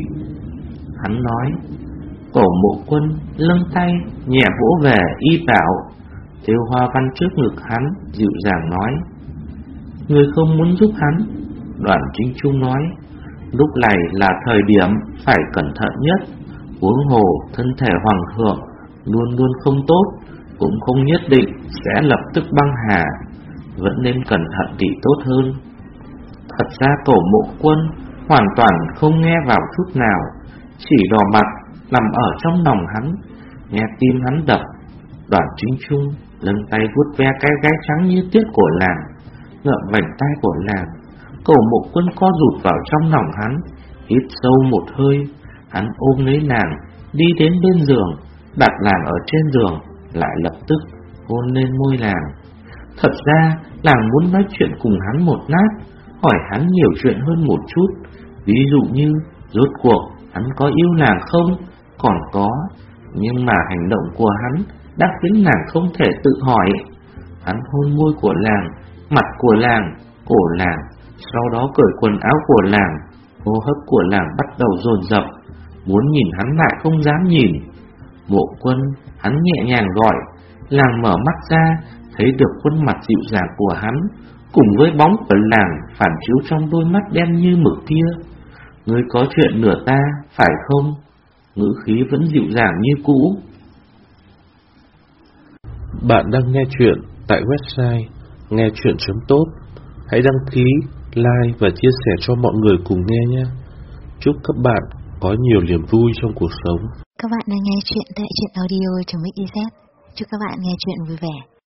Hắn nói. Cổ Mộ Quân lưng tay nhẹ vỗ về y bảo, thêu hoa văn trước ngực hắn, dịu dàng nói: Ngươi không muốn giúp hắn. Đoàn Chính Trung nói: Lúc này là thời điểm phải cẩn thận nhất. Huống hồ thân thể hoàng thượng luôn luôn không tốt, cũng không nhất định sẽ lập tức băng hà, vẫn nên cẩn thận thì tốt hơn. Thật ra Cổ Mộ Quân hoàn toàn không nghe vào chút nào, chỉ đỏ mặt nằm ở trong lòng hắn, nghe tim hắn đập. Đoàn Chính Trung lưng tay vuốt ve cái gáy trắng như tuyết của nàng, ngậm vành tai của nàng. Cổ Mộ Quân co rụt vào trong lòng hắn, hít sâu một hơi. Hắn ôm lấy nàng, đi đến bên giường, đặt nàng ở trên giường, lại lập tức hôn lên môi nàng. Thật ra nàng muốn nói chuyện cùng hắn một lát, hỏi hắn nhiều chuyện hơn một chút. Ví dụ như rốt cuộc hắn có yêu nàng không? Còn có, nhưng mà hành động của hắn đã khiến nàng không thể tự hỏi. Hắn hôn môi của nàng, mặt của nàng, cổ nàng, sau đó cởi quần áo của nàng. Hô hấp của nàng bắt đầu dồn dập, muốn nhìn hắn lại không dám nhìn. Mộ Quân, hắn nhẹ nhàng gọi. Nàng mở mắt ra, thấy được khuôn mặt dịu dàng của hắn, cùng với bóng của nàng phản chiếu trong đôi mắt đen như mực kia. Ngươi có chuyện lừa ta, phải không? Ngữ khí vẫn dịu dàng như cũ. Bạn đang nghe chuyện tại website nghe chuyện chấm tốt. Hãy đăng ký, like và chia sẻ cho mọi người cùng nghe nhé. Chúc các bạn có nhiều niềm vui trong cuộc sống. Các bạn đang nghe chuyện tại truyện audio chấm xyz. Chúc các bạn nghe chuyện vui vẻ.